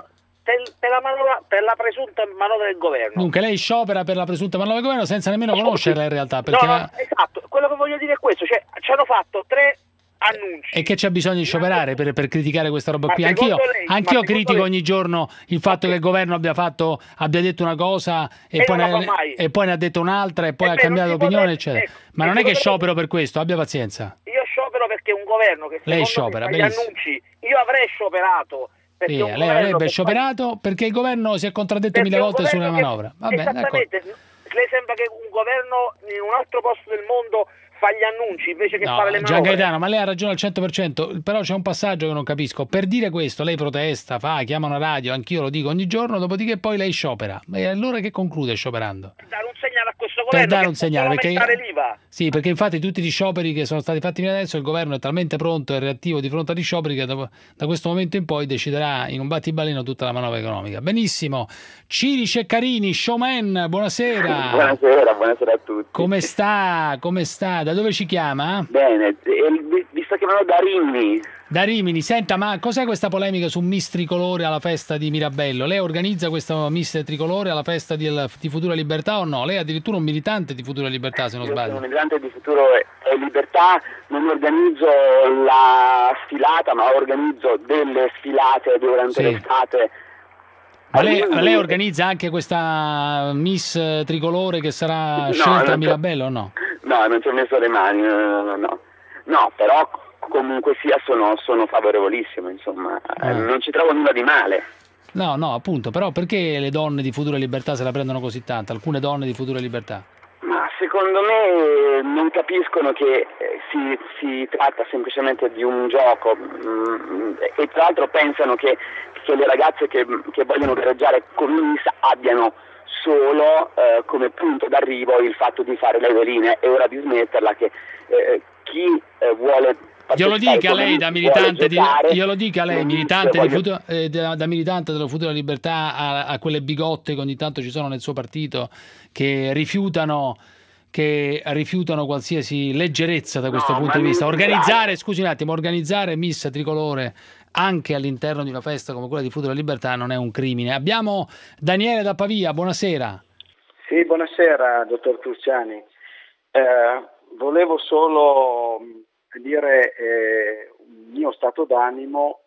Per la presunta manovra del governo. Dunque lei sciopera per la presunta manovra del governo senza nemmeno conoscerla in realtà, perché esatto, quello che voglio dire è questo, cioè ci hanno fatto 3 annunci. E che c'è bisogno di scioperare per criticare questa roba qui? Anch'io critico ogni giorno il fatto che il governo abbia detto una cosa e poi ne ha detto un'altra e poi ha cambiato opinione, eccetera. Ma non è che sciopero per questo, abbia pazienza. Io sciopero perché un governo che lei sciopera, gli annunci, io avrei scioperato. Lei avrebbe scioperato perché il governo si è contraddetto 1000 volte sulla manovra. Esattamente. Le sembra che un governo in un altro posto del mondo fa gli annunci invece che fare le manovre. Gian Gaetano, ma lei ha ragione al 100%, però c'è un passaggio che non capisco. Per dire questo lei protesta, chiama una radio, anch'io lo dico ogni giorno, dopodiché poi lei sciopera. E allora che conclude scioperando? Dare un segnale a questo governo, per dare un segnale, perché l'IVA. Sì, perché infatti tutti gli scioperi che sono stati fatti fino adesso il governo è talmente pronto e reattivo di fronte agli scioperi che da questo momento in poi deciderà in un battibaleno tutta la manovra economica. Benissimo. Cirice Carini, showman, buonasera. Buonasera a tutti. Come sta? Da dove ci chiama? Bene, vi sto chiamando da Rimini. Da Rimini. Senta, ma cos'è questa polemica su Miss Tricolore alla festa di Mirabello? Lei organizza questa Miss Tricolore alla festa di Futura Libertà o no? Lei è addirittura un militante di Futura Libertà, se non sbaglio. Sono un militante di Futuro e Libertà, non organizzo la sfilata, ma organizzo delle sfilate durante l'estate. Ma lei organizza anche questa Miss Tricolore che sarà scelta a Mirabello o no? No, non ci ho messo le mani, no, però comunque sia sono favorevolissimo, insomma, non ci trovo nulla di male. No, appunto, però perché le donne di Futura Libertà se la prendono così tanto, alcune donne di Futura Libertà? Ma secondo me non capiscono che si tratta semplicemente di un gioco e tra l'altro pensano che le ragazze che vogliono gareggiare con Miss abbiano solo come punto d'arrivo il fatto di fare le veline. È ora di smetterla, che chi vuole glielo dica lei da militante da militante della Futura Libertà a quelle bigotte che ogni tanto ci sono nel suo partito che rifiutano qualsiasi leggerezza da questo punto di vista. Organizzare Miss Tricolore anche all'interno di una festa come quella di Futura Libertà non è un crimine. Abbiamo Daniele da Pavia, buonasera. Sì, buonasera dottor Cruciani. Volevo solo dire un mio stato d'animo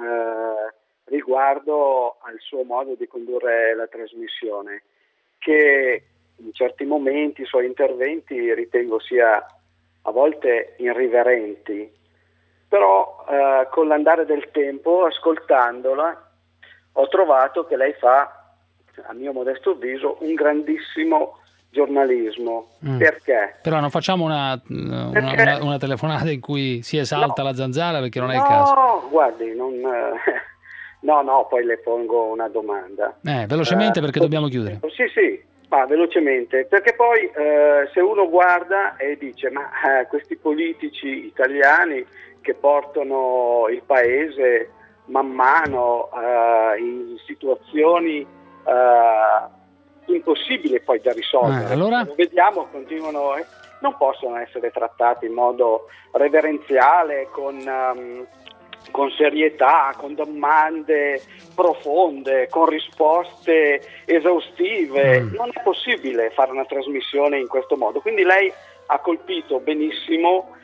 riguardo al suo modo di condurre la trasmissione, che in certi momenti i suoi interventi ritengo sia a volte irriverenti, però con l'andare del tempo, ascoltandola, ho trovato che lei fa, a mio modesto avviso, un grandissimo giornalismo. Perché? Però non facciamo una telefonata in cui si esalta la zanzara, perché non è il caso. No, guardi, no, poi le pongo una domanda. Velocemente perché dobbiamo chiudere. Sì, ma velocemente, perché poi se uno guarda e dice ma questi politici italiani che portano il paese man mano in situazioni impossibili poi da risolvere, allora? Lo vediamo, continuano, non possono essere trattati in modo reverenziale, con serietà, con domande profonde, con risposte esaustive. Non è possibile fare una trasmissione in questo modo. Quindi lei ha colpito benissimo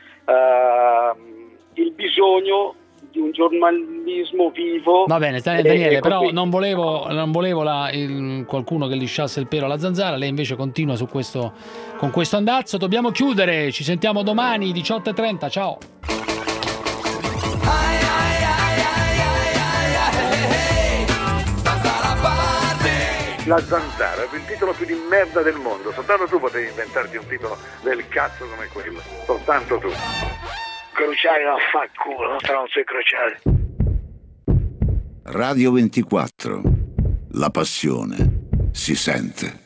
il bisogno di un giornalismo vivo. Va bene, Daniele, però non volevo qualcuno che lisciasse il pelo alla zanzara. Lei invece continua con questo andazzo. Dobbiamo chiudere, ci sentiamo domani 18:30, ciao. La zanzara è il titolo più di merda del mondo. Soltanto tu potevi inventarti un titolo del cazzo come quello. Soltanto tu. Cruciani, no, fa culo, non sei Cruciani. Radio 24. La passione si sente.